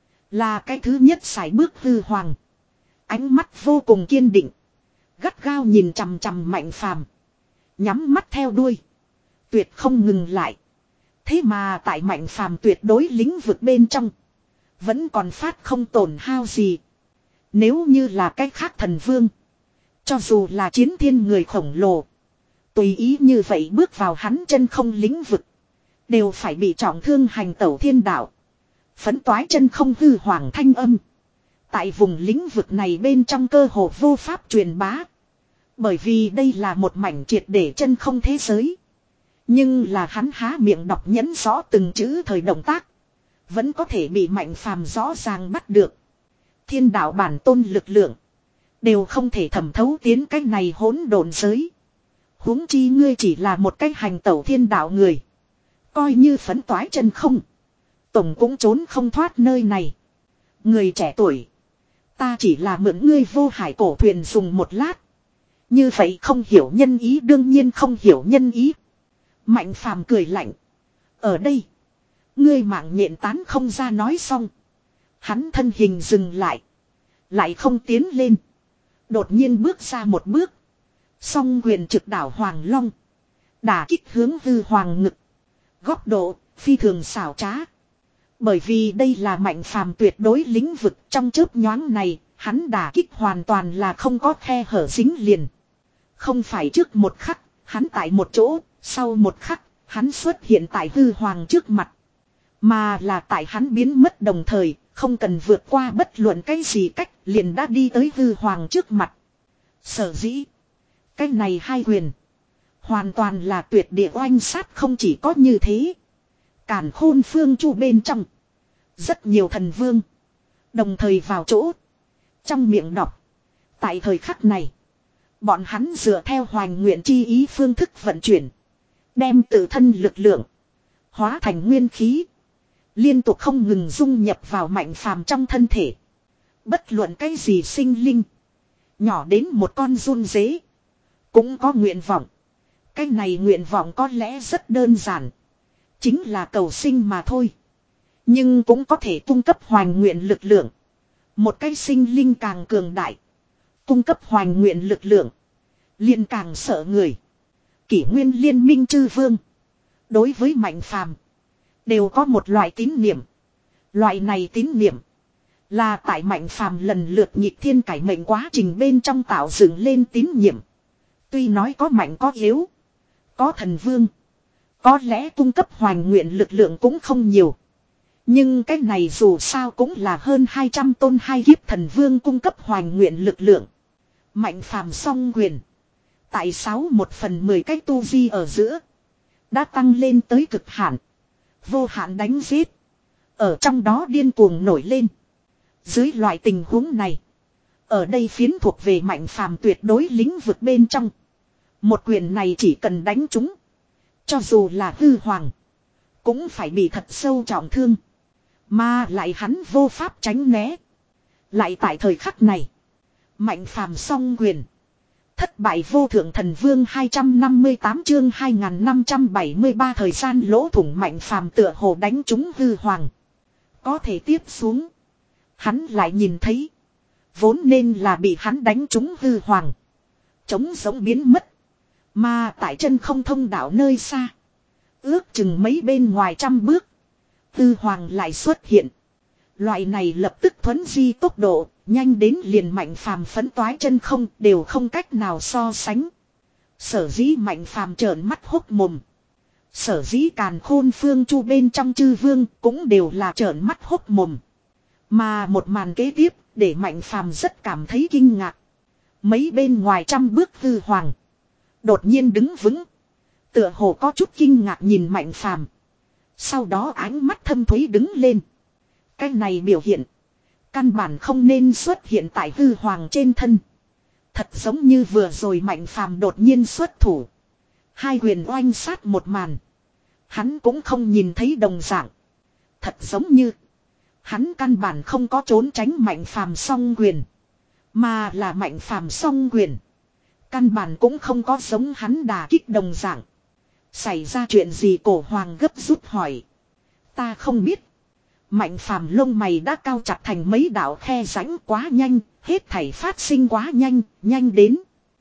Là cái thứ nhất sải bước tư hoàng. Ánh mắt vô cùng kiên định. Gắt gao nhìn chằm chằm Mạnh Phàm. Nhắm mắt theo đuôi. Tuyệt không ngừng lại. Thế mà tại Mạnh Phàm tuyệt đối lĩnh vực bên trong. Vẫn còn phát không tổn hao gì. Nếu như là cái khác thần vương. Cho dù là chiến thiên người khổng lồ. Tùy ý như vậy bước vào hắn chân không lĩnh vực. Đều phải bị trọng thương hành tẩu thiên đạo. Phấn toái chân không hư hoàng thanh âm. Tại vùng lĩnh vực này bên trong cơ hồ vô pháp truyền bá. Bởi vì đây là một mảnh triệt để chân không thế giới. Nhưng là hắn há miệng đọc nhấn rõ từng chữ thời động tác. Vẫn có thể bị Mạnh Phàm rõ ràng bắt được. Thiên đạo bản tôn lực lượng. Đều không thể thẩm thấu tiến cái này hỗn độn giới. Huống chi ngươi chỉ là một cái hành tẩu thiên đạo người. Coi như phấn toái chân không. Tổng cũng trốn không thoát nơi này. Người trẻ tuổi. Ta chỉ là mượn ngươi vô hải cổ thuyền dùng một lát. Như vậy không hiểu nhân ý đương nhiên không hiểu nhân ý. Mạnh Phàm cười lạnh. Ở đây. Ngươi mạng nhện tán không ra nói xong. Hắn thân hình dừng lại. Lại không tiến lên. Đột nhiên bước ra một bước. Song quyền trực đảo Hoàng Long. Đả kích hướng hư hoàng ngực. Góc độ, phi thường xảo trá. Bởi vì đây là Mạnh Phàm tuyệt đối lĩnh vực trong chớp nhoáng này, hắn đả kích hoàn toàn là không có khe hở dính liền. Không phải trước một khắc, hắn tại một chỗ, sau một khắc, hắn xuất hiện tại hư hoàng trước mặt. Mà là tại hắn biến mất đồng thời, không cần vượt qua bất luận cái gì cách, liền đã đi tới hư hoàng trước mặt. Sở dĩ, cái này hai quyền, hoàn toàn là tuyệt địa oanh sát, không chỉ có như thế. Càn Khôn Phương Chu bên trong, rất nhiều thần vương đồng thời vào chỗ, trong miệng đọc. Tại thời khắc này, bọn hắn dựa theo hoành nguyện chi ý phương thức vận chuyển, đem tự thân lực lượng hóa thành nguyên khí, liên tục không ngừng dung nhập vào Mạnh Phàm trong thân thể. Bất luận cái gì sinh linh, nhỏ đến một con giun dế, cũng có nguyện vọng. Cái này nguyện vọng có lẽ rất đơn giản, chính là cầu sinh mà thôi. Nhưng cũng có thể cung cấp hoành nguyện lực lượng. Một cái sinh linh càng cường đại, cung cấp hoành nguyện lực lượng, liền càng sợ người. Kỷ nguyên liên minh chư vương, đối với Mạnh Phàm đều có một loại tín niệm. Loại này tín niệm là tại Mạnh Phàm lần lượt nhịp thiên cải mệnh quá trình bên trong tạo dựng lên tín niệm. Tuy nói có mạnh có yếu, có thần vương, có lẽ cung cấp hoành nguyện lực lượng cũng không nhiều. Nhưng cái này dù sao cũng là hơn hai trăm tôn hai kiếp thần vương cung cấp hoành nguyện lực lượng. Mạnh Phàm song quyền, tại sáu một phần mười cái tu vi ở giữa, đã tăng lên tới cực hạn. Vô hạn đánh giết, ở trong đó điên cuồng nổi lên. Dưới loại tình huống này, ở đây phiến thuộc về Mạnh Phàm tuyệt đối lĩnh vực bên trong, một quyền này chỉ cần đánh trúng, cho dù là hư hoàng, cũng phải bị thật sâu trọng thương. Mà lại hắn vô pháp tránh né. Lại tại thời khắc này, Mạnh Phàm song quyền, thất bại vô thượng thần vương. Hai trăm năm mươi tám chương hai nghìn năm trăm bảy mươi ba thời gian lỗ thủng. Mạnh Phàm tựa hồ đánh trúng hư hoàng. Có thể tiếp xuống, hắn lại nhìn thấy, vốn nên là bị hắn đánh trúng hư hoàng, trống giống biến mất. Mà tại chân không thông đạo nơi xa, ước chừng mấy bên ngoài trăm bước, hư hoàng lại xuất hiện. Loại này lập tức thuấn di tốc độ, nhanh đến liền Mạnh Phàm phấn toái chân không đều không cách nào so sánh. Sở dĩ Mạnh Phàm trợn mắt hốc mồm. Sở dĩ Càn Khôn Phương Chu bên trong chư vương cũng đều là trợn mắt hốc mồm. Mà một màn kế tiếp để Mạnh Phàm rất cảm thấy kinh ngạc. Mấy bên ngoài trăm bước hư hoàng đột nhiên đứng vững, tựa hồ có chút kinh ngạc nhìn Mạnh Phàm. Sau đó ánh mắt thâm thúy đứng lên. Cái này biểu hiện, căn bản không nên xuất hiện tại hư hoàng trên thân. Thật giống như vừa rồi Mạnh Phàm đột nhiên xuất thủ, hai quyền oanh sát một màn, hắn cũng không nhìn thấy đồng dạng. Thật giống như hắn căn bản không có trốn tránh Mạnh Phàm song quyền, mà là Mạnh Phàm song quyền căn bản cũng không có giống hắn đả kích đồng dạng. Xảy ra chuyện gì? Cổ hoàng gấp rút hỏi. Ta không biết. Mạnh Phàm lông mày đã cao chặt thành mấy đạo khe rãnh. Quá nhanh, hết thảy phát sinh quá nhanh, nhanh đến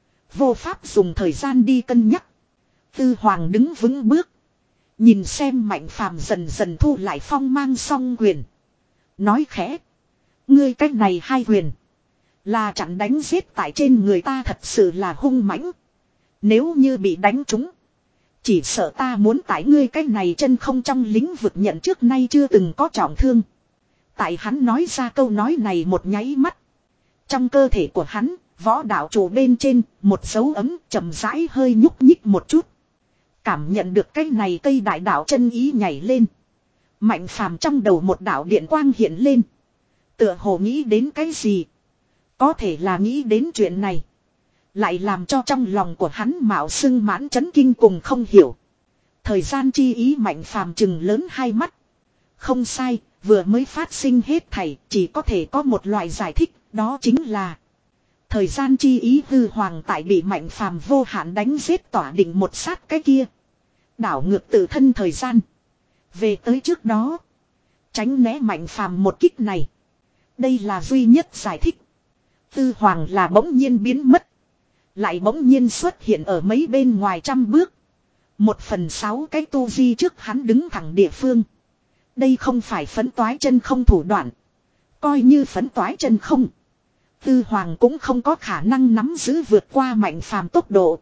vô pháp dùng thời gian đi cân nhắc. Tư hoàng đứng vững bước, nhìn xem Mạnh Phàm dần dần thu lại phong mang song quyền, nói khẽ: ngươi cách này hai quyền là chặn đánh giết tại trên người ta, thật sự là hung mãnh. Nếu như bị đánh trúng, chỉ sợ ta muốn tại ngươi cái này chân không trong lĩnh vực nhận trước nay chưa từng có trọng thương. Tại hắn nói ra câu nói này một nháy mắt, trong cơ thể của hắn, võ đạo chủ bên trên, một dấu ấm chậm rãi hơi nhúc nhích một chút. Cảm nhận được cái này cây đại đạo chân ý nhảy lên. Mạnh Phàm trong đầu một đạo điện quang hiện lên. Tựa hồ nghĩ đến cái gì. Có thể là nghĩ đến chuyện này, lại làm cho trong lòng của hắn mạo xưng mãn chấn kinh cùng không hiểu. Thời gian chi ý. Mạnh Phàm chừng lớn hai mắt. Không sai, vừa mới phát sinh hết thảy chỉ có thể có một loại giải thích, đó chính là thời gian chi ý. Hư hoàng tại bị Mạnh Phàm vô hạn đánh giết tỏa định một sát cái kia, đảo ngược tự thân thời gian, Về tới trước đó. Tránh né Mạnh Phàm một kích này. Đây là duy nhất giải thích. Tư Hoàng là bỗng nhiên biến mất. Lại bỗng nhiên xuất hiện ở mấy bên ngoài trăm bước. Một phần sáu cái tu vi trước hắn đứng thẳng địa phương. Đây không phải phấn toái chân không thủ đoạn. Coi như phấn toái chân không. Tư Hoàng cũng không có khả năng nắm giữ vượt qua Mạnh Phàm tốc độ.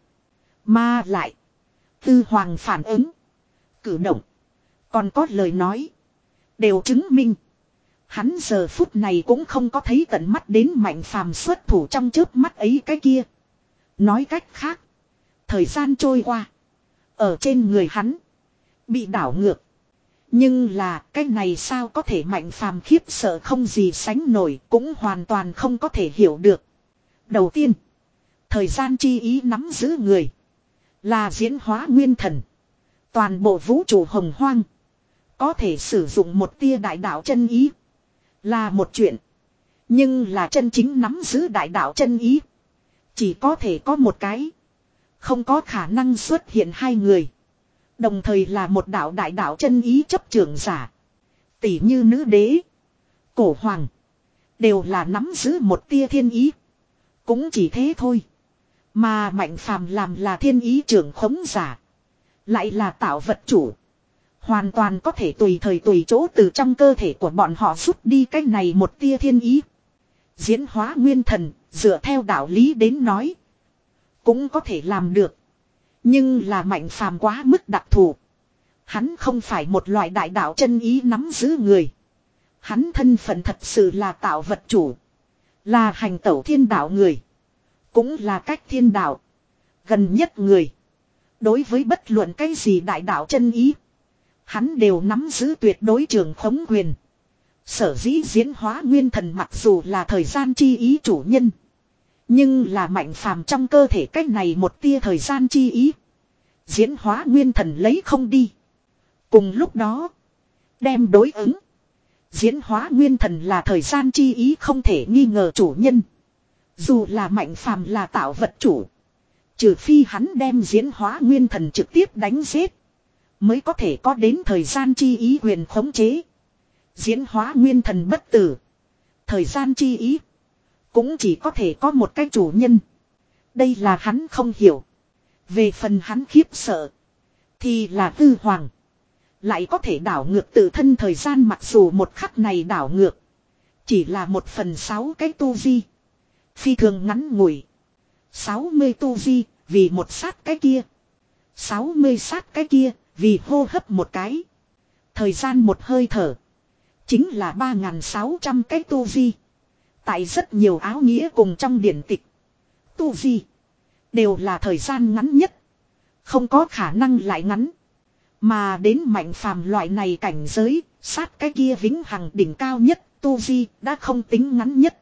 Mà lại. Tư Hoàng phản ứng. Cử động. Còn có lời nói. Đều chứng minh. Hắn giờ phút này cũng không có thấy tận mắt đến Mạnh Phàm xuất thủ trong chớp mắt ấy cái kia. Nói cách khác. Thời gian trôi qua. Ở trên người hắn. Bị đảo ngược. Nhưng là cái này sao có thể Mạnh Phàm khiếp sợ không gì sánh nổi. Cũng hoàn toàn không có thể hiểu được. Đầu tiên. Thời gian chi ý nắm giữ người. Là diễn hóa nguyên thần. Toàn bộ vũ trụ hồng hoang. Có thể sử dụng một tia đại đạo chân ý. Là một chuyện. Nhưng là chân chính nắm giữ đại đạo chân ý. Chỉ có thể có một cái. Không có khả năng xuất hiện hai người. Đồng thời là một đạo đại đạo chân ý chấp trưởng giả. Tỷ như nữ đế. Cổ hoàng. Đều là nắm giữ một tia thiên ý. Cũng chỉ thế thôi. Mà Mạnh Phàm làm là thiên ý trưởng khống giả. Lại là tạo vật chủ. Hoàn toàn có thể tùy thời tùy chỗ từ trong cơ thể của bọn họ rút đi cái này một tia thiên ý. Diễn hóa nguyên thần, dựa theo đạo lý đến nói. Cũng có thể làm được. Nhưng là Mạnh Phàm quá mức đặc thù. Hắn không phải một loại đại đạo chân ý nắm giữ người. Hắn thân phận thật sự là tạo vật chủ. Là hành tẩu thiên đạo người. Cũng là cách thiên đạo. Gần nhất người. Đối với bất luận cái gì đại đạo chân ý. Hắn đều nắm giữ tuyệt đối trường khống quyền. Sở dĩ diễn hóa nguyên thần mặc dù là thời gian chi ý chủ nhân. Nhưng là Mạnh Phàm trong cơ thể cách này một tia thời gian chi ý. Diễn hóa nguyên thần lấy không đi. Cùng lúc đó. Đem đối ứng. Diễn hóa nguyên thần là thời gian chi ý không thể nghi ngờ chủ nhân. Dù là Mạnh Phàm là tạo vật chủ. Trừ phi hắn đem diễn hóa nguyên thần trực tiếp đánh giết. Mới có thể có đến thời gian chi ý quyền khống chế. Diễn hóa nguyên thần bất tử. Thời gian chi ý. Cũng chỉ có thể có một cái chủ nhân. Đây là hắn không hiểu. Về phần hắn khiếp sợ. Thì là Tư Hoàng. Lại có thể đảo ngược tự thân thời gian mặc dù một khắc này đảo ngược. Chỉ là một phần sáu cái tu vi. Phi thường ngắn ngủi. sáu mươi tu vi vì một sát cái kia. sáu mươi sát cái kia vì hô hấp một cái. Thời gian một hơi thở. Chính là ba nghìn sáu trăm cái tu vi. Tại rất nhiều áo nghĩa cùng trong điển tịch. Tu vi. Đều là thời gian ngắn nhất. Không có khả năng lại ngắn. Mà đến Mạnh Phàm loại này cảnh giới. Sát cái kia vĩnh hằng đỉnh cao nhất. Tu vi đã không tính ngắn nhất.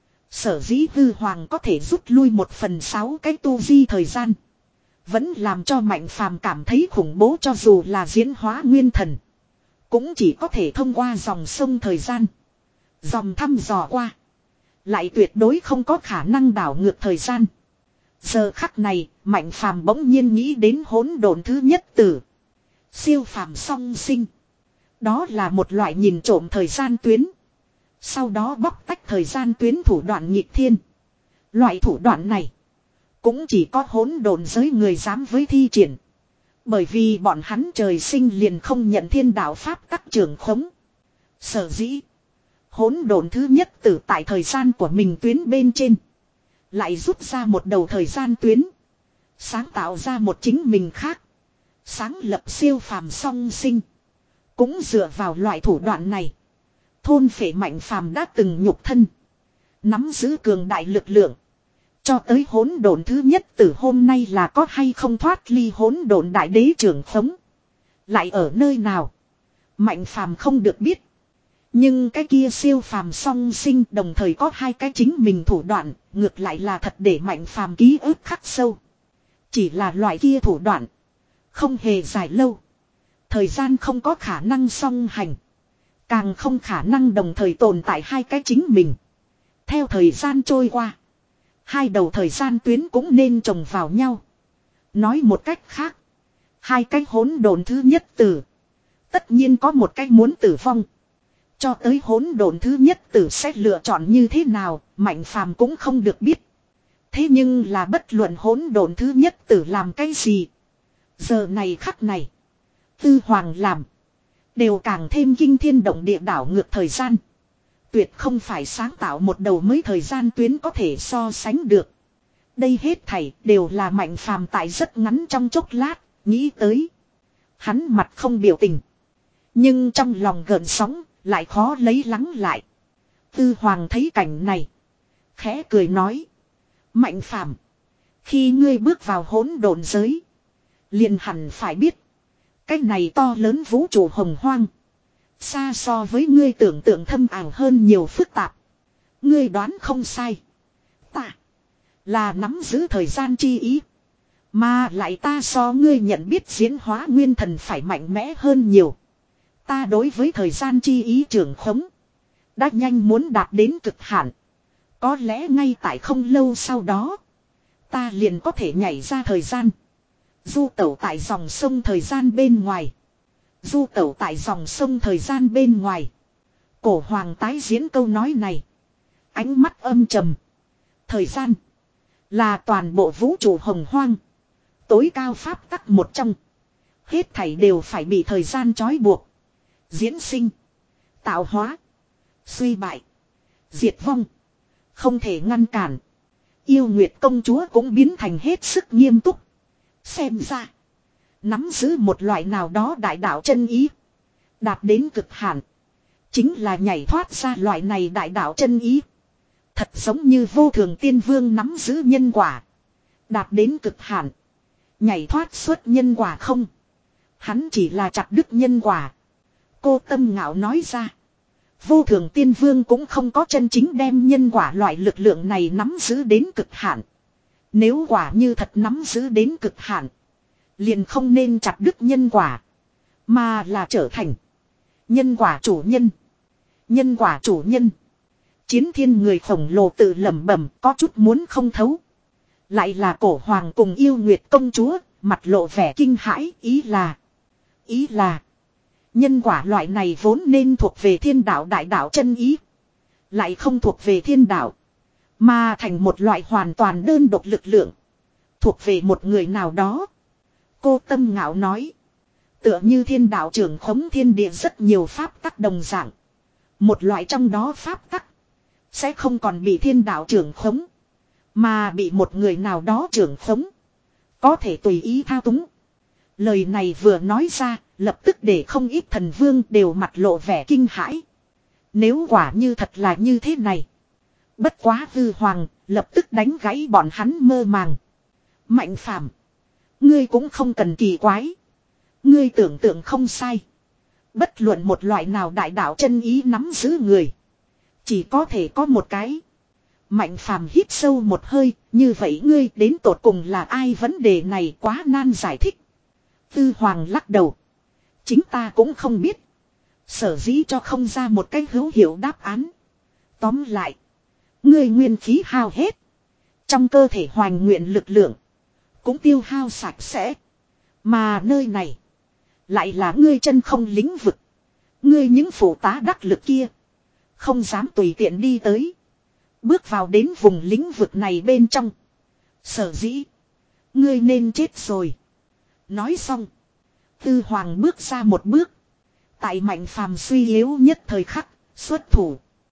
Sở dĩ Tư Hoàng có thể rút lui một phần sáu cái tu vi thời gian. Vẫn làm cho Mạnh Phàm cảm thấy khủng bố cho dù là diễn hóa nguyên thần. Cũng chỉ có thể thông qua dòng sông thời gian. Dòng thăm dò qua. Lại tuyệt đối không có khả năng đảo ngược thời gian. Giờ khắc này, Mạnh Phàm bỗng nhiên nghĩ đến hỗn độn thứ nhất tử. Siêu phàm song sinh. Đó là một loại nhìn trộm thời gian tuyến. Sau đó bóc tách thời gian tuyến thủ đoạn nghịch thiên. Loại thủ đoạn này. Cũng chỉ có hỗn độn giới người dám với thi triển. Bởi vì bọn hắn trời sinh liền không nhận thiên đạo pháp tắc trường khống. Sở dĩ. Hỗn độn thứ nhất tử tại thời gian của mình tuyến bên trên. Lại rút ra một đầu thời gian tuyến. Sáng tạo ra một chính mình khác. Sáng lập siêu phàm song sinh. Cũng dựa vào loại thủ đoạn này. Thôn phệ Mạnh Phàm đã từng nhục thân. Nắm giữ cường đại lực lượng. Cho tới hỗn độn thứ nhất từ hôm nay là có hay không thoát ly hỗn độn đại đế trưởng khống. Lại ở nơi nào. Mạnh Phàm không được biết. Nhưng cái kia siêu phàm song sinh đồng thời có hai cái chính mình thủ đoạn. Ngược lại là thật để Mạnh Phàm ký ức khắc sâu. Chỉ là loại kia thủ đoạn. Không hề dài lâu. Thời gian không có khả năng song hành. Càng không khả năng đồng thời tồn tại hai cái chính mình. Theo thời gian trôi qua. Hai đầu thời gian tuyến cũng nên chồng vào nhau. Nói một cách khác. Hai cái hỗn độn thứ nhất từ. tất nhiên có một cách muốn tử vong. Cho tới hỗn độn thứ nhất tử sẽ lựa chọn như thế nào, Mạnh Phàm cũng không được biết. Thế nhưng là bất luận hỗn độn thứ nhất tử làm cái gì. Giờ này khắc này. Tư Hoàng làm. Đều càng thêm kinh thiên động địa đảo ngược thời gian. Tuyệt không phải sáng tạo một đầu mới thời gian tuyến có thể so sánh được. Đây hết thảy đều là Mạnh Phàm tại rất ngắn trong chốc lát, nghĩ tới. Hắn mặt không biểu tình. Nhưng trong lòng gợn sóng, lại khó lấy lắng lại. Tư Hoàng thấy cảnh này. Khẽ cười nói. Mạnh Phàm, khi ngươi bước vào hỗn độn giới. Liền hẳn phải biết. Cái này to lớn vũ trụ hồng hoang. Xa so với ngươi tưởng tượng thâm ảo hơn nhiều phức tạp. Ngươi đoán không sai. Ta là nắm giữ thời gian chi ý. Mà lại ta so ngươi nhận biết diễn hóa nguyên thần phải mạnh mẽ hơn nhiều. Ta đối với thời gian chi ý trưởng khống. Đã nhanh muốn đạt đến cực hạn. Có lẽ ngay tại không lâu sau đó. Ta liền có thể nhảy ra thời gian. Du tẩu tại dòng sông thời gian bên ngoài. Du tẩu tại dòng sông thời gian bên ngoài. Cổ Hoàng tái diễn câu nói này. Ánh mắt âm trầm. Thời gian. Là toàn bộ vũ trụ hồng hoang. Tối cao pháp tắc một trong. Hết thảy đều phải bị thời gian trói buộc. Diễn sinh. Tạo hóa. Suy bại. Diệt vong. Không thể ngăn cản. Yêu Nguyệt công chúa cũng biến thành hết sức nghiêm túc. Xem ra. Nắm giữ một loại nào đó đại đạo chân ý. Đạt đến cực hạn. Chính là nhảy thoát ra loại này đại đạo chân ý. Thật giống như vô thường tiên vương nắm giữ nhân quả. Đạt đến cực hạn. Nhảy thoát xuất nhân quả không. Hắn chỉ là chặt đứt nhân quả. Cô Tâm Ngạo nói ra. Vô thường tiên vương cũng không có chân chính đem nhân quả loại lực lượng này nắm giữ đến cực hạn. Nếu quả như thật nắm giữ đến cực hạn. Liền không nên chặt đứt nhân quả. Mà là trở thành nhân quả chủ nhân. Nhân quả chủ nhân. Chiến thiên người khổng lồ tự lẩm bẩm có chút muốn không thấu. Lại là Cổ Hoàng cùng Yêu Nguyệt công chúa. Mặt lộ vẻ kinh hãi. Ý là. Ý là. Nhân quả loại này vốn nên thuộc về thiên đạo đại đạo chân ý. Lại không thuộc về thiên đạo. Mà thành một loại hoàn toàn đơn độc lực lượng. Thuộc về một người nào đó. Cô Tâm Ngạo nói. Tựa như thiên đạo trưởng khống thiên địa rất nhiều pháp tắc đồng dạng. Một loại trong đó pháp tắc. Sẽ không còn bị thiên đạo trưởng khống. Mà bị một người nào đó trưởng khống. Có thể tùy ý thao túng. Lời này vừa nói ra. Lập tức để không ít thần vương đều mặt lộ vẻ kinh hãi. Nếu quả như thật là như thế này. Bất quá Hư Hoàng lập tức đánh gãy bọn hắn mơ màng. Mạnh Phàm, ngươi cũng không cần kỳ quái. Ngươi tưởng tượng không sai. Bất luận một loại nào đại đạo chân ý nắm giữ người. Chỉ có thể có một cái. Mạnh Phàm hít sâu một hơi. Như vậy ngươi đến tột cùng là ai, vấn đề này quá nan giải thích. Hư Hoàng lắc đầu. Chính ta cũng không biết. Sở dĩ cho không ra một cái hữu hiệu đáp án. Tóm lại. Ngươi nguyên khí hao hết. Trong cơ thể hoành nguyện lực lượng. Cũng tiêu hao sạch sẽ. Mà nơi này. Lại là ngươi chân không lĩnh vực. Ngươi những phụ tá đắc lực kia. Không dám tùy tiện đi tới. Bước vào đến vùng lĩnh vực này bên trong. Sở dĩ. Ngươi nên chết rồi. Nói xong. Tư Hoàng bước ra một bước. Tại Mạnh Phàm suy yếu nhất thời khắc. Xuất thủ.